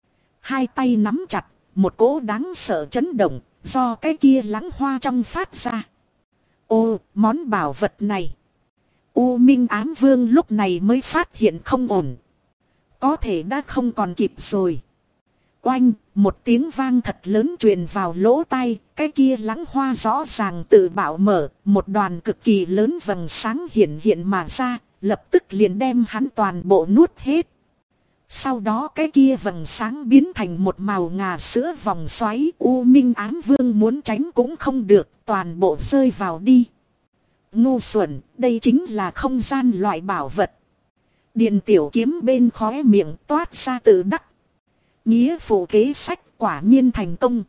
Hai tay nắm chặt, một cỗ đáng sợ chấn động, do cái kia lãng hoa trong phát ra. Ô, món bảo vật này. U Minh Ám Vương lúc này mới phát hiện không ổn. Có thể đã không còn kịp rồi. Oanh, một tiếng vang thật lớn truyền vào lỗ tai, cái kia lãng hoa rõ ràng tự bạo mở, một đoàn cực kỳ lớn vầng sáng hiện mà ra, lập tức liền đem hắn toàn bộ nuốt hết. Sau đó cái kia vầng sáng biến thành một màu ngà sữa vòng xoáy, U Minh Ám Vương muốn tránh cũng không được, toàn bộ rơi vào đi. Ngu xuẩn, đây chính là không gian loại bảo vật. Điền tiểu kiếm bên khóe miệng toát ra tự đắc. Nghĩa phụ kế sách quả nhiên thành công.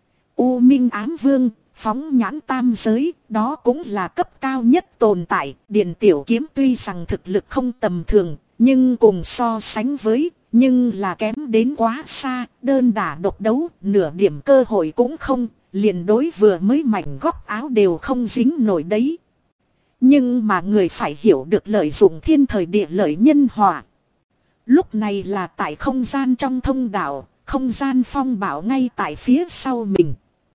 U Minh Ám Vương, phóng nhãn tam giới, đó cũng là cấp cao nhất tồn tại. Điền tiểu kiếm tuy rằng thực lực không tầm thường, nhưng cùng so sánh với, nhưng là kém đến quá xa, đơn đả độc đấu, nửa điểm cơ hội cũng không, liền đối vừa mới mảnh góc áo đều không dính nổi đấy. Nhưng mà người phải hiểu được lợi dụng thiên thời địa lợi nhân hòa. Lúc này là tại không gian trong thông đạo, không gian phong bảo ngay tại phía sau mình.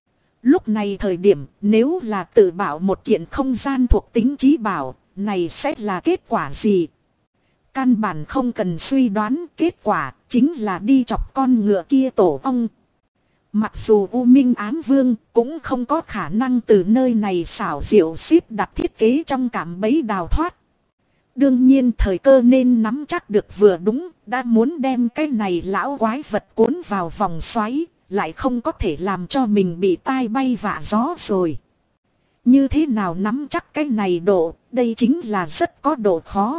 Lúc này thời điểm nếu là tự bảo một kiện không gian thuộc tính trí bảo, này sẽ là kết quả gì? Căn bản không cần suy đoán, kết quả chính là đi chọc con ngựa kia tổ ong. Mặc dù U Minh Ám Vương cũng không có khả năng từ nơi này xảo diệu xếp đặt thiết kế trong cạm bẫy đào thoát. Đương nhiên thời cơ nên nắm chắc được vừa đúng, đã muốn đem cái này lão quái vật cuốn vào vòng xoáy, lại không có thể làm cho mình bị tai bay vạ gió rồi. Như thế nào nắm chắc cái này độ, đây chính là rất có độ khó.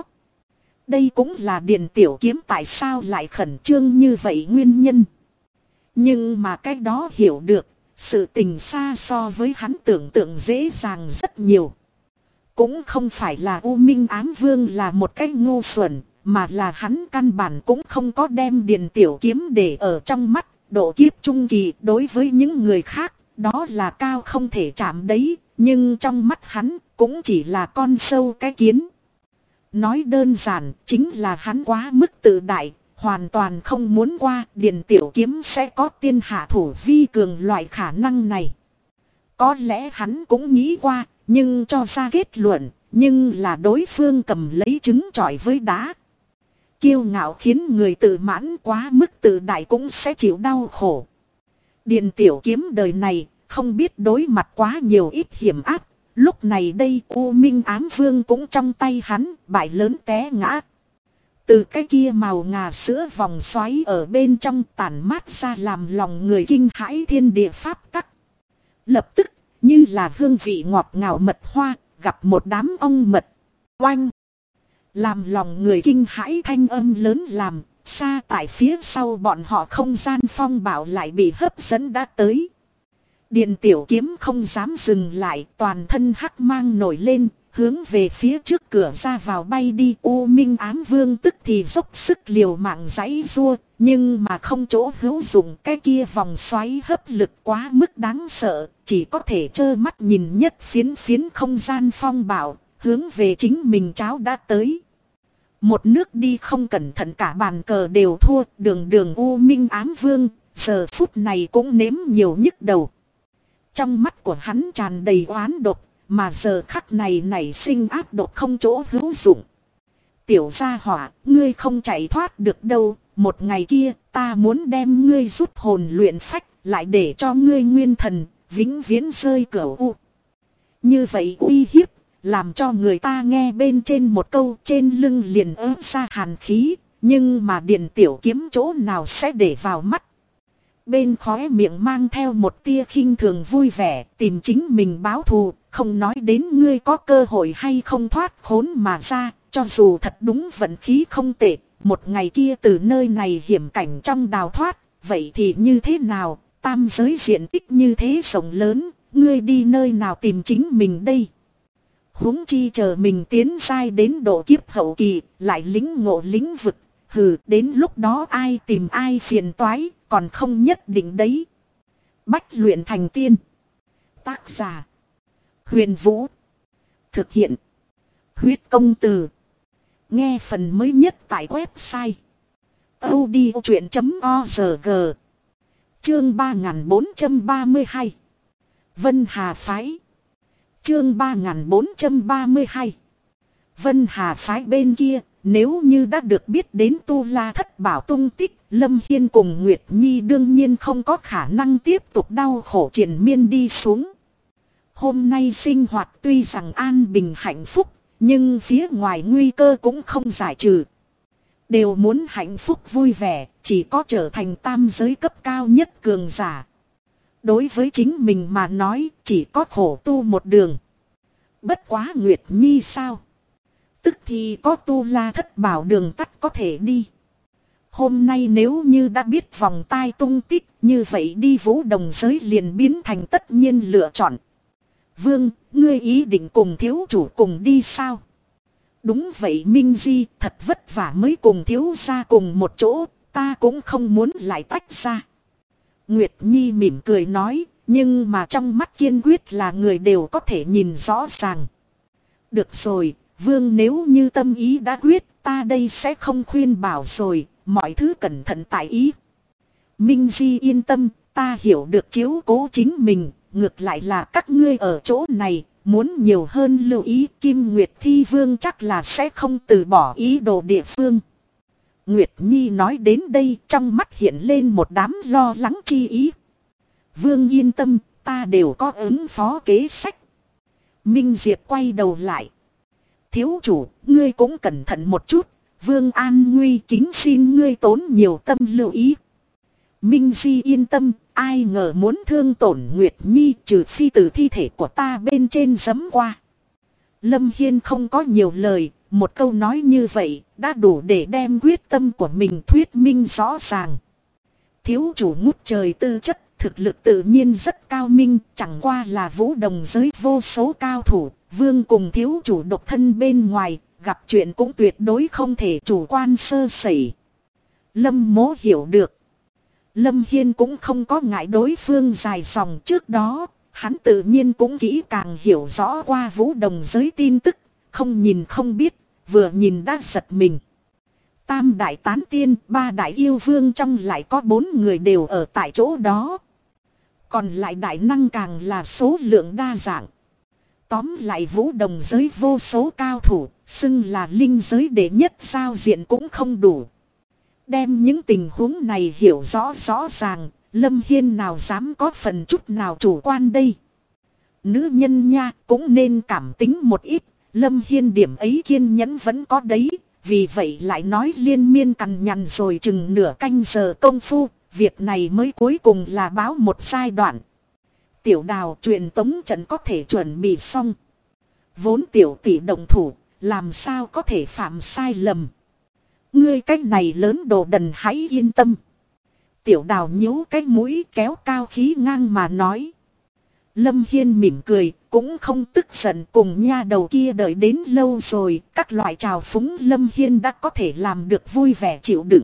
Đây cũng là Điền tiểu kiếm tại sao lại khẩn trương như vậy nguyên nhân. Nhưng mà cái đó hiểu được, sự tình xa so với hắn tưởng tượng dễ dàng rất nhiều. Cũng không phải là U Minh Ám Vương là một cái ngu xuẩn, mà là hắn căn bản cũng không có đem Điền tiểu kiếm để ở trong mắt. Độ kiếp trung kỳ đối với những người khác, đó là cao không thể chạm đấy, nhưng trong mắt hắn cũng chỉ là con sâu cái kiến. Nói đơn giản chính là hắn quá mức tự đại, hoàn toàn không muốn qua Điền tiểu kiếm sẽ có tiên hạ thủ vi cường loại khả năng này. Có lẽ hắn cũng nghĩ qua, nhưng cho ra kết luận, nhưng là đối phương cầm lấy trứng chọi với đá. Kiêu ngạo khiến người tự mãn quá mức tự đại cũng sẽ chịu đau khổ. Điền tiểu kiếm đời này không biết đối mặt quá nhiều ít hiểm áp. Lúc này đây U Minh Ám Vương cũng trong tay hắn, bại lớn té ngã. Từ cái kia màu ngà sữa vòng xoáy ở bên trong tản mát ra làm lòng người kinh hãi thiên địa pháp tắc. Lập tức, như là hương vị ngọt ngào mật hoa, gặp một đám ong mật. Oanh! Làm lòng người kinh hãi thanh âm lớn làm, xa tại phía sau bọn họ không gian phong bạo lại bị hấp dẫn đã tới. Điện tiểu kiếm không dám dừng lại, toàn thân hắc mang nổi lên, hướng về phía trước cửa ra vào bay đi. U Minh Ám Vương tức thì dốc sức liều mạng giãy giụa, nhưng mà không chỗ hữu dụng. Cái kia vòng xoáy hấp lực quá mức đáng sợ, chỉ có thể trơ mắt nhìn nhất phiến phiến không gian phong bạo, hướng về chính mình cháo đã tới. Một nước đi không cẩn thận cả bàn cờ đều thua, đường U Minh Ám Vương, giờ phút này cũng nếm nhiều nhức đầu. Trong mắt của hắn tràn đầy oán độc, mà giờ khắc này nảy sinh ác độc không chỗ hữu dụng. Tiểu gia hỏa, ngươi không chạy thoát được đâu, một ngày kia ta muốn đem ngươi rút hồn luyện phách, lại để cho ngươi nguyên thần, vĩnh viễn rơi cửu u. Như vậy uy hiếp, làm cho người ta nghe bên trên một câu trên lưng liền ớn ra hàn khí, nhưng mà điện tiểu kiếm chỗ nào sẽ để vào mắt. Bên khóe miệng mang theo một tia khinh thường vui vẻ, tìm chính mình báo thù, không nói đến ngươi có cơ hội hay không thoát khốn mà ra, cho dù thật đúng vận khí không tệ, một ngày kia từ nơi này hiểm cảnh trong đào thoát, vậy thì như thế nào, tam giới diện tích như thế rộng lớn, ngươi đi nơi nào tìm chính mình đây? Huống chi chờ mình tiến giai đến độ kiếp hậu kỳ, lại lĩnh ngộ lĩnh vực, đến lúc đó ai tìm ai phiền toái, còn không nhất định đấy. Bách luyện thành tiên. Tác giả: Huyền Vũ. Thực hiện: Huyết Công Từ. Nghe phần mới nhất tại website audiochuyện.org. Chương 3432. Vân Hà Phái. Chương 3432. Vân Hà Phái bên kia, nếu như đã được biết đến Tu La Thất Bảo tung tích, Lâm Hiên cùng Nguyệt Nhi đương nhiên không có khả năng tiếp tục đau khổ triền miên đi xuống. Hôm nay sinh hoạt tuy rằng an bình hạnh phúc, nhưng phía ngoài nguy cơ cũng không giải trừ. Đều muốn hạnh phúc vui vẻ, chỉ có trở thành tam giới cấp cao nhất cường giả. Đối với chính mình mà nói, chỉ có khổ tu một đường. Bất quá Nguyệt Nhi sao? Tức thì có Tu La Thất Bảo đường tắt có thể đi. Hôm nay nếu như đã biết vòng tai tung tích, như vậy đi Vũ Đồng giới liền biến thành tất nhiên lựa chọn. Vương, ngươi ý định cùng thiếu chủ cùng đi sao? Đúng vậy Minh Di, thật vất vả mới cùng thiếu gia cùng một chỗ, ta cũng không muốn lại tách ra. Nguyệt Nhi mỉm cười nói, nhưng mà trong mắt kiên quyết là người đều có thể nhìn rõ ràng. Được rồi, Vương, nếu như tâm ý đã quyết, ta đây sẽ không khuyên bảo rồi, mọi thứ cẩn thận tại ý. Minh Di yên tâm, ta hiểu được chiếu cố chính mình, ngược lại là các ngươi ở chỗ này, muốn nhiều hơn lưu ý. Kim Nguyệt Thi Vương chắc là sẽ không từ bỏ ý đồ địa phương. Nguyệt Nhi nói đến đây, trong mắt hiện lên một đám lo lắng chi ý. Vương yên tâm, ta đều có ứng phó kế sách. Minh Diệp quay đầu lại. Thiếu chủ, ngươi cũng cẩn thận một chút, Vương an nguy kính xin ngươi tốn nhiều tâm lưu ý. Minh Di yên tâm, ai ngờ muốn thương tổn Nguyệt Nhi, trừ phi từ thi thể của ta bên trên giẫm qua. Lâm Hiên không có nhiều lời, một câu nói như vậy đã đủ để đem quyết tâm của mình thuyết minh rõ ràng. Thiếu chủ ngút trời tư chất, thực lực tự nhiên rất cao minh, chẳng qua là Vũ Đồng giới vô số cao thủ, Vương cùng thiếu chủ độc thân bên ngoài, gặp chuyện cũng tuyệt đối không thể chủ quan sơ sẩy. Lâm Mỗ hiểu được. Lâm Hiên cũng không có ngại đối phương dài dòng, trước đó, hắn tự nhiên cũng kỹ càng hiểu rõ qua Vũ Đồng giới tin tức, không nhìn không biết, vừa nhìn đã giật mình. Tam đại tán tiên, ba đại yêu vương trong lại có 4 người đều ở tại chỗ đó. Còn lại đại năng càng là số lượng đa dạng. Tóm lại Vũ Đồng giới vô số cao thủ, xưng là linh giới đệ nhất giao diện cũng không đủ. Đem những tình huống này hiểu rõ ràng, Lâm Hiên nào dám có phần chút nào chủ quan đây. Nữ nhân nha, cũng nên cảm tính một ít, Lâm Hiên điểm ấy kiên nhẫn vẫn có đấy, vì vậy lại nói liên miên cằn nhằn rồi chừng nửa canh giờ công phu, việc này mới cuối cùng là báo một giai đoạn. Tiểu Đào, truyền tống trận có thể chuẩn bị xong. Vốn tiểu tỷ động thủ, làm sao có thể phạm sai lầm. Ngươi cách này lớn đồ đần, hãy yên tâm. Tiểu Đào nhíu cái mũi, kéo cao khí ngang mà nói. Lâm Hiên mỉm cười, cũng không tức giận, cùng nha đầu kia đợi đến lâu rồi, các loại trào phúng Lâm Hiên đã có thể làm được vui vẻ chịu đựng.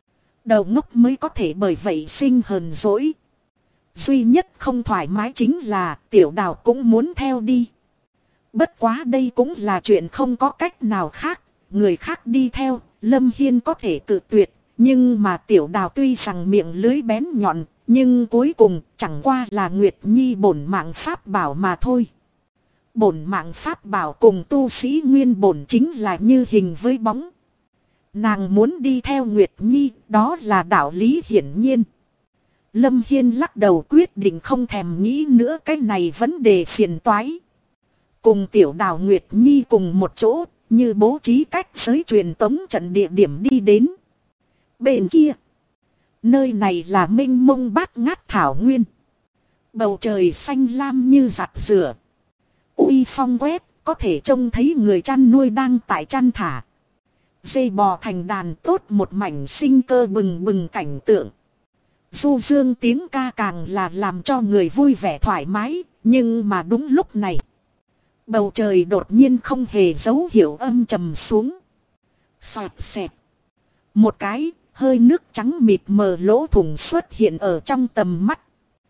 Đầu ngốc mới có thể bởi vậy sinh hờn dỗi. Duy nhất không thoải mái chính là Tiểu Đào cũng muốn theo đi. Bất quá đây cũng là chuyện không có cách nào khác, người khác đi theo, Lâm Hiên có thể cự tuyệt, nhưng mà Tiểu Đào tuy rằng miệng lưới bén nhọn, nhưng cuối cùng chẳng qua là Nguyệt Nhi bổn mạng pháp bảo mà thôi. Bổn mạng pháp bảo cùng tu sĩ nguyên bổn chính là như hình với bóng. Nàng muốn đi theo Nguyệt Nhi, đó là đạo lý hiển nhiên. Lâm Hiên lắc đầu quyết định không thèm nghĩ nữa cái này vấn đề phiền toái. Cùng Tiểu Đào Nguyệt Nhi cùng một chỗ, như bố trí cách giới truyền tống trận địa điểm đi đến. Bên kia, nơi này là mênh mông bát ngát thảo nguyên. Bầu trời xanh lam như giặt rửa. Uy phong quét, có thể trông thấy người chăn nuôi đang tại chăn thả. Dê bò thành đàn tốt, một mảnh sinh cơ bừng bừng cảnh tượng. Du dương tiếng ca càng là làm cho người vui vẻ thoải mái, nhưng mà đúng lúc này, bầu trời đột nhiên không hề dấu hiệu âm trầm xuống. Xoẹt xẹt. Một cái hơi nước trắng mịt mờ lỗ thủng xuất hiện ở trong tầm mắt.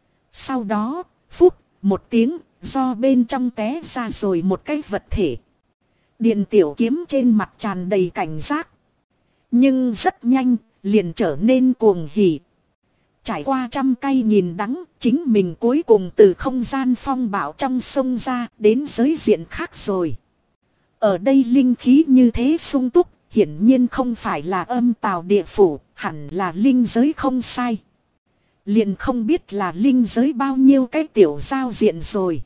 Sau đó, phút, một tiếng, do bên trong té ra rồi một cái vật thể. Điện tiểu kiếm trên mặt tràn đầy cảnh giác. Nhưng rất nhanh, liền trở nên cuồng hỉ. Trải qua trăm cay nghìn đắng, chính mình cuối cùng từ không gian phong bạo trong sông ra đến giới diện khác rồi. Ở đây linh khí như thế sung túc, hiển nhiên không phải là âm tào địa phủ, hẳn là linh giới không sai. Liền không biết là linh giới bao nhiêu cái tiểu giao diện rồi.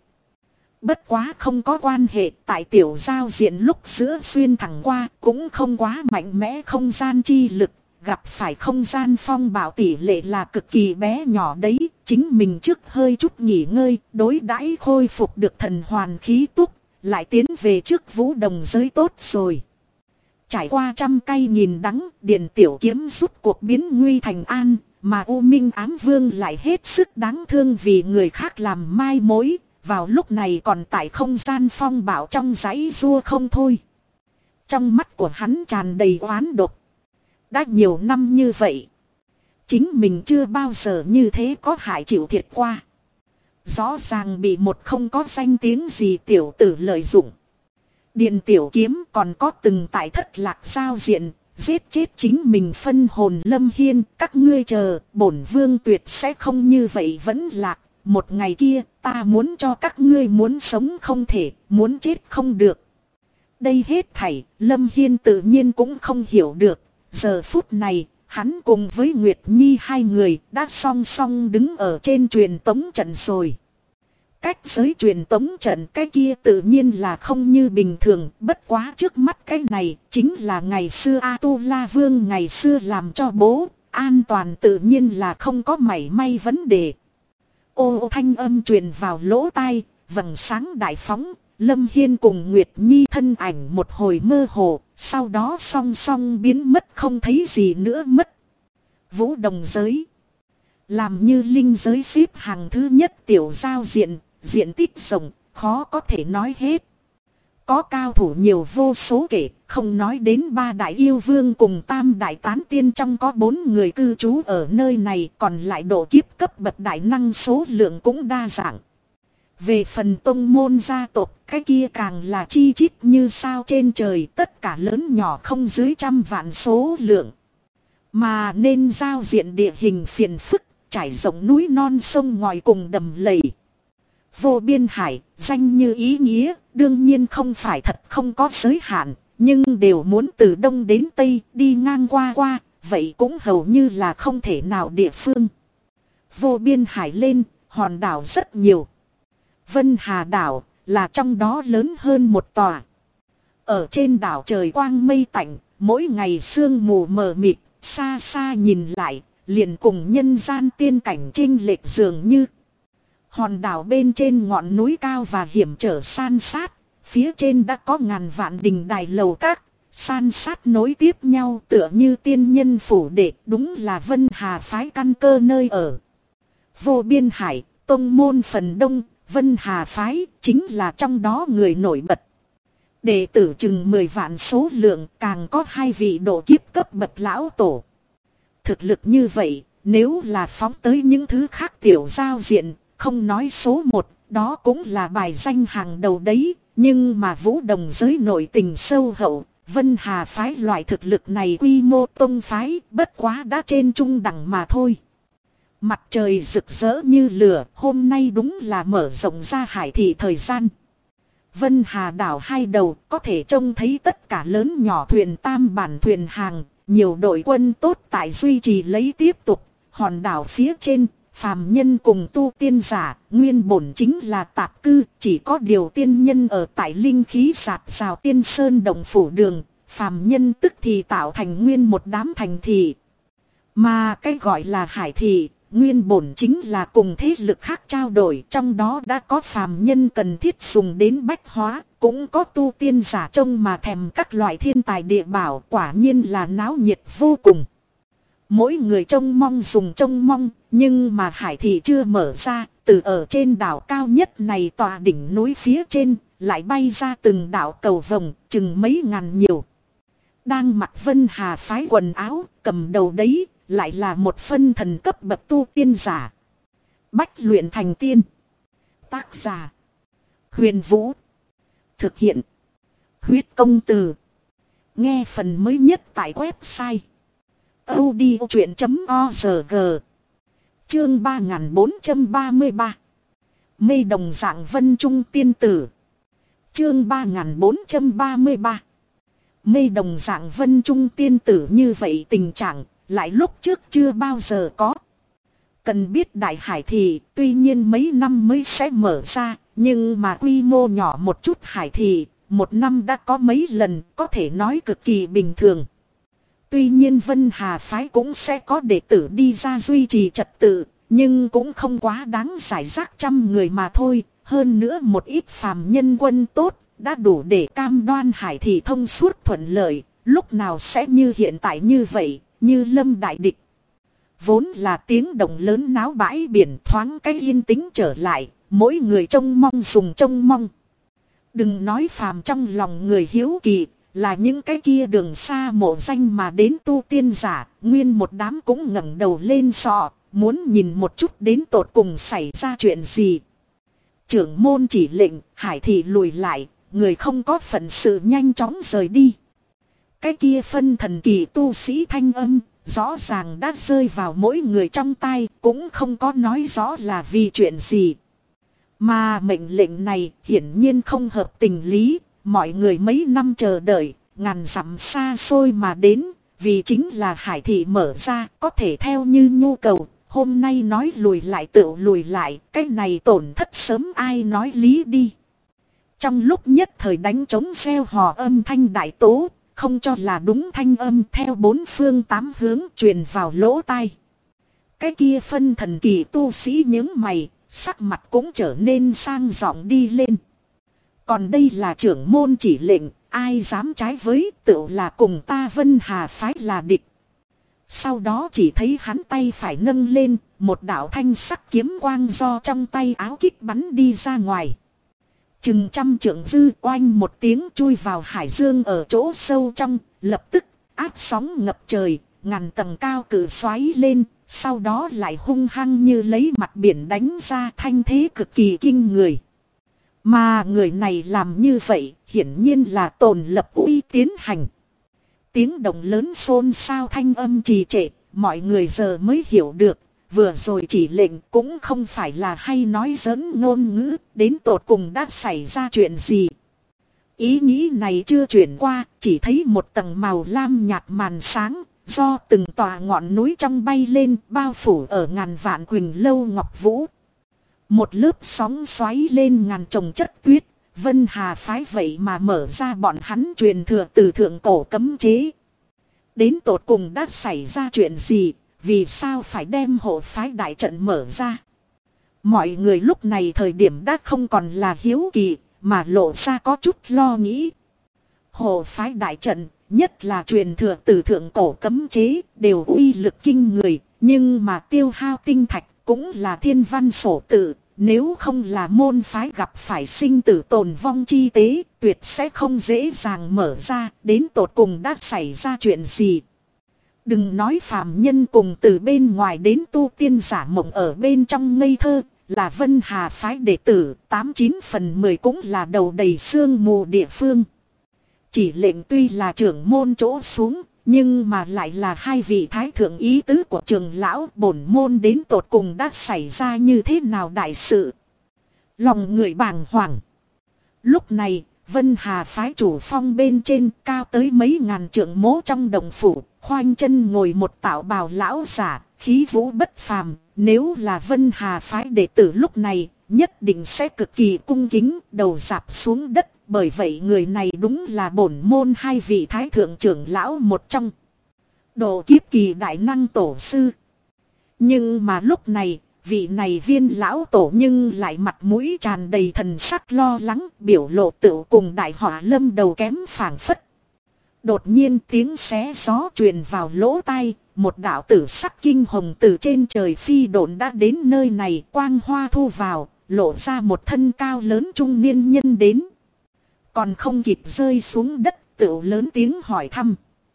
Bất quá không có quan hệ, tại tiểu giao diện lúc giữa xuyên thẳng qua cũng không quá mạnh mẽ không gian chi lực. Gặp phải không gian phong bạo tỷ lệ là cực kỳ bé nhỏ đấy, chính mình trước hơi chút nghỉ ngơi, đối đãi khôi phục được thần hoàn khí túc, lại tiến về trước vũ đồng giới tốt rồi. Trải qua trăm cay nghìn đắng, điện tiểu kiếm rút cuộc biến nguy thành an, mà U Minh Ám Vương lại hết sức đáng thương vì người khác làm mai mối, vào lúc này còn tại không gian phong bạo trong dãy rua không thôi. Trong mắt của hắn tràn đầy oán độc. Đã nhiều năm như vậy, chính mình chưa bao giờ như thế có hại chịu thiệt qua. Rõ ràng bị một không có danh tiếng gì tiểu tử lợi dụng. Điện tiểu kiếm còn có từng tại thất lạc giao diện, giết chết chính mình phân hồn Lâm Hiên. Các ngươi chờ, bổn vương tuyệt sẽ không như vậy vẫn lạc. Một ngày kia, ta muốn cho các ngươi muốn sống không thể, muốn chết không được. Đây hết thảy, Lâm Hiên tự nhiên cũng không hiểu được. Giờ phút này, hắn cùng với Nguyệt Nhi hai người đã song song đứng ở trên truyền tống trận rồi. Cách giới truyền tống trận cái kia tự nhiên là không như bình thường, bất quá trước mắt cái này chính là ngày xưa A-tu-la Vương ngày xưa làm cho bố, an toàn tự nhiên là không có mảy may vấn đề. Ô thanh âm truyền vào lỗ tai, vầng sáng đại phóng, Lâm Hiên cùng Nguyệt Nhi thân ảnh một hồi mơ hồ, sau đó song song biến mất không thấy gì nữa mất. Vũ đồng giới, làm như linh giới xếp hàng thứ nhất tiểu giao diện, diện tích rộng, khó có thể nói hết. Có cao thủ nhiều vô số kể, không nói đến ba đại yêu vương cùng tam đại tán tiên, trong có 4 người cư trú ở nơi này, còn lại độ kiếp cấp bậc đại năng số lượng cũng đa dạng. Về phần tông môn gia tộc, cái kia càng là chi chít như sao trên trời, tất cả lớn nhỏ không dưới 100 vạn số lượng. Mà nên giao diện địa hình phiền phức, trải rộng núi non sông ngòi cùng đầm lầy. Vô biên hải, danh như ý nghĩa, đương nhiên không phải thật không có giới hạn, nhưng đều muốn từ đông đến tây đi ngang qua, vậy cũng hầu như là không thể nào địa phương. Vô biên hải lên, hòn đảo rất nhiều. Vân Hà đảo là trong đó lớn hơn một tòa. Ở trên đảo trời quang mây tạnh, mỗi ngày sương mù mờ mịt, xa xa nhìn lại, liền cùng nhân gian tiên cảnh chênh lệch dường như. Hòn đảo bên trên ngọn núi cao và hiểm trở san sát, phía trên đã có ngàn vạn đình đài lầu các, san sát nối tiếp nhau tựa như tiên nhân phủ đệ, đúng là Vân Hà phái căn cơ nơi ở. Vô Biên Hải, tông môn phần đông, Vân Hà phái chính là trong đó người nổi bật. Đệ tử chừng 10 vạn số lượng, càng có 2 vị độ kiếp cấp bậc lão tổ. Thực lực như vậy, nếu là phóng tới những thứ khác tiểu giao diện, không nói số 1, đó cũng là bài danh hàng đầu đấy. Nhưng mà Vũ Đồng giới nội tình sâu hậu, Vân Hà phái loại thực lực này quy mô tông phái bất quá đã trên trung đẳng mà thôi. Mặt trời rực rỡ như lửa, hôm nay đúng là mở rộng ra hải thị thời gian. Vân Hà đảo hai đầu có thể trông thấy tất cả lớn nhỏ thuyền tam bản thuyền hàng, nhiều đội quân tốt tại duy trì lấy tiếp tục. Hòn đảo phía trên, phàm nhân cùng tu tiên giả, nguyên bổn chính là tạp cư, chỉ có điều tiên nhân ở tại linh khí sạt rào tiên sơn đồng phủ đường, phàm nhân tức thì tạo thành nguyên một đám thành thị. Mà cái gọi là hải thị, nguyên bổn chính là cùng thế lực khác trao đổi, trong đó đã có phàm nhân cần thiết dùng đến bách hóa, cũng có tu tiên giả trông mà thèm các loại thiên tài địa bảo, quả nhiên là náo nhiệt vô cùng. Mỗi người trông mong dùng trông mong, nhưng mà hải thị chưa mở ra, từ ở trên đảo cao nhất này tòa đỉnh núi phía trên, lại bay ra từng đảo cầu vồng, chừng mấy ngàn nhiều. Đang mặc Vân Hà phái quần áo, cầm đầu đấy, lại là một phân thần cấp bậc tu tiên giả. Bách luyện thành tiên. Tác giả: Huyền Vũ. Thực hiện: Huyết Công Từ. Nghe phần mới nhất tại website audiochuyện.org. Chương 3433. Mê đồng dạng vân trung tiên tử. Chương 3433. Mê đồng dạng vân trung tiên tử, như vậy tình trạng lại lúc trước chưa bao giờ có. Cần biết đại hải thị tuy nhiên mấy năm mới sẽ mở ra, nhưng mà quy mô nhỏ một chút hải thị, một năm đã có mấy lần, có thể nói cực kỳ bình thường. Tuy nhiên Vân Hà phái cũng sẽ có đệ tử đi ra duy trì trật tự, nhưng cũng không quá đáng, giải rác trăm người mà thôi. Hơn nữa một ít phàm nhân quân tốt, đã đủ để cam đoan hải thị thông suốt thuận lợi, lúc nào sẽ như hiện tại như vậy, như lâm đại địch. Vốn là tiếng động lớn náo bãi biển, thoáng cái yên tĩnh trở lại, mỗi người trông mong dùng trông mong. Đừng nói phàm trong lòng người hiếu kỳ, là những cái kia đường xa mộ danh mà đến tu tiên giả, nguyên một đám cũng ngẩng đầu lên sọ, muốn nhìn một chút đến tột cùng xảy ra chuyện gì. Trưởng môn chỉ lệnh, hải thị lùi lại, người không có phận sự nhanh chóng rời đi. Cái kia phân thần kỳ tu sĩ thanh âm, rõ ràng đã rơi vào mỗi người trong tai, cũng không có nói rõ là vì chuyện gì. Mà mệnh lệnh này hiển nhiên không hợp tình lý, mọi người mấy năm chờ đợi, ngàn dặm xa xôi mà đến, vì chính là hải thị mở ra, có thể theo như nhu cầu, hôm nay nói lùi lại tự lùi lại, cái này tổn thất sớm ai nói lý đi. Trong lúc nhất thời đánh trống reo hò âm thanh đại tố, không cho là đúng thanh âm theo bốn phương tám hướng truyền vào lỗ tai. Cái kia phân thần kỳ tu sĩ những mày, sắc mặt cũng trở nên sang giọng đi lên. Còn đây là trưởng môn chỉ lệnh, ai dám trái với, tự là cùng ta Vân Hà phái là địch. Sau đó chỉ thấy hắn tay phải nâng lên, một đạo thanh sắc kiếm quang do trong tay áo kích bắn đi ra ngoài. Chừng trăm trượng dư, oanh một tiếng chui vào hải dương ở chỗ sâu trong, lập tức áp sóng ngập trời, ngàn tầng cao cự xoáy lên, sau đó lại hung hăng như lấy mặt biển đánh ra, thanh thế cực kỳ kinh người. Mà người này làm như vậy, hiển nhiên là tồn lập uy tiến hành. Tiếng động lớn xôn xao, thanh âm trì trệ, mọi người giờ mới hiểu được, vừa rồi chỉ lệnh cũng không phải là hay nói giỡn ngôn ngữ, đến tột cùng đã xảy ra chuyện gì. Ý nghĩ này chưa chuyển qua, chỉ thấy một tầng màu lam nhạt màn sáng, do từng tòa ngọn núi trong bay lên, bao phủ ở ngàn vạn quỳnh lâu ngọc vũ. Một lớp sóng xoáy lên ngàn trồng chất tuyết, Vân Hà phái vậy mà mở ra bọn hắn truyền thừa từ thượng cổ cấm chế. Đến tột cùng đã xảy ra chuyện gì, vì sao phải đem hộ phái đại trận mở ra? Mọi người lúc này thời điểm đã không còn là hiếu kỳ, mà lộ ra có chút lo nghĩ. Hộ phái đại trận, nhất là truyền thừa từ thượng cổ cấm chế, đều uy lực kinh người, nhưng mà tiêu hao tinh thạch cũng là thiên văn sổ tự. Nếu không là môn phái gặp phải sinh tử tồn vong chi tế, tuyệt sẽ không dễ dàng mở ra, đến tột cùng đã xảy ra chuyện gì. Đừng nói phàm nhân cùng từ bên ngoài đến tu tiên giả mộng ở bên trong ngây thơ, là Vân Hà phái đệ tử, 89/10 cũng là đầu đầy sương mù địa phương. Chỉ lệnh tuy là trưởng môn chỗ xuống, nhưng mà lại là hai vị thái thượng ý tứ của trường lão, bổn môn đến tột cùng đã xảy ra như thế nào đại sự. Lòng người bàng hoàng. Lúc này, Vân Hà phái chủ phong bên trên cao tới mấy ngàn trượng mố trong đồng phủ, khoanh chân ngồi một tạo bào lão giả, khí vũ bất phàm. Nếu là Vân Hà phái đệ tử lúc này, nhất định sẽ cực kỳ cung kính, đầu rạp xuống đất. Bởi vậy người này đúng là bổn môn hai vị thái thượng trưởng lão một trong. Độ kiếp kỳ đại năng tổ sư. Nhưng mà lúc này, vị này viên lão tổ nhưng lại mặt mũi tràn đầy thần sắc lo lắng, biểu lộ tựu cùng đại họa lâm đầu kém phảng phất. Đột nhiên tiếng xé gió truyền vào lỗ tai, một đạo tử sắc kinh hồng từ trên trời phi độn đã đến nơi này, quang hoa thu vào, lộ ra một thân cao lớn trung niên nhân đến. Còn không kịp rơi xuống đất, tựu lớn tiếng hỏi thăm.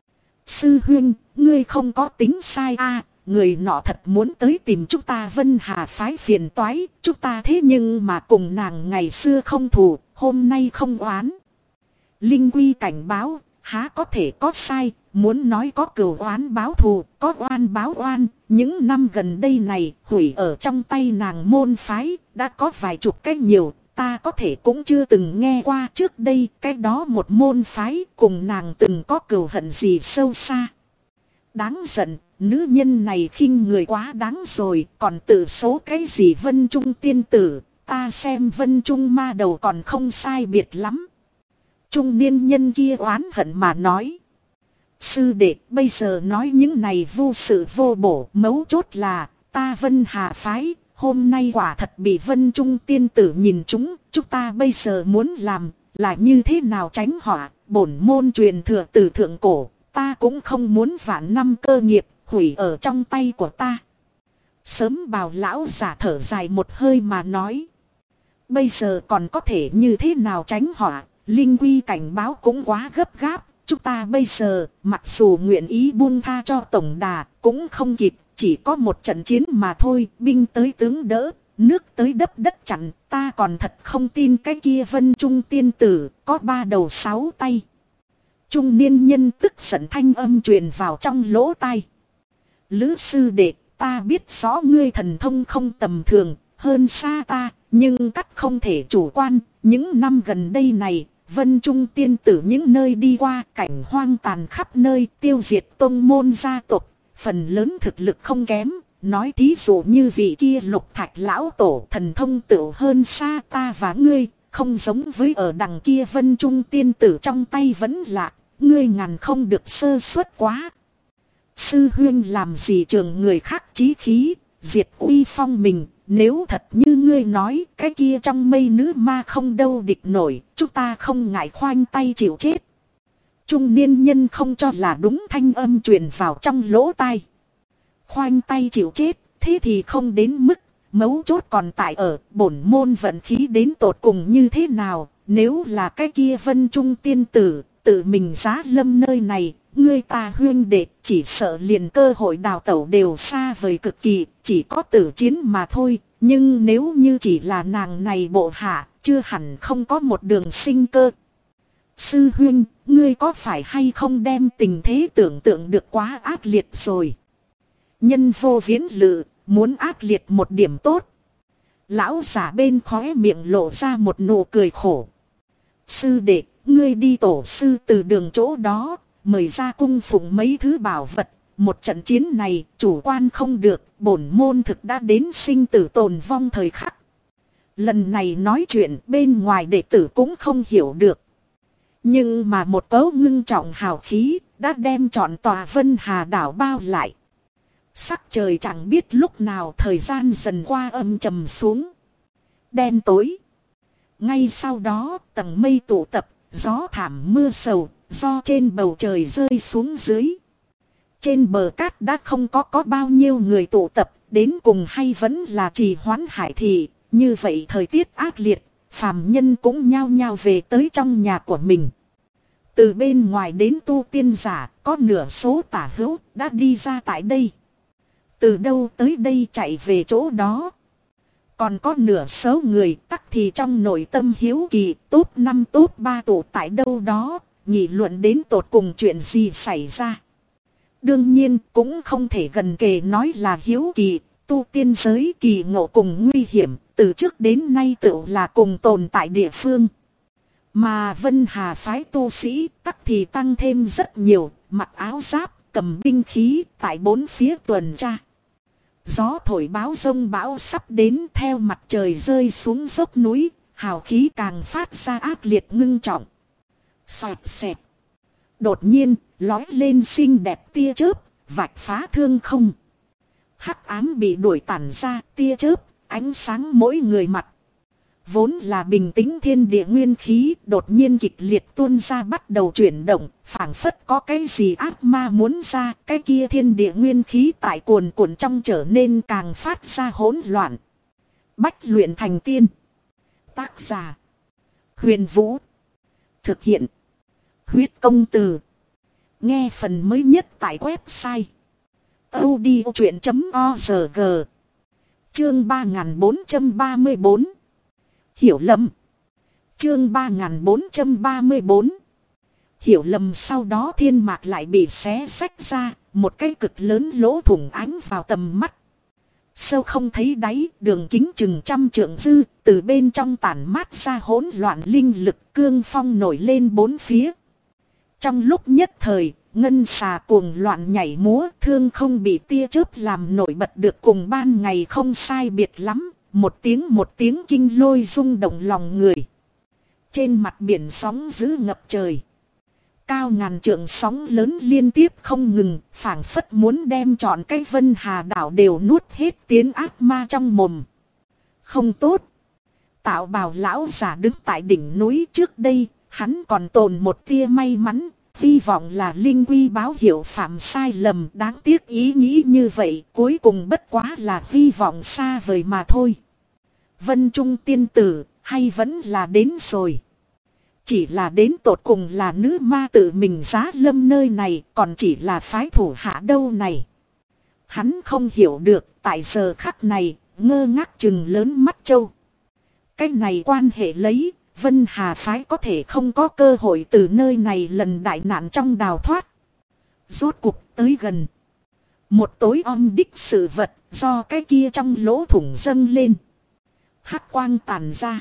Sư huynh, ngươi không có tính sai a, người nọ thật muốn tới tìm chúng ta Vân Hà phái phiền toái, chúng ta thế nhưng mà cùng nàng ngày xưa không thù, hôm nay không oán. Linh Quy cảnh báo, há có thể có sai, muốn nói có cừu oán báo thù, có oan báo oan, những năm gần đây này, hủy ở trong tay nàng môn phái, đã có vài chục cách nhiều. Ta có thể cũng chưa từng nghe qua trước đây cái đó một môn phái cùng nàng từng có cừu hận gì sâu xa. Đáng giận, nữ nhân này khinh người quá đáng rồi, còn tự số cái gì Vân Trung tiên tử, ta xem Vân Trung ma đầu còn không sai biệt lắm. Trung niên nhân kia oán hận mà nói. Sư đệ, bây giờ nói những này vô sự vô bổ, mấu chốt là ta Vân Hà phái. Hôm nay quả thật bị Vân Trung tiên tử nhìn chúng ta bây giờ muốn làm là như thế nào tránh họa, bổn môn truyền thừa từ thượng cổ, ta cũng không muốn vạn năm cơ nghiệp hủy ở trong tay của ta. Sớm bào lão giả thở dài một hơi mà nói. Bây giờ còn có thể như thế nào tránh họa, Linh Quy cảnh báo cũng quá gấp gáp, chúng ta bây giờ mặc dù nguyện ý buông tha cho tổng đà cũng không kịp. Chỉ có một trận chiến mà thôi, binh tới tướng đỡ, nước tới đắp đất chặn, ta còn thật không tin cái kia Vân Trung tiên tử, có 3 đầu 6 tay. Trung niên nhân tức giận thanh âm truyền vào trong lỗ tai. Lữ sư đệ, ta biết rõ ngươi thần thông không tầm thường, hơn xa ta, nhưng cắt không thể chủ quan, những năm gần đây này, Vân Trung tiên tử những nơi đi qua, cảnh hoang tàn khắp nơi, tiêu diệt tông môn gia tộc. Phần lớn thực lực không kém, nói thí dụ như vị kia Lục Thạch lão tổ thần thông tựu hơn xa ta và ngươi, không giống với ở đằng kia Vân Trung tiên tử trong tay vẫn lạ, ngươi ngàn không được sơ suất quá. Sư huynh làm gì trường người khác chí khí, diệt uy phong mình, nếu thật như ngươi nói, cái kia trong mây nữ ma không đâu địch nổi, chúng ta không ngại khoanh tay chịu chết. Trung niên nhân không cho là đúng thanh âm truyền vào trong lỗ tai. Khoanh tay chịu chết, thế thì không đến mức, mấu chốt còn tại ở bổn môn vận khí đến tột cùng như thế nào. Nếu là cái kia Vân Trung tiên tử, tự mình giá lâm nơi này, ngươi ta huyên đệ chỉ sợ liền cơ hội đào tẩu đều xa vời cực kỳ, chỉ có tử chiến mà thôi. Nhưng nếu như chỉ là nàng này bộ hạ, chưa hẳn không có một đường sinh cơ. Sư huynh, ngươi có phải hay không đem tình thế tưởng tượng được quá ác liệt rồi? Nhân vô viễn lự, muốn ác liệt một điểm tốt. Lão giả bên khóe miệng lộ ra một nụ cười khổ. Sư đệ, ngươi đi tổ sư từ đường chỗ đó, mời ra cung phụng mấy thứ bảo vật. Một trận chiến này, chủ quan không được, bổn môn thực đã đến sinh tử tồn vong thời khắc. Lần này nói chuyện bên ngoài đệ tử cũng không hiểu được. Nhưng mà một cấu ngưng trọng hào khí, đã đem trọn tòa Vân Hà đảo bao lại. Sắc trời chẳng biết lúc nào thời gian dần qua âm trầm xuống. Đen tối. Ngay sau đó tầng mây tụ tập, gió thảm mưa sầu, do trên bầu trời rơi xuống dưới. Trên bờ cát đã không có bao nhiêu người tụ tập, đến cùng hay vẫn là trì hoãn hải thị. Như vậy thời tiết ác liệt, phàm nhân cũng nhao nhao về tới trong nhà của mình. Từ bên ngoài đến tu tiên giả, có nửa số tả hữu đã đi ra tại đây. Từ đâu tới đây chạy về chỗ đó. Còn có nửa số người tắc thì trong nội tâm hiếu kỳ, top 5 top 3 tụ tại đâu đó, nghị luận đến tột cùng chuyện gì xảy ra. Đương nhiên cũng không thể gần kề nói là hiếu kỳ, tu tiên giới kỳ ngộ cùng nguy hiểm, từ trước đến nay tự là cùng tồn tại địa phương. Mà Vân Hà phái tu sĩ tắc thì tăng thêm rất nhiều, mặc áo giáp, cầm binh khí tại bốn phía tuần tra. Gió thổi báo giông bão sắp đến, theo mặt trời rơi xuống dốc núi, hào khí càng phát ra ác liệt ngưng trọng. Xoẹt xẹt. Đột nhiên, lói lên xinh đẹp tia chớp, vạch phá thương không. Hắc ám bị đuổi tản ra, tia chớp, ánh sáng mỗi người mặt. Vốn là bình tĩnh thiên địa nguyên khí, đột nhiên kịch liệt tuôn ra, bắt đầu chuyển động, phảng phất có cái gì ác ma muốn ra, cái kia thiên địa nguyên khí tại cuồn cuộn trong trở nên càng phát ra hỗn loạn. Bách luyện thành tiên. Tác giả: Huyền Vũ. Thực hiện: Huyết Công Từ. Nghe phần mới nhất tại website audiochuyện.org. Chương 3434. Hiểu lầm. Chương 3434. Hiểu lầm. Sau đó thiên mạc lại bị xé xách ra, một cái cực lớn lỗ thủng ánh vào tầm mắt. Sâu không thấy đáy, đường kính chừng 100 trượng dư, từ bên trong tản mát ra hỗn loạn linh lực, cương phong nổi lên bốn phía. Trong lúc nhất thời, ngân xà cuồng loạn nhảy múa, thương không bị tia chớp làm nổi bật được, cùng ban ngày không sai biệt lắm. Một tiếng kinh lôi rung động lòng người. Trên mặt biển sóng dữ ngập trời. Cao ngàn trượng sóng lớn liên tiếp không ngừng, phảng phất muốn đem trọn cái Vân Hà đảo đều nuốt hết tiến ác ma trong mồm. Không tốt. Tạo bào lão giả đứng tại đỉnh núi, trước đây, hắn còn tồn một tia may mắn, hy vọng là linh quy báo hiệu phạm sai lầm. Đáng tiếc ý nghĩ như vậy, cuối cùng bất quá là hy vọng xa vời mà thôi. Vân Trung tiên tử, hay vẫn là đến rồi. Chỉ là đến tột cùng là nữ ma tự mình giá lâm nơi này, còn chỉ là phái thủ hạ đâu này. Hắn không hiểu được, tại giờ khắc này, ngơ ngác chừng lớn mắt châu. Cái này quan hệ lấy, Vân Hà phái có thể không có cơ hội từ nơi này lần đại nạn trong đào thoát. Rốt cuộc tới gần. Một tối om đích sự vật, do cái kia trong lỗ thủng dâng lên. Hắc quang tàn ra.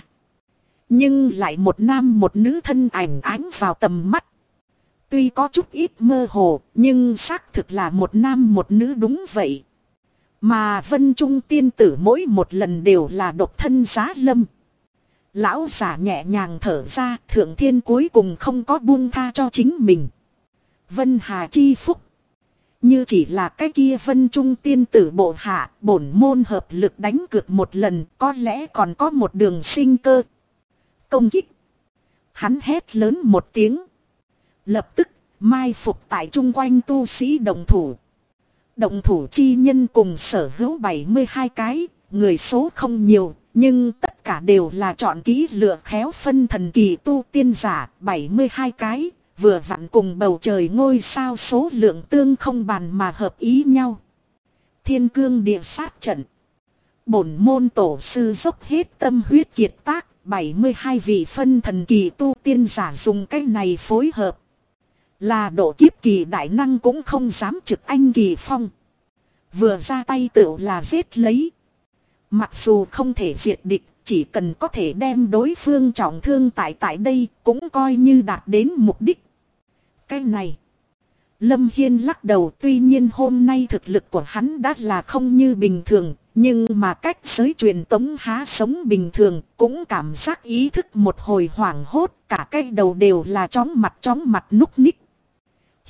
Nhưng lại một nam một nữ thân ảnh ánh vào tầm mắt. Tuy có chút ít mơ hồ, nhưng xác thực là một nam một nữ đúng vậy. Mà Vân Trung tiên tử mỗi một lần đều là độc thân giá lâm. Lão giả nhẹ nhàng thở ra, thượng thiên cuối cùng không có buông tha cho chính mình. Vân Hà chi phúc. Như chỉ là cái kia Vân Trung tiên tử bộ hạ, bổn môn hợp lực đánh cược một lần, có lẽ còn có một đường sinh cơ. Công kích. Hắn hét lớn một tiếng. Lập tức, mai phục tại chung quanh tu sĩ động thủ. Động thủ chi nhân cùng sở hữu 72 cái, người số không nhiều, nhưng tất cả đều là chọn kỹ lựa khéo phân thần kỳ tu tiên giả, 72 cái. Vừa vặn cùng bầu trời ngôi sao số lượng tương không bàn mà hợp ý nhau. Thiên cương địa sát trận. Bổn môn tổ sư dốc hết tâm huyết kiệt tác, 72 vị phân thần kỳ tu tiên giả dùng cái này phối hợp. Là độ kiếp kỳ đại năng cũng không dám trực anh kỳ phong. Vừa ra tay tựu là giết lấy. Mặc dù không thể diệt địch, chỉ cần có thể đem đối phương trọng thương tại đây cũng coi như đạt đến mục đích. Cái này. Lâm Hiên lắc đầu, tuy nhiên hôm nay thực lực của hắn đã là không như bình thường, nhưng mà cách giới truyền tống há sống bình thường cũng cảm giác ý thức một hồi hoảng hốt, cả cái đầu đều là chóng mặt núc ních.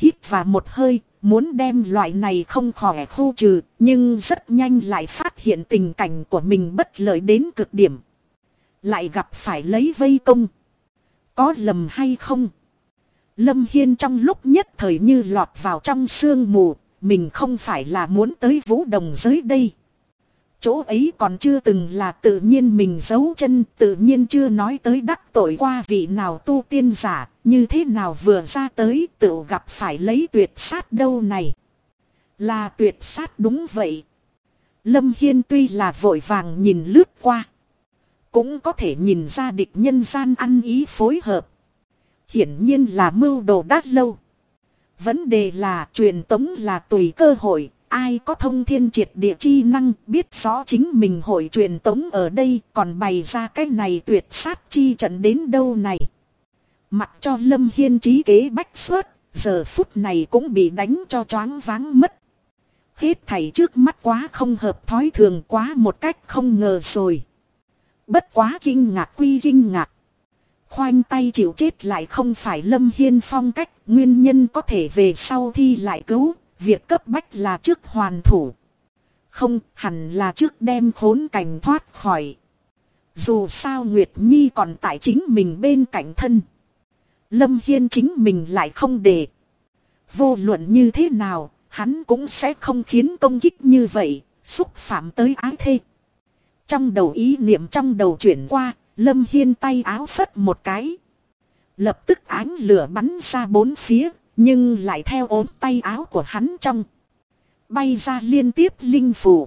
hít vào một hơi, muốn đem loại này không khỏe khu trừ, nhưng rất nhanh lại phát hiện tình cảnh của mình bất lợi đến cực điểm. Lại gặp phải lấy vây công. Có lầm hay không? Lâm Hiên trong lúc nhất thời như lọt vào trong sương mù, mình không phải là muốn tới Vũ Đồng giới đây. Chỗ ấy còn chưa từng là tự nhiên mình giấu chân, tự nhiên chưa nói tới đắc tội qua vị nào tu tiên giả, như thế nào vừa ra tới tự gặp phải lấy tuyệt sát đâu này. Là tuyệt sát đúng vậy. Lâm Hiên tuy là vội vàng nhìn lướt qua, cũng có thể nhìn ra địch nhân gian ăn ý phối hợp. Hiển nhiên là mưu đồ đã lâu. Vấn đề là truyền tống là tùy cơ hội. Ai có thông thiên triệt địa chi năng biết rõ chính mình hội truyền tống ở đây còn bày ra cái này tuyệt sát chi trận đến đâu này. Mặc cho Lâm Hiên trí kế bách xuất, giờ phút này cũng bị đánh cho choáng váng mất. Hết thảy trước mắt quá không hợp thói thường, quá một cách không ngờ rồi. Bất quá kinh ngạc quy kinh ngạc. Khoanh tay chịu chết lại không phải Lâm Hiên phong cách, nguyên nhân có thể về sau thi lại cứu. Việc cấp bách là trước hoàn thủ. Không, hẳn là trước đem khốn cảnh thoát khỏi. Dù sao Nguyệt Nhi còn tại chính mình bên cạnh thân. Lâm Hiên chính mình lại không để. Vô luận như thế nào, hắn cũng sẽ không khiến công kích như vậy, xúc phạm tới ái thê. Trong đầu ý niệm trong đầu chuyển qua, Lâm Hiên tay áo phất một cái. Lập tức ánh lửa bắn ra bốn phía. Nhưng lại theo ốm tay áo của hắn trong. Bay ra liên tiếp linh phù.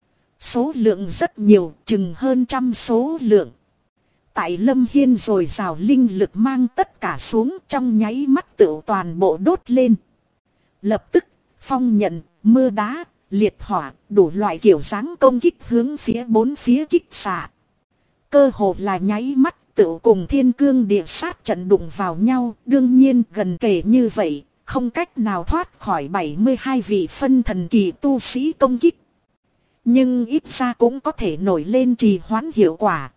Số lượng rất nhiều, chừng hơn 100 số lượng. Tại Lâm Hiên rồi rào linh lực mang tất cả xuống trong nháy mắt tựu toàn bộ đốt lên. Lập tức, phong nhận, mưa đá, liệt hỏa, đủ loại kiểu dáng công kích hướng phía bốn phía kích xạ. Cơ hồ là nháy mắt. Tự cùng thiên cương địa sát trận đụng vào nhau, đương nhiên gần kề như vậy, không cách nào thoát khỏi 72 vị phân thần kỳ tu sĩ công kích. Nhưng ít ra cũng có thể nổi lên trì hoãn hiệu quả.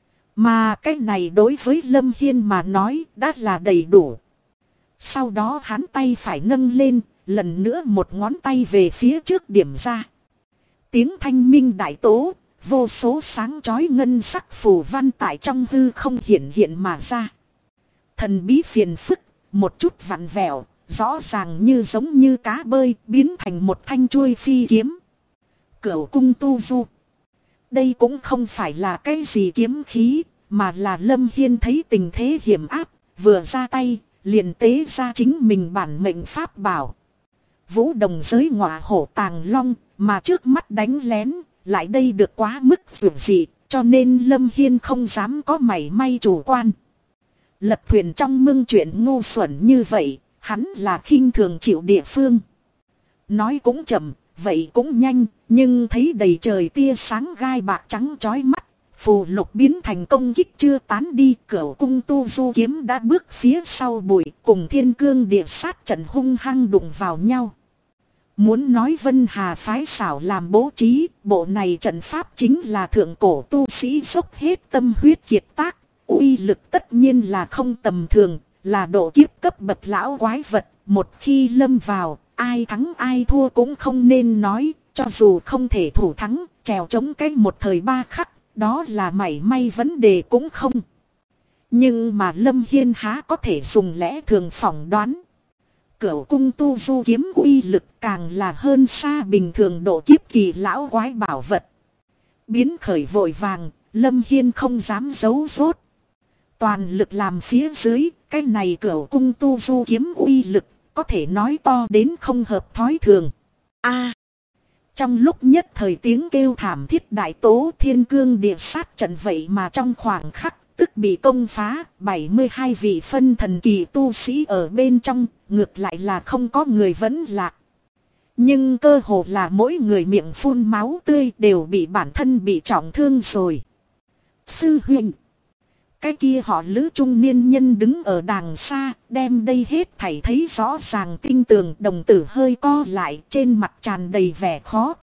Mà cái này đối với Lâm Hiên mà nói đã là đầy đủ. Sau đó hắn tay phải nâng lên, lần nữa một ngón tay về phía trước điểm ra. Tiếng thanh minh đại tố. Vô số sáng chói ngân sắc phù văn tại trong hư không hiện mà ra. Thần bí phiền phức, một chút vặn vẹo, rõ ràng như giống như cá bơi biến thành một thanh chuôi phi kiếm. Cửu cung tu du. Đây cũng không phải là cái gì kiếm khí, mà là Lâm Hiên thấy tình thế hiểm áp, vừa ra tay, liền tế ra chính mình bản mệnh pháp bảo. Vũ Đồng giới ngọa hổ tàng long, mà trước mắt đánh lén. Lại đây được quá mức vượt dị, cho nên Lâm Hiên không dám có mảy may chủ quan. Lật thuyền trong mương chuyện ngu xuẩn như vậy, hắn là khinh thường chịu địa phương. Nói cũng chậm, vậy cũng nhanh, nhưng thấy đầy trời tia sáng gai bạc trắng chói mắt. Phù lục biến thành công kích chưa tán đi, cửu cung tu du kiếm đã bước phía sau bụi, cùng thiên cương địa sát trận hung hăng đụng vào nhau. Muốn nói Vân Hà phái xảo làm bố trí, bộ này trận pháp chính là thượng cổ tu sĩ dốc hết tâm huyết kiệt tác, uy lực tất nhiên là không tầm thường, là độ kiếp cấp bậc lão quái vật, một khi lâm vào, ai thắng ai thua cũng không nên nói, cho dù không thể thủ thắng, trèo chống cái một thời ba khắc, đó là mảy may vấn đề cũng không. Nhưng mà Lâm Hiên há có thể dùng lẽ thường phỏng đoán. Cửu cung tu du kiếm uy lực càng là hơn xa bình thường độ kiếp kỳ lão quái bảo vật. Biến khởi vội vàng, Lâm Hiên không dám giấu rốt. Toàn lực làm phía dưới, cái này cửu cung tu du kiếm uy lực, có thể nói to đến không hợp thói thường. Trong lúc nhất thời tiếng kêu thảm thiết đại tố thiên cương địa sát trận vậy mà trong khoảng khắc. Tức bị công phá, 72 vị phân thần kỳ tu sĩ ở bên trong, ngược lại là không có người vẫn lạc. Nhưng cơ hồ là mỗi người miệng phun máu tươi đều bị bản thân bị trọng thương rồi. Sư huynh. Cái kia họ Lữ trung niên nhân đứng ở đàng xa, đem đây hết thảy thấy rõ ràng tinh tường, đồng tử hơi co lại, trên mặt tràn đầy vẻ khó